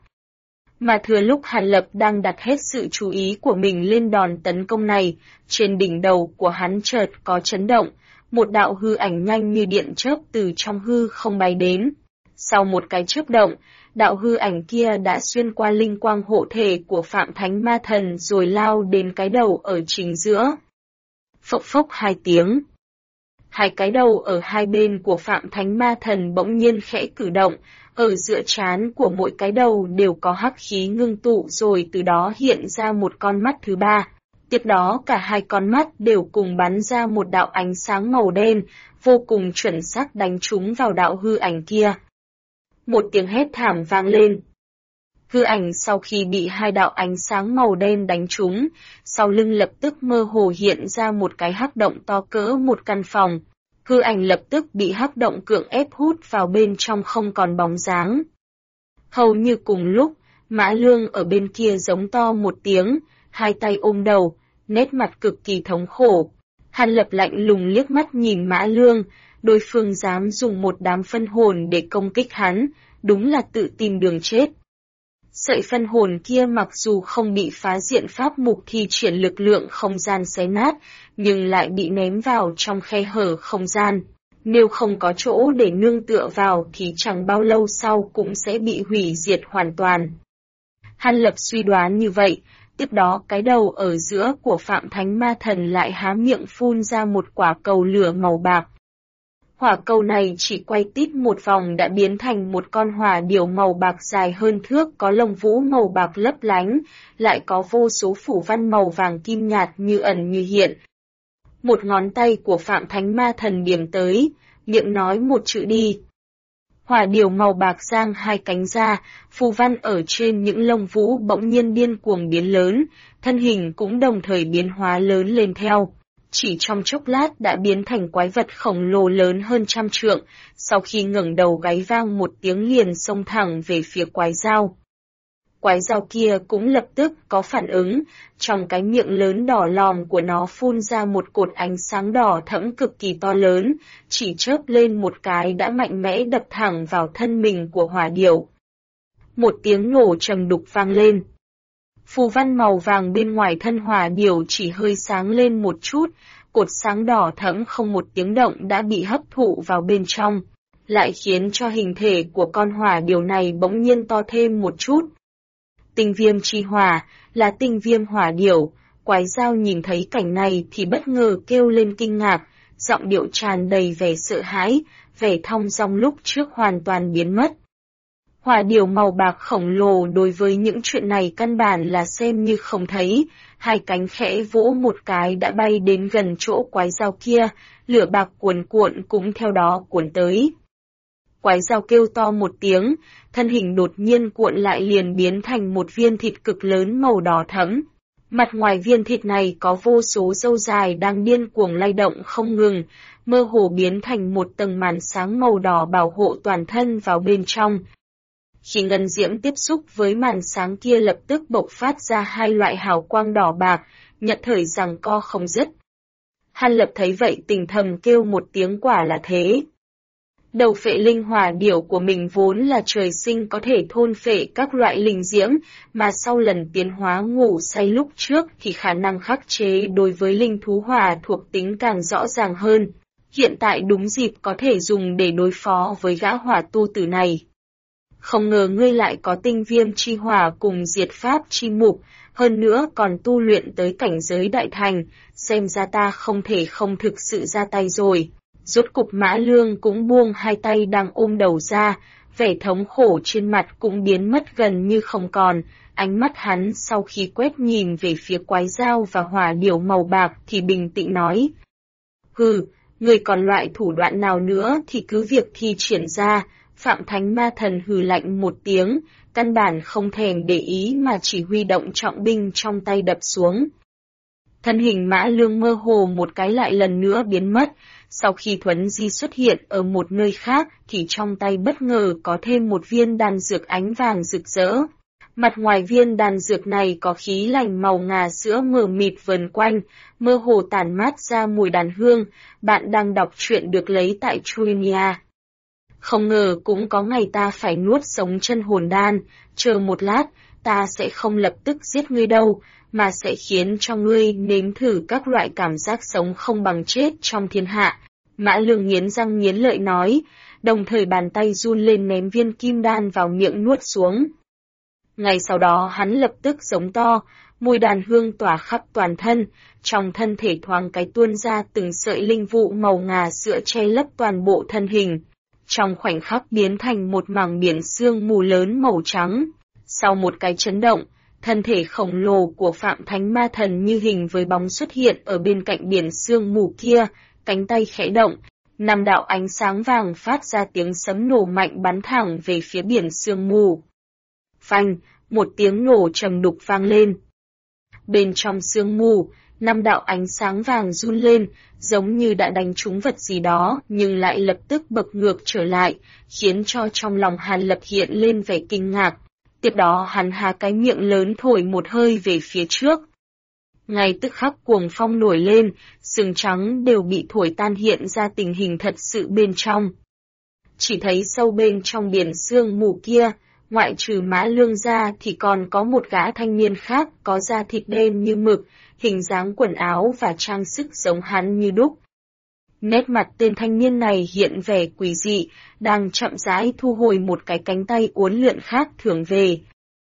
Mà thừa lúc Hàn Lập đang đặt hết sự chú ý của mình lên đòn tấn công này, trên đỉnh đầu của hắn chợt có chấn động, một đạo hư ảnh nhanh như điện chớp từ trong hư không bay đến. Sau một cái chớp động, đạo hư ảnh kia đã xuyên qua linh quang hộ thể của Phạm Thánh Ma Thần rồi lao đến cái đầu ở chính giữa. Phốc phốc hai tiếng. Hai cái đầu ở hai bên của Phạm Thánh Ma Thần bỗng nhiên khẽ cử động, ở giữa trán của mỗi cái đầu đều có hắc khí ngưng tụ rồi từ đó hiện ra một con mắt thứ ba. Tiếp đó cả hai con mắt đều cùng bắn ra một đạo ánh sáng màu đen, vô cùng chuẩn xác đánh trúng vào đạo hư ảnh kia. Một tiếng hét thảm vang lên. Hư ảnh sau khi bị hai đạo ánh sáng màu đen đánh trúng, sau lưng lập tức mơ hồ hiện ra một cái hắc động to cỡ một căn phòng. Hư ảnh lập tức bị hắc động cưỡng ép hút vào bên trong không còn bóng dáng. Hầu như cùng lúc, Mã Lương ở bên kia giống to một tiếng, hai tay ôm đầu, nét mặt cực kỳ thống khổ. Hàn Lập lạnh lùng liếc mắt nhìn Mã Lương, đối phương dám dùng một đám phân hồn để công kích hắn, đúng là tự tìm đường chết. Sợi phân hồn kia mặc dù không bị phá diện pháp mục thi triển lực lượng không gian xé nát, nhưng lại bị ném vào trong khe hở không gian. Nếu không có chỗ để nương tựa vào thì chẳng bao lâu sau cũng sẽ bị hủy diệt hoàn toàn. Hàn Lập suy đoán như vậy, tiếp đó cái đầu ở giữa của Phạm Thánh Ma Thần lại há miệng phun ra một quả cầu lửa màu bạc. Hỏa cầu này chỉ quay tít một vòng đã biến thành một con hỏa điểu màu bạc dài hơn thước có lông vũ màu bạc lấp lánh, lại có vô số phủ văn màu vàng kim nhạt như ẩn như hiện. Một ngón tay của Phạm Thánh Ma Thần điểm tới, miệng nói một chữ đi. Hỏa điểu màu bạc giang hai cánh ra, phù văn ở trên những lông vũ bỗng nhiên điên cuồng biến lớn, thân hình cũng đồng thời biến hóa lớn lên theo. Chỉ trong chốc lát đã biến thành quái vật khổng lồ lớn hơn 100 trượng, sau khi ngẩng đầu gáy vang một tiếng liền xông thẳng về phía quái dao. Quái dao kia cũng lập tức có phản ứng, trong cái miệng lớn đỏ lòm của nó phun ra một cột ánh sáng đỏ thẫm cực kỳ to lớn, chỉ chớp lên một cái đã mạnh mẽ đập thẳng vào thân mình của hỏa điểu. một tiếng nổ trầm đục vang lên. Phù văn màu vàng bên ngoài thân hỏa điểu chỉ hơi sáng lên một chút, cột sáng đỏ thẫm không một tiếng động đã bị hấp thụ vào bên trong, lại khiến cho hình thể của con hỏa điểu này bỗng nhiên to thêm một chút. Tinh viêm chi hỏa, là tinh viêm hỏa điểu, quái dao nhìn thấy cảnh này thì bất ngờ kêu lên kinh ngạc, giọng điệu tràn đầy vẻ sợ hãi, vẻ thong dong lúc trước hoàn toàn biến mất. Hỏa điểu màu bạc khổng lồ đối với những chuyện này căn bản là xem như không thấy, hai cánh khẽ vỗ một cái đã bay đến gần chỗ quái dao kia, lửa bạc cuồn cuộn cũng theo đó cuốn tới. Quái dao kêu to một tiếng, thân hình đột nhiên cuộn lại liền biến thành một viên thịt cực lớn màu đỏ thẫm. Mặt ngoài viên thịt này có vô số râu dài đang điên cuồng lay động không ngừng, mơ hồ biến thành một tầng màn sáng màu đỏ bảo hộ toàn thân vào bên trong. Khi ngân diễm tiếp xúc với màn sáng kia lập tức bộc phát ra hai loại hào quang đỏ bạc, nhận thời giằng co không dứt. Hàn Lập thấy vậy tình thầm kêu một tiếng quả là thế. Đầu phệ linh hỏa điểu của mình vốn là trời sinh có thể thôn phệ các loại linh diễm, mà sau lần tiến hóa ngủ say lúc trước thì khả năng khắc chế đối với linh thú hỏa thuộc tính càng rõ ràng hơn. Hiện tại đúng dịp có thể dùng để đối phó với gã hỏa tu tử này. Không ngờ ngươi lại có tinh viêm chi hỏa cùng diệt pháp chi mục, hơn nữa còn tu luyện tới cảnh giới đại thành, xem ra ta không thể không thực sự ra tay rồi. Rốt cục Mã Lương cũng buông hai tay đang ôm đầu ra, vẻ thống khổ trên mặt cũng biến mất gần như không còn, ánh mắt hắn sau khi quét nhìn về phía quái dao và hỏa điểu màu bạc thì bình tĩnh nói. Hừ, người còn loại thủ đoạn nào nữa thì cứ việc thi triển ra. Phạm Thánh Ma Thần hừ lạnh một tiếng, căn bản không thèm để ý mà chỉ huy động trọng binh trong tay đập xuống. Thân hình Mã Lương mơ hồ một cái lại lần nữa biến mất, sau khi Thuấn Di xuất hiện ở một nơi khác thì trong tay bất ngờ có thêm một viên đan dược ánh vàng rực rỡ. Mặt ngoài viên đan dược này có khí lành màu ngà sữa mờ mịt vần quanh, mơ hồ tản mát ra mùi đàn hương. Bạn đang đọc truyện được lấy tại Truenia. Không ngờ cũng có ngày ta phải nuốt sống chân hồn đan, chờ một lát, ta sẽ không lập tức giết ngươi đâu, mà sẽ khiến cho ngươi nếm thử các loại cảm giác sống không bằng chết trong thiên hạ. Mã Lương nghiến răng nghiến lợi nói, đồng thời bàn tay run lên ném viên kim đan vào miệng nuốt xuống. Ngay sau đó hắn lập tức giống to, mùi đàn hương tỏa khắp toàn thân, trong thân thể thoáng cái tuôn ra từng sợi linh vụ màu ngà sữa che lấp toàn bộ thân hình. Trong khoảnh khắc biến thành một mảng biển sương mù lớn màu trắng. Sau một cái chấn động, thân thể khổng lồ của Phạm Thánh Ma Thần như hình với bóng xuất hiện ở bên cạnh biển sương mù kia, cánh tay khẽ động, 5 đạo ánh sáng vàng phát ra tiếng sấm nổ mạnh bắn thẳng về phía biển sương mù. Phanh, một tiếng nổ trầm đục vang lên. Bên trong sương mù, 5 đạo ánh sáng vàng run lên, giống như đã đánh trúng vật gì đó, nhưng lại lập tức bật ngược trở lại, khiến cho trong lòng Hàn Lập hiện lên vẻ kinh ngạc. Tiếp đó hắn há cái miệng lớn thổi một hơi về phía trước. Ngay tức khắc cuồng phong nổi lên, sừng trắng đều bị thổi tan hiện ra tình hình thật sự bên trong. Chỉ thấy sâu bên trong biển sương mù kia, ngoại trừ Mã Lương ra thì còn có một gã thanh niên khác có da thịt đen như mực, hình dáng quần áo và trang sức giống hắn như đúc. Nét mặt tên thanh niên này hiện vẻ quỷ dị, đang chậm rãi thu hồi một cái cánh tay uốn lượn khác thường về.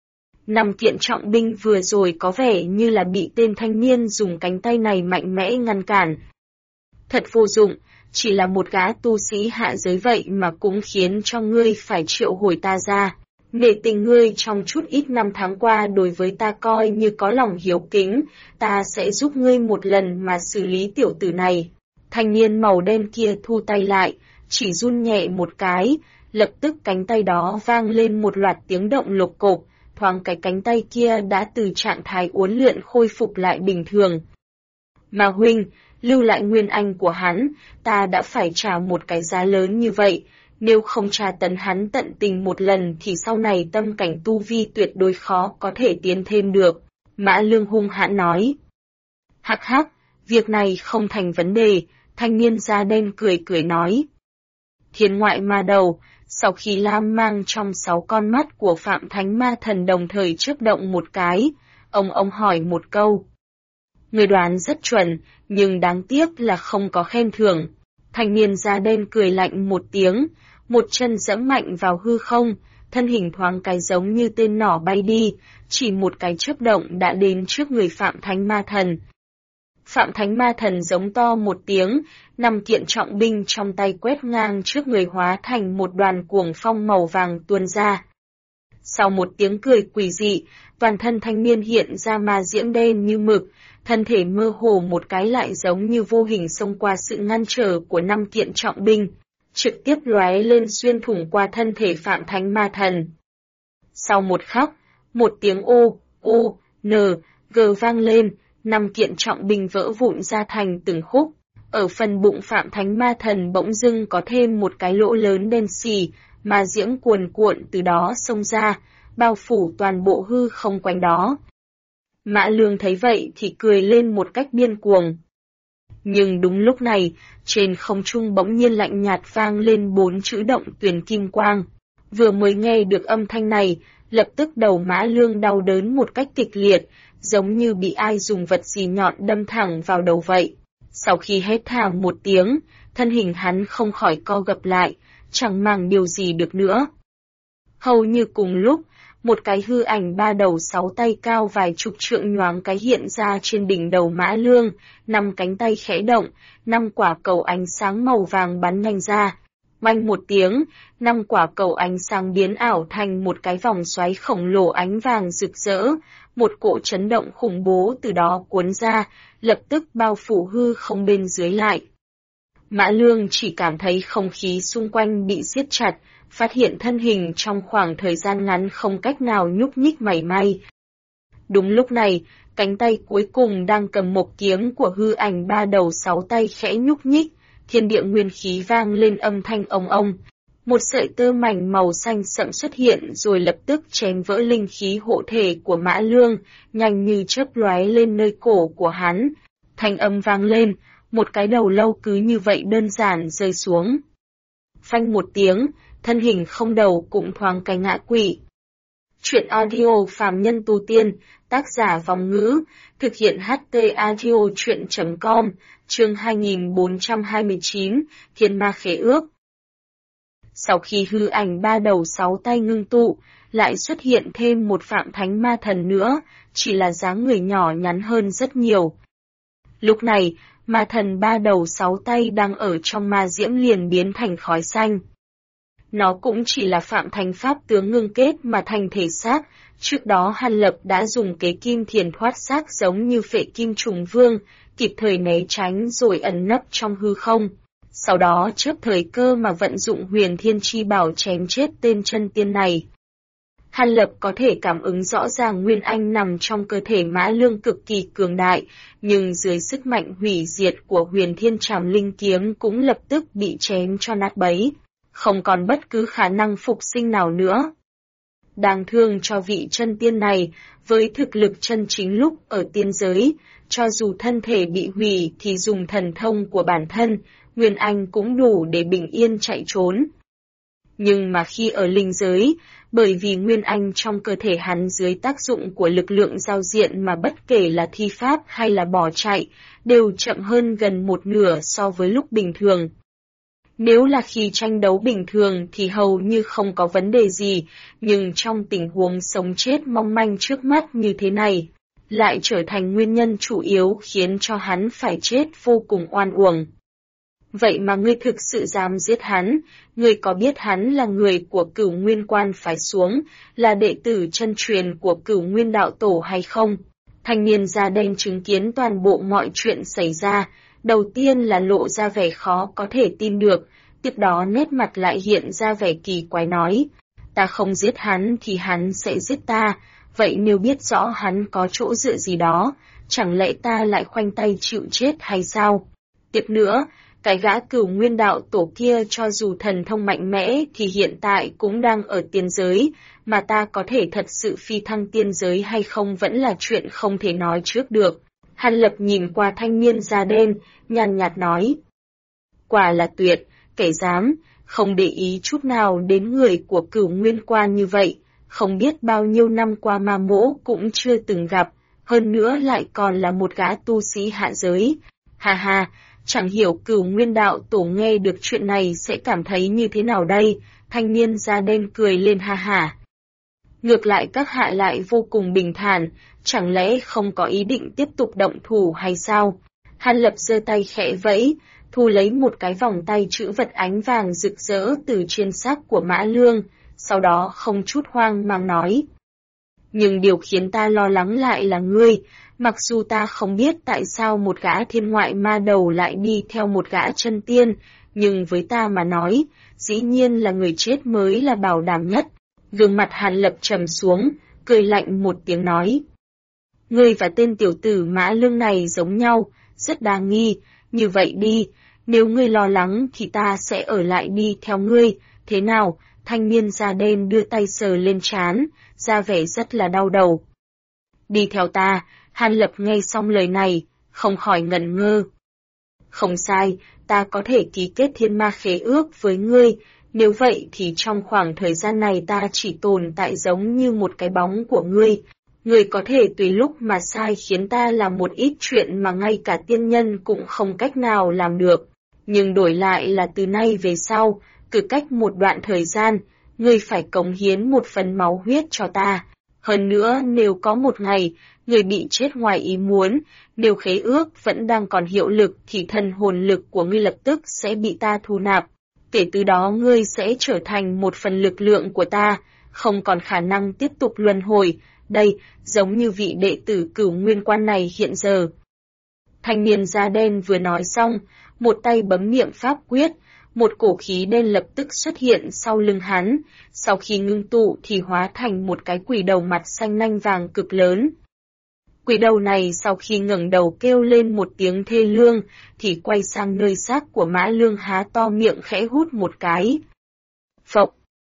5 kiện trọng binh vừa rồi có vẻ như là bị tên thanh niên dùng cánh tay này mạnh mẽ ngăn cản. Thật vô dụng, chỉ là một gã tu sĩ hạ giới vậy mà cũng khiến cho ngươi phải triệu hồi ta ra. Nể tình ngươi trong chút ít năm tháng qua đối với ta coi như có lòng hiếu kính, ta sẽ giúp ngươi một lần mà xử lý tiểu tử này. Thanh niên màu đen kia thu tay lại, chỉ run nhẹ một cái, lập tức cánh tay đó vang lên một loạt tiếng động lộc cộc, thoáng cái cánh tay kia đã từ trạng thái uốn lượn khôi phục lại bình thường. Mà huynh, lưu lại nguyên anh của hắn, ta đã phải trả một cái giá lớn như vậy. Nếu không tra tấn hắn tận tình một lần thì sau này tâm cảnh tu vi tuyệt đối khó có thể tiến thêm được. Mã Lương hung hãn nói. Hắc hắc, việc này không thành vấn đề, thanh niên da đen cười cười nói. Thiên ngoại ma đầu, Sau khi lam mang trong 6 con mắt của Phạm Thánh Ma Thần đồng thời chớp động một cái, ông hỏi một câu. Người đoán rất chuẩn, nhưng đáng tiếc là không có khen thưởng. Thanh niên da đen cười lạnh một tiếng, một chân giẫm mạnh vào hư không, thân hình thoáng cái giống như tên nỏ bay đi, chỉ một cái chớp động đã đến trước người Phạm Thánh Ma Thần. Phạm Thánh Ma Thần giống to một tiếng, 5 kiện trọng binh trong tay quét ngang trước người hóa thành một đoàn cuồng phong màu vàng tuôn ra. Sau một tiếng cười quỷ dị, toàn thân thanh niên hiện ra ma diễm đen như mực, thân thể mơ hồ một cái lại giống như vô hình xông qua sự ngăn trở của 5 kiện trọng binh, trực tiếp lóe lên xuyên thủng qua thân thể Phạm Thánh Ma Thần. Sau một khắc, một tiếng ô, g vang lên, 5 kiện trọng binh vỡ vụn ra thành từng khúc. Ở phần bụng Phạm Thánh Ma Thần bỗng dưng có thêm một cái lỗ lớn đen xì, ma diễm cuồn cuộn từ đó xông ra, bao phủ toàn bộ hư không quanh đó. Mã Lương thấy vậy thì cười lên một cách điên cuồng. Nhưng đúng lúc này, trên không trung bỗng nhiên lạnh nhạt vang lên 4 chữ động tuyền kim quang. Vừa mới nghe được âm thanh này, lập tức đầu Mã Lương đau đớn một cách kịch liệt, giống như bị ai dùng vật gì nhọn đâm thẳng vào đầu vậy. Sau khi hét thảm một tiếng, thân hình hắn không khỏi co gập lại, chẳng màng điều gì được nữa. Hầu như cùng lúc, một cái hư ảnh 3 đầu 6 tay cao vài chục trượng nhoáng cái hiện ra trên đỉnh đầu Mã Lương, 5 cánh tay khẽ động, 5 quả cầu ánh sáng màu vàng bắn nhanh ra. Oanh một tiếng, 5 quả cầu ánh sáng biến ảo thành một cái vòng xoáy khổng lồ ánh vàng rực rỡ, một cỗ chấn động khủng bố từ đó cuốn ra, lập tức bao phủ hư không bên dưới lại. Mã Lương chỉ cảm thấy không khí xung quanh bị siết chặt, phát hiện thân hình trong khoảng thời gian ngắn không cách nào nhúc nhích mảy may. Đúng lúc này, cánh tay cuối cùng đang cầm một kiếm của hư ảnh 3 đầu 6 tay khẽ nhúc nhích, thiên địa nguyên khí vang lên âm thanh ông. Một sợi tơ mảnh màu xanh sẫm xuất hiện rồi lập tức chém vỡ linh khí hộ thể của Mã Lương, nhanh như chớp lóe lên nơi cổ của hắn. Thanh âm vang lên, một cái đầu lâu cứ như vậy đơn giản rơi xuống. Phanh một tiếng, thân hình không đầu cũng thoáng cái ngã quỵ. Chuyện audio phàm nhân tu tiên, tác giả Vòng Ngữ, thực hiện HT audio chuyện.com, chương 2429, Thiên Ma Khế Ước. Sau khi hư ảnh 3 đầu 6 tay ngưng tụ, lại xuất hiện thêm một Phạm Thánh Ma Thần nữa, chỉ là dáng người nhỏ nhắn hơn rất nhiều. Lúc này, Ma Thần 3 đầu 6 tay đang ở trong ma diễm liền biến thành khói xanh. Nó cũng chỉ là Phạm Thánh Pháp tướng ngưng kết mà thành thể xác, trước đó Hàn Lập đã dùng kế kim thiền thoát xác giống như Phệ Kim Trùng Vương, kịp thời né tránh rồi ẩn nấp trong hư không. Sau đó chớp thời cơ mà vận dụng Huyền Thiên Chi Bảo chém chết tên chân tiên này. Hàn Lập có thể cảm ứng rõ ràng Nguyên Anh nằm trong cơ thể Mã Lương cực kỳ cường đại, nhưng dưới sức mạnh hủy diệt của Huyền Thiên Trảm Linh Kiếm cũng lập tức bị chém cho nát bấy, không còn bất cứ khả năng phục sinh nào nữa. Đáng thương cho vị chân tiên này, với thực lực chân chính lúc ở tiên giới, cho dù thân thể bị hủy thì dùng thần thông của bản thân, Nguyên Anh cũng đủ để bình yên chạy trốn. Nhưng mà khi ở linh giới, bởi vì Nguyên Anh trong cơ thể hắn dưới tác dụng của lực lượng giao diện mà bất kể là thi pháp hay là bỏ chạy, đều chậm hơn gần một nửa so với lúc bình thường. Nếu là khi tranh đấu bình thường thì hầu như không có vấn đề gì, nhưng trong tình huống sống chết mong manh trước mắt như thế này, lại trở thành nguyên nhân chủ yếu khiến cho hắn phải chết vô cùng oan uổng. Vậy mà ngươi thực sự dám giết hắn, ngươi có biết hắn là người của Cửu Nguyên Quan phái xuống, là đệ tử chân truyền của Cửu Nguyên Đạo Tổ hay không? Thanh niên da đen chứng kiến toàn bộ mọi chuyện xảy ra, đầu tiên là lộ ra vẻ khó có thể tin được, tiếp đó nét mặt lại hiện ra vẻ kỳ quái nói, ta không giết hắn thì hắn sẽ giết ta, vậy nếu biết rõ hắn có chỗ dựa gì đó, chẳng lẽ ta lại khoanh tay chịu chết hay sao? Tiếp nữa, cái gã Cửu Nguyên Đạo Tổ kia cho dù thần thông mạnh mẽ thì hiện tại cũng đang ở tiên giới, mà ta có thể thật sự phi thăng tiên giới hay không vẫn là chuyện không thể nói trước được. Hàn Lập nhìn qua thanh niên da đen, nhàn nhạt nói. Quả là tuyệt, kẻ dám, không để ý chút nào đến người của Cửu Nguyên Quan như vậy, không biết bao nhiêu năm qua Ma Mỗ cũng chưa từng gặp, hơn nữa lại còn là một gã tu sĩ hạ giới. Ha ha, chẳng hiểu Cửu Nguyên đạo tổ nghe được chuyện này sẽ cảm thấy như thế nào đây, thanh niên da đen cười lên ha ha. Ngược lại các hạ lại vô cùng bình thản, chẳng lẽ không có ý định tiếp tục động thủ hay sao? Hàn Lập giơ tay khẽ vẫy, thu lấy một cái vòng tay chữ vật ánh vàng rực rỡ từ trên xác của Mã Lương, sau đó không chút hoang mang nói. Nhưng điều khiến ta lo lắng lại là ngươi, mặc dù ta không biết tại sao một gã thiên ngoại ma đầu lại đi theo một gã chân tiên, nhưng với ta mà nói, dĩ nhiên là người chết mới là bảo đảm nhất. Gương mặt Hàn Lập trầm xuống, cười lạnh một tiếng nói. Ngươi và tên tiểu tử Mã Lương này giống nhau, rất đáng nghi, như vậy đi, nếu ngươi lo lắng thì ta sẽ ở lại đi theo ngươi, thế nào? Thanh niên da đen đưa tay sờ lên trán, ra vẻ rất là đau đầu. Đi theo ta, Hàn Lập nghe xong lời này, không khỏi ngẩn ngơ. Không sai, ta có thể ký kết thiên ma khế ước với ngươi, nếu vậy thì trong khoảng thời gian này ta chỉ tồn tại giống như một cái bóng của ngươi. Ngươi có thể tùy lúc mà sai khiến ta làm một ít chuyện mà ngay cả tiên nhân cũng không cách nào làm được. Nhưng đổi lại là từ nay về sau, cứ cách một đoạn thời gian, ngươi phải cống hiến một phần máu huyết cho ta. Hơn nữa nếu có một ngày, ngươi bị chết ngoài ý muốn, nếu khế ước vẫn đang còn hiệu lực thì thần hồn lực của ngươi lập tức sẽ bị ta thu nạp. Kể từ đó ngươi sẽ trở thành một phần lực lượng của ta, không còn khả năng tiếp tục luân hồi, đây, giống như vị đệ tử Cửu Nguyên Quan này hiện giờ. Thanh niên da đen vừa nói xong, một tay bấm miệng pháp quyết, một cổ khí đen lập tức xuất hiện sau lưng hắn, sau khi ngưng tụ thì hóa thành một cái quỷ đầu mặt xanh nanh vàng cực lớn. Quỷ đầu này sau khi ngẩng đầu kêu lên một tiếng thê lương, thì quay sang nơi xác của Mã Lương há to miệng khẽ hút một cái. Phộc!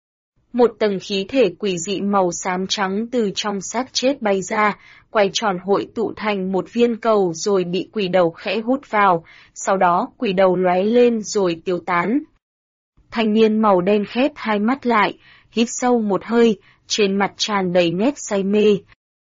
Một tầng khí thể quỷ dị màu xám trắng từ trong xác chết bay ra, quay tròn hội tụ thành một viên cầu rồi bị quỷ đầu khẽ hút vào, sau đó quỷ đầu lóe lên rồi tiêu tán. Thanh niên màu đen khép hai mắt lại, hít sâu một hơi, trên mặt tràn đầy nét say mê.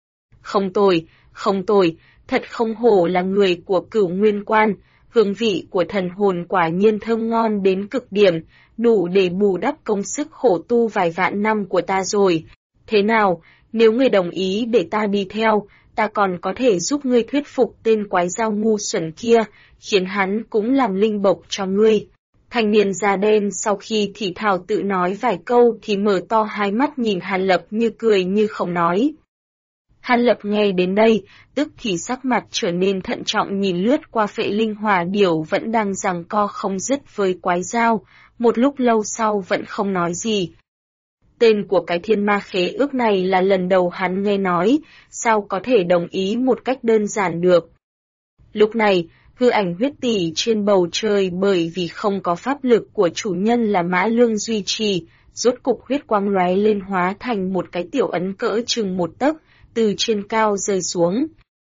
Không tồi, thật không hổ là người của Cửu Nguyên Quan, hương vị của thần hồn quả nhiên thơm ngon đến cực điểm, đủ để bù đắp công sức khổ tu vài vạn năm của ta rồi. Thế nào, nếu ngươi đồng ý để ta đi theo, ta còn có thể giúp ngươi thuyết phục tên quái dao ngu xuẩn kia, khiến hắn cũng làm linh bộc cho ngươi. Thanh niên da đen sau khi thì thào tự nói vài câu thì mở to hai mắt nhìn Hàn Lập như cười như không nói. Hàn Lập nghe đến đây, tức thì sắc mặt trở nên thận trọng nhìn lướt qua Phệ Linh Hỏa Điểu vẫn đang giằng co không dứt với quái dao, một lúc lâu sau vẫn không nói gì. Tên của cái thiên ma khế ước này là lần đầu hắn nghe nói, sao có thể đồng ý một cách đơn giản được. Lúc này, hư ảnh huyết tỷ trên bầu trời bởi vì không có pháp lực của chủ nhân là Mã Lương duy trì, rốt cục huyết quang lóe lên hóa thành một cái tiểu ấn cỡ chừng một tấc, từ trên cao rơi xuống.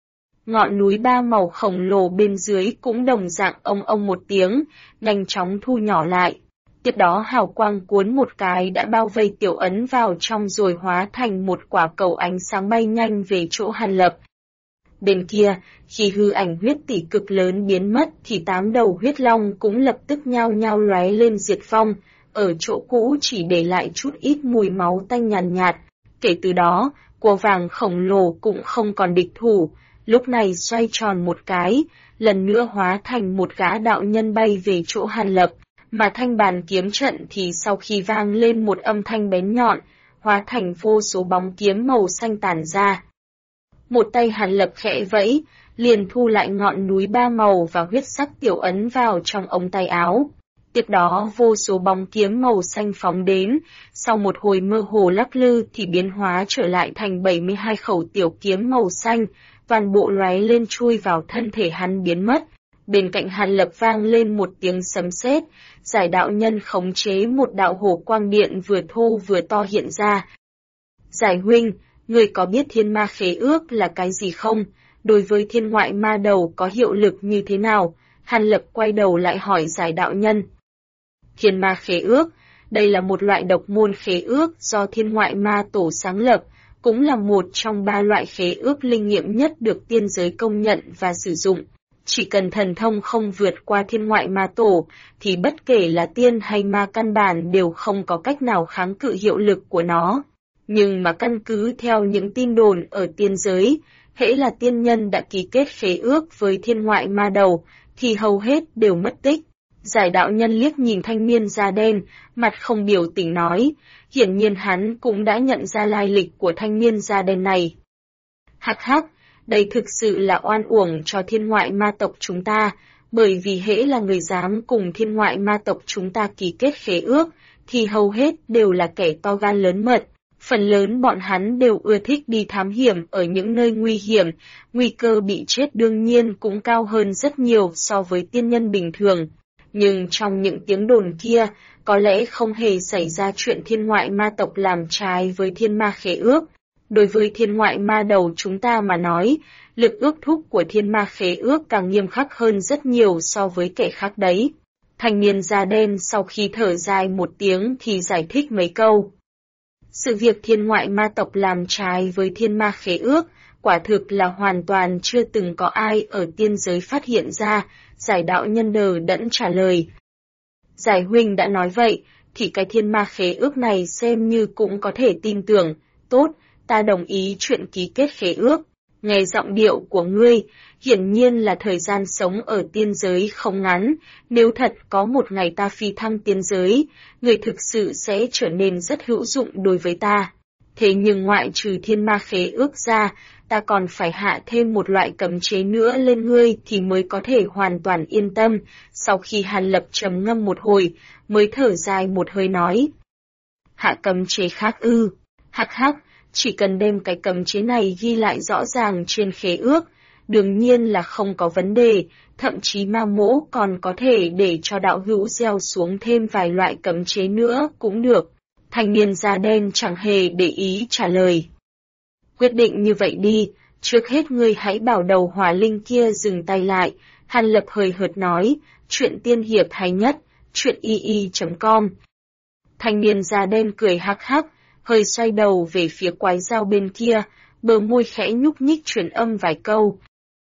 Ngọn núi ba màu khổng lồ bên dưới cũng đồng dạng ông một tiếng, nhanh chóng thu nhỏ lại. Tiếp đó hào quang cuốn một cái đã bao vây tiểu ấn vào trong rồi hóa thành một quả cầu ánh sáng bay nhanh về chỗ Hàn Lập. Bên kia, khi hư ảnh huyết tỷ cực lớn biến mất thì 8 đầu huyết long cũng lập tức nhao nhao lóe lên diệt vong, ở chỗ cũ chỉ để lại chút ít mùi máu tanh nhàn nhạt. Kể từ đó, cua vàng khổng lồ cũng không còn địch thủ, lúc này xoay tròn một cái, lần nữa hóa thành một gã đạo nhân bay về chỗ Hàn Lập, mà thanh bàn kiếm trận thì sau khi vang lên một âm thanh bén nhọn, hóa thành vô số bóng kiếm màu xanh tản ra. Một tay Hàn Lập khẽ vẫy, liền thu lại ngọn núi ba màu và huyết sắc tiểu ấn vào trong ống tay áo. Tiếp đó vô số bóng kiếm màu xanh phóng đến, sau một hồi mơ hồ lắc lư thì biến hóa trở lại thành 72 khẩu tiểu kiếm màu xanh, toàn bộ lóe lên chui vào thân thể hắn biến mất. Bên cạnh Hàn Lập vang lên một tiếng sấm sét, giải đạo nhân khống chế một đạo hổ quang điện vừa thô vừa to hiện ra. Giải huynh, người có biết thiên ma khế ước là cái gì không? Đối với thiên ngoại ma đầu có hiệu lực như thế nào? Hàn Lập quay đầu lại hỏi giải đạo nhân. Thiên ma khế ước, đây là một loại độc môn khế ước do Thiên Ngoại Ma Tổ sáng lập, cũng là một trong 3 loại khế ước linh nghiệm nhất được tiên giới công nhận và sử dụng. Chỉ cần thần thông không vượt qua Thiên Ngoại Ma Tổ, thì bất kể là tiên hay ma căn bản đều không có cách nào kháng cự hiệu lực của nó. Nhưng mà căn cứ theo những tin đồn ở tiên giới, hễ là tiên nhân đã ký kết khế ước với Thiên Ngoại Ma Đầu, thì hầu hết đều mất tích. Giải đạo nhân liếc nhìn thanh niên da đen, mặt không biểu tình nói, hiển nhiên hắn cũng đã nhận ra lai lịch của thanh niên da đen này. Hắc hắc, đây thực sự là oan uổng cho Thiên Ngoại Ma tộc chúng ta, bởi vì hễ là người dám cùng Thiên Ngoại Ma tộc chúng ta ký kết khế ước, thì hầu hết đều là kẻ to gan lớn mật. Phần lớn bọn hắn đều ưa thích đi thám hiểm ở những nơi nguy hiểm, nguy cơ bị chết đương nhiên cũng cao hơn rất nhiều so với tiên nhân bình thường. Nhưng trong những tiếng đồn kia, có lẽ không hề xảy ra chuyện Thiên Ngoại Ma tộc làm trái với Thiên Ma khế ước. Đối với Thiên Ngoại Ma Đầu chúng ta mà nói, lực ước thúc của Thiên Ma khế ước càng nghiêm khắc hơn rất nhiều so với kẻ khác đấy. Thanh niên da đen sau khi thở dài một tiếng thì giải thích mấy câu. Sự việc Thiên Ngoại Ma tộc làm trái với Thiên Ma khế ước, quả thực là hoàn toàn chưa từng có ai ở tiên giới phát hiện ra, giải đạo nhân đờ đẫn trả lời. Giải huynh đã nói vậy, thì cái Thiên Ma khế ước này xem như cũng có thể tin tưởng, tốt, ta đồng ý chuyện ký kết khế ước. Nghe giọng điệu của ngươi, hiển nhiên là thời gian sống ở tiên giới không ngắn, nếu thật có một ngày ta phi thăng tiên giới, ngươi thực sự sẽ trở nên rất hữu dụng đối với ta. Thế nhưng ngoại trừ Thiên Ma khế ước ra, ta còn phải hạ thêm một loại cấm chế nữa lên ngươi thì mới có thể hoàn toàn yên tâm. Sau khi Hàn Lập trầm ngâm một hồi, mới thở dài một hơi nói. Hạ cấm chế khác ư? Hắc hắc, chỉ cần đem cái cấm chế này ghi lại rõ ràng trên khế ước, đương nhiên là không có vấn đề, thậm chí ma mỗ còn có thể để cho đạo hữu gieo xuống thêm vài loại cấm chế nữa cũng được. Thanh niên da đen chẳng hề để ý trả lời. Quyết định như vậy đi, trước hết ngươi hãy bảo đầu hỏa linh kia dừng tay lại. Hàn Lập hời hợt nói, chuyện tiên hiệp hay nhất, chuyện y.com. Thanh niên da đen cười hắc hắc, hơi xoay đầu về phía quái dao bên kia, bờ môi khẽ nhúc nhích truyền âm vài câu.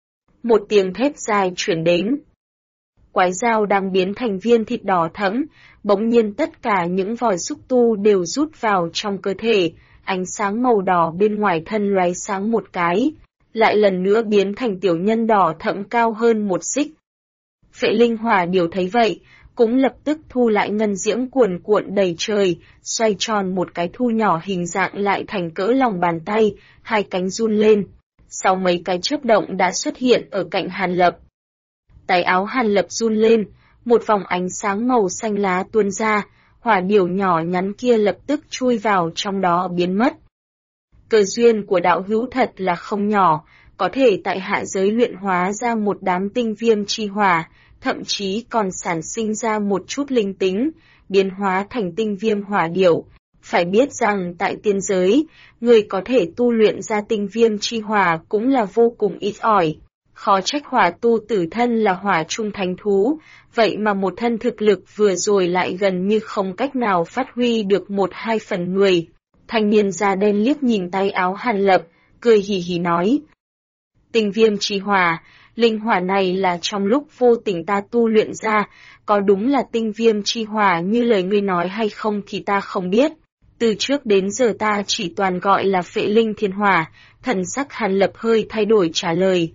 Một tiếng thét dài truyền đến. Quái dao đang biến thành viên thịt đỏ thẫm, bỗng nhiên tất cả những vòi xúc tu đều rút vào trong cơ thể, ánh sáng màu đỏ bên ngoài thân lóe sáng một cái, lại lần nữa biến thành tiểu nhân đỏ thẫm cao hơn một xích. Phệ linh hỏa điều thấy vậy, cũng lập tức thu lại ngân diễm cuồn cuộn đầy trời, xoay tròn một cái thu nhỏ hình dạng lại thành cỡ lòng bàn tay, hai cánh run lên. Sau mấy cái chớp động đã xuất hiện ở cạnh Hàn Lập. Tay áo Hàn Lập run lên, một vòng ánh sáng màu xanh lá tuôn ra, hỏa điểu nhỏ nhắn kia lập tức chui vào trong đó biến mất. Cơ duyên của đạo hữu thật là không nhỏ, có thể tại hạ giới luyện hóa ra một đám tinh viêm chi hỏa, thậm chí còn sản sinh ra một chút linh tính, biến hóa thành tinh viêm hỏa điểu. Phải biết rằng tại tiên giới, người có thể tu luyện ra tinh viêm chi hỏa cũng là vô cùng ít ỏi. Khó trách hỏa tu tử thân là hỏa trung thánh thú, vậy mà một thân thực lực vừa rồi lại gần như không cách nào phát huy được 1-2 phần 10. Thanh niên da đen liếc nhìn tay áo Hàn Lập, cười hì hì nói. Tinh viêm chi hỏa, linh hỏa này là trong lúc vô tình ta tu luyện ra, có đúng là tinh viêm chi hỏa như lời ngươi nói hay không thì ta không biết. Từ trước đến giờ ta chỉ toàn gọi là phệ linh thiên hỏa, thần sắc Hàn Lập hơi thay đổi trả lời.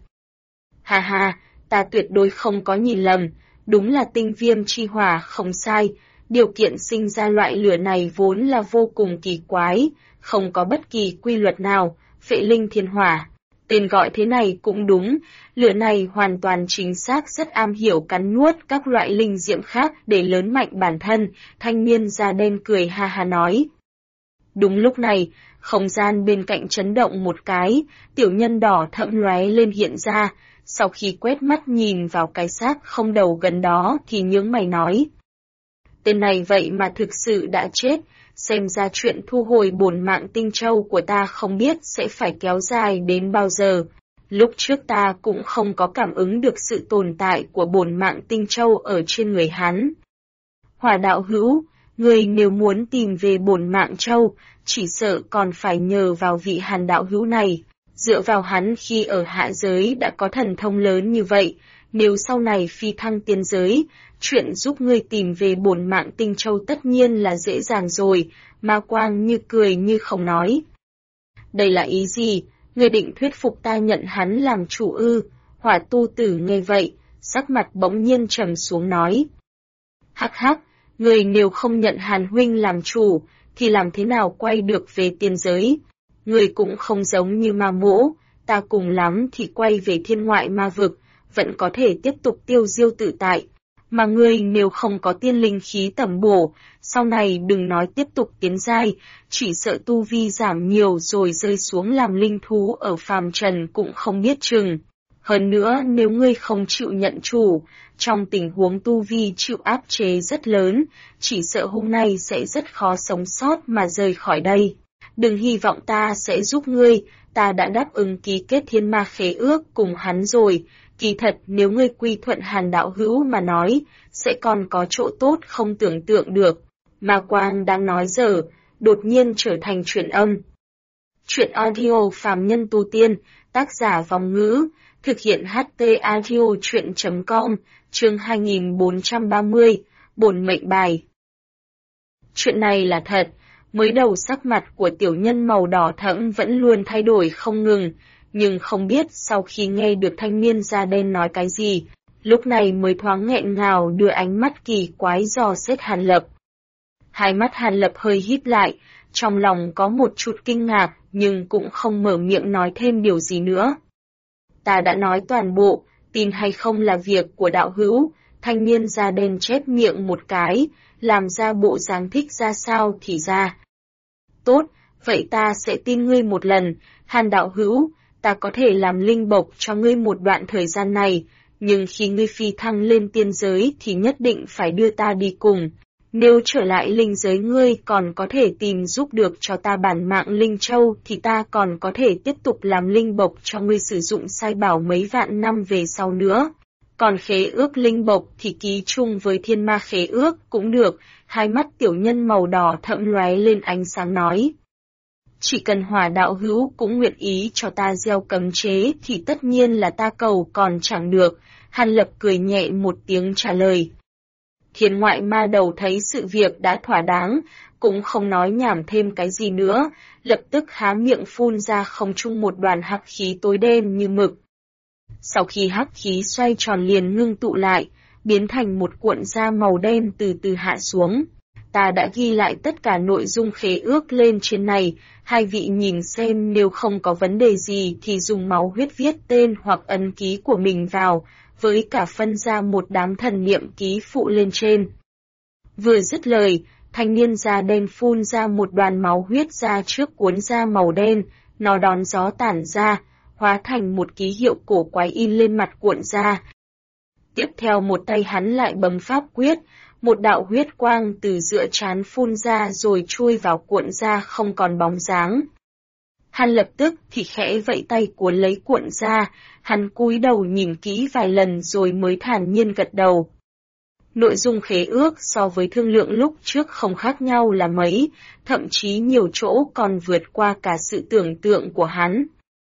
Ha ha, ta tuyệt đối không có nhìn lầm, đúng là tinh viêm chi hỏa không sai, điều kiện sinh ra loại lửa này vốn là vô cùng kỳ quái, không có bất kỳ quy luật nào, phệ linh thiên hỏa. Tên gọi thế này cũng đúng, lửa này hoàn toàn chính xác rất am hiểu cắn nuốt các loại linh diệm khác để lớn mạnh bản thân, thanh niên da đen cười ha ha nói. Đúng lúc này, không gian bên cạnh chấn động một cái, tiểu nhân đỏ thẫm lóe lên hiện ra, sau khi quét mắt nhìn vào cái xác không đầu gần đó thì nhướng mày nói. Tên này vậy mà thực sự đã chết, xem ra chuyện thu hồi bổn mạng tinh châu của ta không biết sẽ phải kéo dài đến bao giờ. Lúc trước ta cũng không có cảm ứng được sự tồn tại của bổn mạng tinh châu ở trên người hắn. Hỏa đạo hữu, người nếu muốn tìm về bổn mạng châu, chỉ sợ còn phải nhờ vào vị Hàn đạo hữu này. Dựa vào hắn khi ở hạ giới đã có thần thông lớn như vậy, nếu sau này phi thăng tiên giới, chuyện giúp ngươi tìm về bổn mạng tinh châu tất nhiên là dễ dàng rồi, Ma Quang như cười như không nói. Đây là ý gì, ngươi định thuyết phục ta nhận hắn làm chủ ư? Hỏa tu tử nghe vậy, sắc mặt bỗng nhiên trầm xuống nói. Hắc hắc, người nếu không nhận Hàn huynh làm chủ, thì làm thế nào quay được về tiên giới? Người cũng không giống như ma mỗ, ta cùng lắm thì quay về thiên ngoại ma vực, vẫn có thể tiếp tục tiêu diêu tự tại. Mà ngươi nếu không có tiên linh khí tẩm bổ, sau này đừng nói tiếp tục tiến giai, chỉ sợ tu vi giảm nhiều rồi rơi xuống làm linh thú ở phàm trần cũng không biết chừng. Hơn nữa nếu ngươi không chịu nhận chủ, trong tình huống tu vi chịu áp chế rất lớn, chỉ sợ hôm nay sẽ rất khó sống sót mà rời khỏi đây. Đừng hy vọng ta sẽ giúp ngươi, ta đã đáp ứng ký kết thiên ma khế ước cùng hắn rồi. Kỳ thật nếu ngươi quy thuận Hàn đạo hữu mà nói, sẽ còn có chỗ tốt không tưởng tượng được. Ma Quang đang nói dở, đột nhiên trở thành truyện âm. Truyện audio phàm nhân tu tiên, tác giả Vong Ngữ, thực hiện HT audio truyện.com, chương 2430, bổn mệnh bài. Chuyện này là thật, mới đầu sắc mặt của tiểu nhân màu đỏ thẫm vẫn luôn thay đổi không ngừng, nhưng không biết sau khi nghe được thanh niên da đen nói cái gì, lúc này mới thoáng nghẹn ngào đưa ánh mắt kỳ quái dò xét Hàn Lập. Hai mắt Hàn Lập hơi híp lại, trong lòng có một chút kinh ngạc nhưng cũng không mở miệng nói thêm điều gì nữa. Ta đã nói toàn bộ, tin hay không là việc của đạo hữu, thanh niên da đen chép miệng một cái, làm ra bộ dáng thích ra sao thì ra. Tốt, vậy ta sẽ tin ngươi một lần, Hàn đạo hữu, ta có thể làm linh bộc cho ngươi một đoạn thời gian này, nhưng khi ngươi phi thăng lên tiên giới thì nhất định phải đưa ta đi cùng. Nếu trở lại linh giới ngươi còn có thể tìm giúp được cho ta bản mạng linh châu thì ta còn có thể tiếp tục làm linh bộc cho ngươi sử dụng sai bảo mấy vạn năm về sau nữa. Còn khế ước linh bộc thì ký chung với thiên ma khế ước cũng được, hai mắt tiểu nhân màu đỏ thẫm lóe lên ánh sáng nói. Chỉ cần Hỏa đạo hữu cũng nguyện ý cho ta gieo cấm chế thì tất nhiên là ta cầu còn chẳng được, Hàn Lập cười nhẹ một tiếng trả lời. Thiên ngoại ma đầu thấy sự việc đã thỏa đáng, cũng không nói nhảm thêm cái gì nữa, lập tức há miệng phun ra không trung một đoàn hắc khí tối đen như mực. Sau khi hắc khí xoay tròn liền ngưng tụ lại, biến thành một cuộn da màu đen từ từ hạ xuống. Ta đã ghi lại tất cả nội dung khế ước lên trên này, hai vị nhìn xem nếu không có vấn đề gì thì dùng máu huyết viết tên hoặc ấn ký của mình vào, với cả phân ra một đám thần niệm ký phụ lên trên. Vừa dứt lời, thanh niên da đen phun ra một đoàn máu huyết ra trước cuốn da màu đen, nó đón gió tản ra, hóa thành một ký hiệu cổ quái in lên mặt cuộn da. Tiếp theo một tay hắn lại bấm pháp quyết, một đạo huyết quang từ giữa trán phun ra rồi chui vào cuộn da không còn bóng dáng. Hắn lập tức thì khẽ vẫy tay cuốn lấy cuộn da, hắn cúi đầu nhìn kỹ vài lần rồi mới thản nhiên gật đầu. Nội dung khế ước so với thương lượng lúc trước không khác nhau là mấy, thậm chí nhiều chỗ còn vượt qua cả sự tưởng tượng của hắn.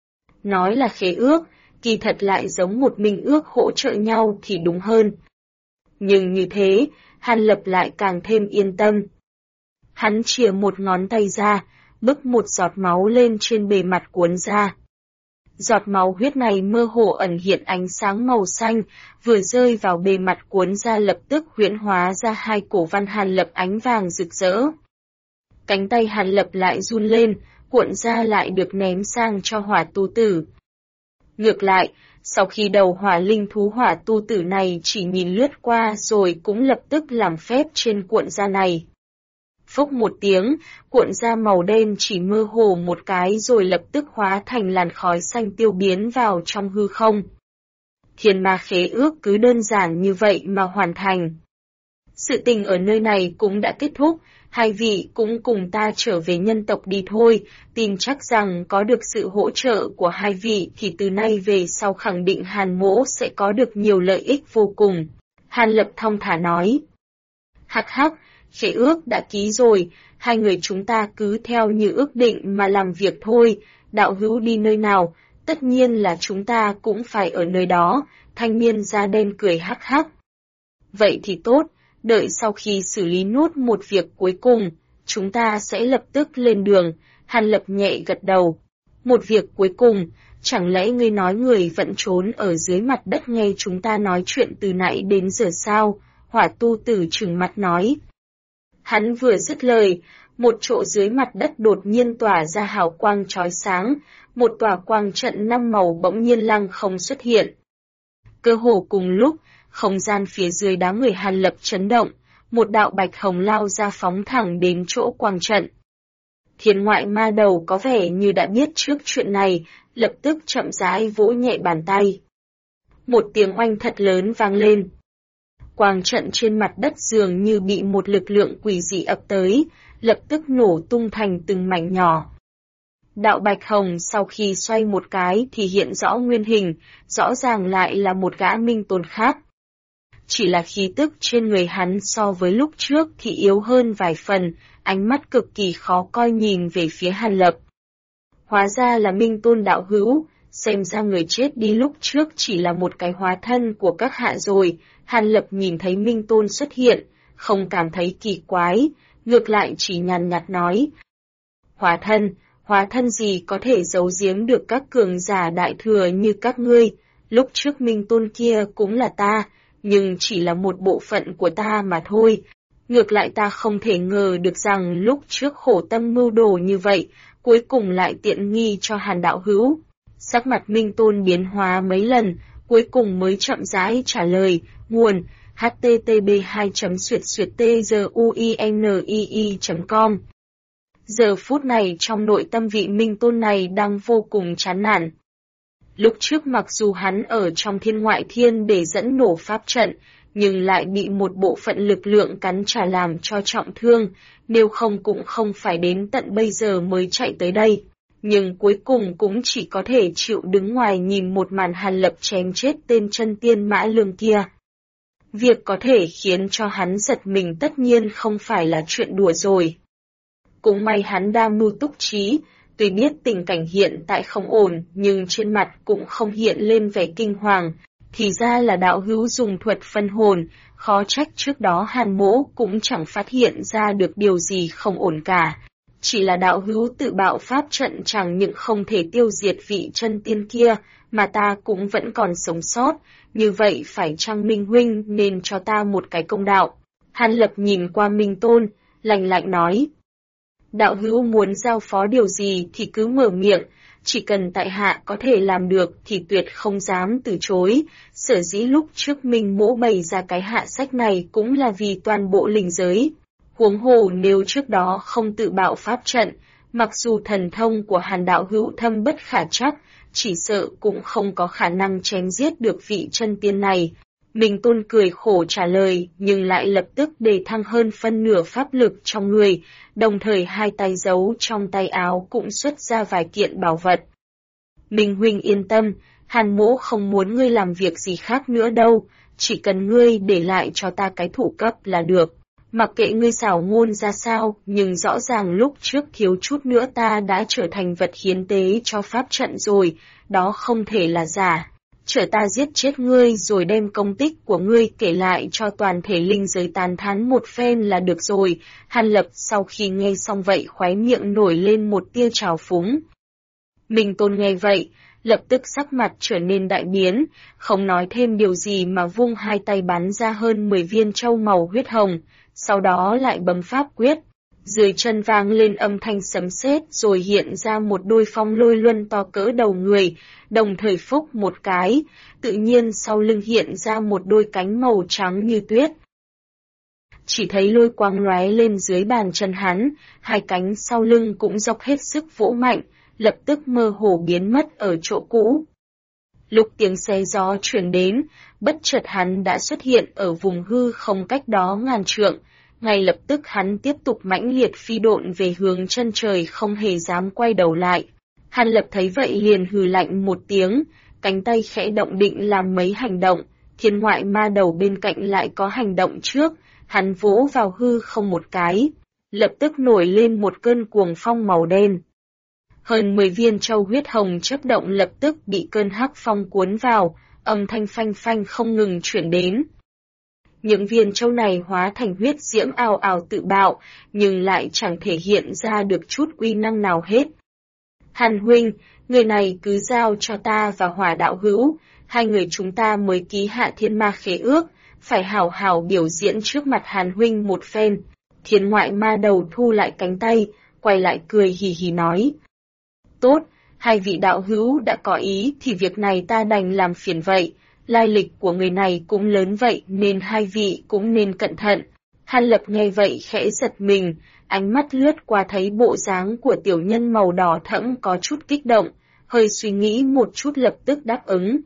Nói là khế ước, kỳ thật lại giống một minh ước hỗ trợ nhau thì đúng hơn. Nhưng như thế, Hàn Lập lại càng thêm yên tâm. Hắn chìa một ngón tay ra, bức một giọt máu lên trên bề mặt cuốn da. Giọt máu huyết này mơ hồ ẩn hiện ánh sáng màu xanh, vừa rơi vào bề mặt cuốn da lập tức huyễn hóa ra hai cổ văn Hàn Lập ánh vàng rực rỡ. Cánh tay Hàn Lập lại run lên, cuộn da lại được ném sang cho Hỏa tu tử. Ngược lại, sau khi đầu hỏa linh thú Hỏa tu tử này chỉ nhìn lướt qua rồi cũng lập tức làm phép trên cuộn da này. Phốc một tiếng, cuộn da màu đen chỉ mơ hồ một cái rồi lập tức hóa thành làn khói xanh tiêu biến vào trong hư không. Thiên ma khế ước cứ đơn giản như vậy mà hoàn thành. Sự tình ở nơi này cũng đã kết thúc, hai vị cũng cùng ta trở về nhân tộc đi thôi, tin chắc rằng có được sự hỗ trợ của hai vị thì từ nay về sau khẳng định Hàn Mỗ sẽ có được nhiều lợi ích vô cùng. Hàn Lập thong thả nói. Hắc hắc, khế ước đã ký rồi, hai người chúng ta cứ theo như ước định mà làm việc thôi, đạo hữu đi nơi nào, tất nhiên là chúng ta cũng phải ở nơi đó, thanh niên da đen cười hắc hắc. Vậy thì tốt, đợi sau khi xử lý nốt một việc cuối cùng, chúng ta sẽ lập tức lên đường, Hàn Lập nhẹ gật đầu. Một việc cuối cùng, chẳng lẽ ngươi nói người vẫn trốn ở dưới mặt đất nghe chúng ta nói chuyện từ nãy đến giờ sao? Hỏa tu tử trừng mặt nói. Hắn vừa dứt lời, một chỗ dưới mặt đất đột nhiên tỏa ra hào quang chói sáng, một tòa quang trận 5 màu bỗng nhiên lăng không xuất hiện. Cơ hồ cùng lúc, không gian phía dưới đám người Hàn Lập chấn động, một đạo bạch hồng lao ra phóng thẳng đến chỗ quang trận. Thiên ngoại ma đầu có vẻ như đã biết trước chuyện này, lập tức chậm rãi vỗ nhẹ bàn tay. Một tiếng oanh thật lớn vang lên. Quang trận trên mặt đất dường như bị một lực lượng quỷ dị ập tới, lập tức nổ tung thành từng mảnh nhỏ. Đạo bạch hồng sau khi xoay một cái thì hiện rõ nguyên hình, rõ ràng lại là một gã minh tôn khác. Chỉ là khí tức trên người hắn so với lúc trước thì yếu hơn vài phần, ánh mắt cực kỳ khó coi nhìn về phía Hàn Lập. Hóa ra là minh tôn đạo hữu, xem ra người chết đi lúc trước chỉ là một cái hóa thân của các hạ rồi. Hàn Lập nhìn thấy minh tôn xuất hiện, không cảm thấy kỳ quái, ngược lại chỉ nhàn nhạt nói. Hóa thân gì có thể giấu giếm được các cường giả đại thừa như các ngươi, lúc trước minh tôn kia cũng là ta, nhưng chỉ là một bộ phận của ta mà thôi. Ngược lại ta không thể ngờ được rằng lúc trước khổ tâm mưu đồ như vậy, cuối cùng lại tiện nghi cho Hàn đạo hữu. Sắc mặt minh tôn biến hóa mấy lần, cuối cùng mới chậm rãi trả lời, nguồn http://tzuinii.com. Giờ phút này trong nội tâm vị minh tôn này đang vô cùng chán nản. Lúc trước mặc dù hắn ở trong thiên ngoại thiên để dẫn nổ pháp trận, nhưng lại bị một bộ phận lực lượng cắn trả làm cho trọng thương, nếu không cũng không phải đến tận bây giờ mới chạy tới đây. Nhưng cuối cùng cũng chỉ có thể chịu đứng ngoài nhìn một màn Hàn Lập chém chết tên chân tiên Mã Lương kia. Việc có thể khiến cho hắn giật mình tất nhiên không phải là chuyện đùa rồi. Cũng may hắn đa mưu túc trí, tuy biết tình cảnh hiện tại không ổn nhưng trên mặt cũng không hiện lên vẻ kinh hoàng. Thì ra là đạo hữu dùng thuật phân hồn, khó trách trước đó Hàn mỗ cũng chẳng phát hiện ra được điều gì không ổn cả. Chỉ là đạo hữu tự bạo pháp trận chẳng những không thể tiêu diệt vị chân tiên kia, mà ta cũng vẫn còn sống sót, như vậy phải chăng Minh huynh nên cho ta một cái công đạo. Hàn Lập nhìn qua Minh Tôn, lạnh lạnh nói. Đạo hữu muốn giao phó điều gì thì cứ mở miệng, chỉ cần tại hạ có thể làm được thì tuyệt không dám từ chối. Sở dĩ lúc trước Minh mỗ bày ra cái hạ sách này cũng là vì toàn bộ linh giới. Huống hồ nếu trước đó không tự bạo pháp trận, mặc dù thần thông của Hàn đạo hữu thâm bất khả trắc, chỉ sợ cũng không có khả năng chém giết được vị chân tiên này. Minh Tôn cười khổ trả lời, nhưng lại lập tức đề thăng hơn phân nửa pháp lực trong người, đồng thời hai tay giấu trong tay áo cũng xuất ra vài kiện bảo vật. Minh huynh yên tâm, Hàn mỗ không muốn ngươi làm việc gì khác nữa đâu, chỉ cần ngươi để lại cho ta cái thủ cấp là được. Mặc kệ ngươi xảo ngôn ra sao, nhưng rõ ràng lúc trước thiếu chút nữa ta đã trở thành vật hiến tế cho pháp trận rồi, đó không thể là giả. Chờ ta giết chết ngươi rồi đem công tích của ngươi kể lại cho toàn thể linh giới tán thán một phen là được rồi. Hàn Lập sau khi nghe xong vậy khóe miệng nổi lên một tia trào phúng. Minh Tôn nghe vậy, lập tức sắc mặt trở nên đại biến, không nói thêm điều gì mà vung hai tay bắn ra hơn 10 viên châu màu huyết hồng, sau đó lại bấm pháp quyết. Dưới chân vang lên âm thanh sấm sét rồi hiện ra một đôi phong lôi luân to cỡ đầu người, đồng thời phúc một cái, tự nhiên sau lưng hiện ra một đôi cánh màu trắng như tuyết. Chỉ thấy lôi quang lóe lên dưới bàn chân hắn, hai cánh sau lưng cũng dốc hết sức vỗ mạnh, lập tức mơ hồ biến mất ở chỗ cũ. Lúc tiếng xé gió truyền đến, bất chợt hắn đã xuất hiện ở vùng hư không cách đó ngàn trượng. Ngay lập tức hắn tiếp tục mãnh liệt phi độn về hướng chân trời không hề dám quay đầu lại. Hàn Lập thấy vậy liền hừ lạnh một tiếng, cánh tay khẽ động định làm mấy hành động, thiên ngoại ma đầu bên cạnh lại có hành động trước, Hắn vỗ vào hư không một cái, lập tức nổi lên một cơn cuồng phong màu đen. Hơn 10 viên châu huyết hồng chớp động lập tức bị cơn hắc phong cuốn vào, âm thanh phanh phanh không ngừng chuyển đến. Những viên châu này hóa thành huyết diễm ào ào tự bạo, nhưng lại chẳng thể hiện ra được chút uy năng nào hết. Hàn huynh, người này cứ giao cho ta và Hỏa đạo hữu, hai người chúng ta mới ký hạ thiên ma khế ước, phải hảo hảo biểu diễn trước mặt Hàn huynh một phen. Thiên ngoại ma đầu thu lại cánh tay, quay lại cười hì hì nói. Tốt, hai vị đạo hữu đã có ý thì việc này ta đành làm phiền vậy, lai lịch của người này cũng lớn vậy nên hai vị cũng nên cẩn thận. Hàn Lập nghe vậy khẽ giật mình, ánh mắt lướt qua thấy bộ dáng của tiểu nhân màu đỏ thẫm có chút kích động, hơi suy nghĩ một chút lập tức đáp ứng.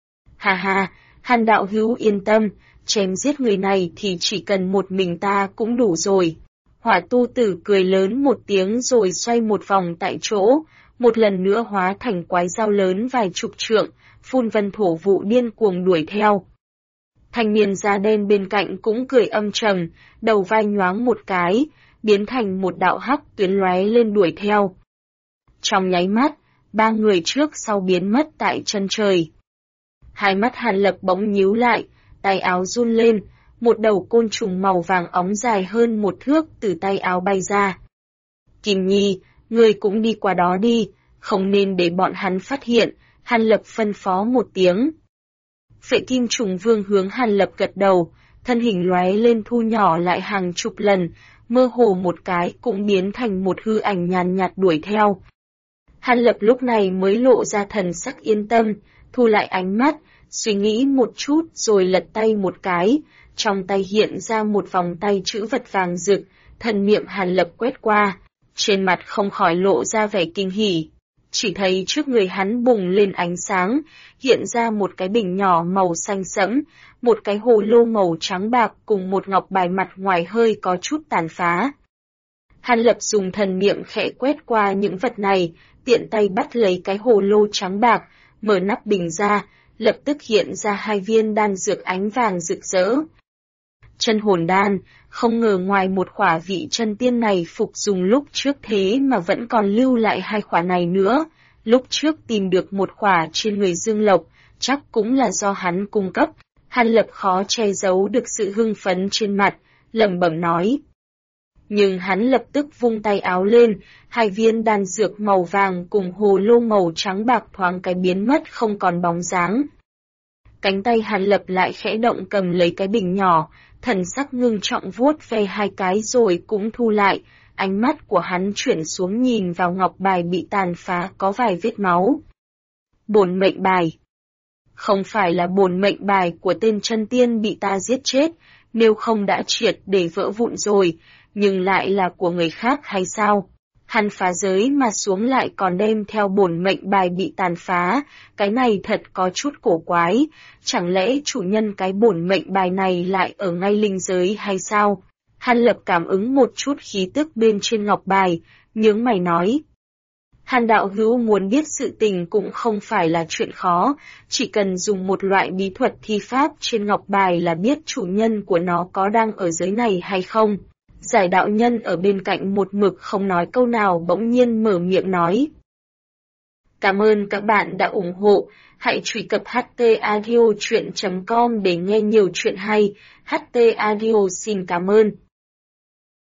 Hà hà, Hàn đạo hữu yên tâm, chém giết người này thì chỉ cần một mình ta cũng đủ rồi. Hỏa tu tử cười lớn một tiếng rồi xoay một vòng tại chỗ, một lần nữa hóa thành quái dao lớn vài chục trượng, phun vân thổ vụ điên cuồng đuổi theo. Thanh niên da đen bên cạnh cũng cười âm trầm, đầu vai nhoáng một cái, biến thành một đạo hắc tuyến lóe lên đuổi theo. Trong nháy mắt, ba người trước sau biến mất tại chân trời. Hai mắt Hàn Lập bỗng nhíu lại, tay áo run lên, một đầu côn trùng màu vàng óng dài hơn một thước từ tay áo bay ra. Kim Nhi, ngươi cũng đi qua đó đi, không nên để bọn hắn phát hiện, Hàn Lập phân phó một tiếng. Phệ kim trùng vương hướng Hàn Lập gật đầu, thân hình lóe lên thu nhỏ lại hàng chục lần, mơ hồ một cái cũng biến thành một hư ảnh nhàn nhạt đuổi theo. Hàn Lập lúc này mới lộ ra thần sắc yên tâm, thu lại ánh mắt, suy nghĩ một chút rồi lật tay một cái, trong tay hiện ra một vòng tay chữ vật vàng rực, thần niệm Hàn Lập quét qua, trên mặt không khỏi lộ ra vẻ kinh hỉ. Chỉ thấy trước người hắn bùng lên ánh sáng, hiện ra một cái bình nhỏ màu xanh sẫm, một cái hồ lô màu trắng bạc cùng một ngọc bài mặt ngoài hơi có chút tàn phá. Hàn Lập dùng thần niệm khẽ quét qua những vật này, tiện tay bắt lấy cái hồ lô trắng bạc, mở nắp bình ra, lập tức hiện ra hai viên đan dược ánh vàng rực rỡ. Chân hồn đan, không ngờ ngoài một khỏa vị chân tiên này phục dùng lúc trước thế mà vẫn còn lưu lại hai khỏa này nữa. Lúc trước tìm được một khỏa trên người Dương Lộc, chắc cũng là do hắn cung cấp. Hàn Lập khó che giấu được sự hưng phấn trên mặt, lẩm bẩm nói. Nhưng hắn lập tức vung tay áo lên, hai viên đan dược màu vàng cùng hồ lô màu trắng bạc thoáng cái biến mất không còn bóng dáng. Cánh tay Hàn Lập lại khẽ động cầm lấy cái bình nhỏ, thần sắc ngưng trọng vuốt ve hai cái rồi cũng thu lại, ánh mắt của hắn chuyển xuống nhìn vào ngọc bài bị tàn phá có vài vết máu. Bổn mệnh bài. Không phải là bổn mệnh bài của tên chân tiên bị ta giết chết, nếu không đã triệt để vỡ vụn rồi, nhưng lại là của người khác hay sao? Hắn phá giới mà xuống lại còn đem theo bổn mệnh bài bị tàn phá, cái này thật có chút cổ quái, chẳng lẽ chủ nhân cái bổn mệnh bài này lại ở ngay linh giới hay sao? Hàn Lập cảm ứng một chút khí tức bên trên ngọc bài, nhướng mày nói. Hàn đạo hữu muốn biết sự tình cũng không phải là chuyện khó, chỉ cần dùng một loại bí thuật thi pháp trên ngọc bài là biết chủ nhân của nó có đang ở giới này hay không. Giải đạo nhân ở bên cạnh một mực không nói câu nào bỗng nhiên mở miệng nói. Cảm ơn các bạn đã ủng hộ, hãy truy cập htaudio.com để nghe nhiều chuyện hay, HT Audio xin cảm ơn.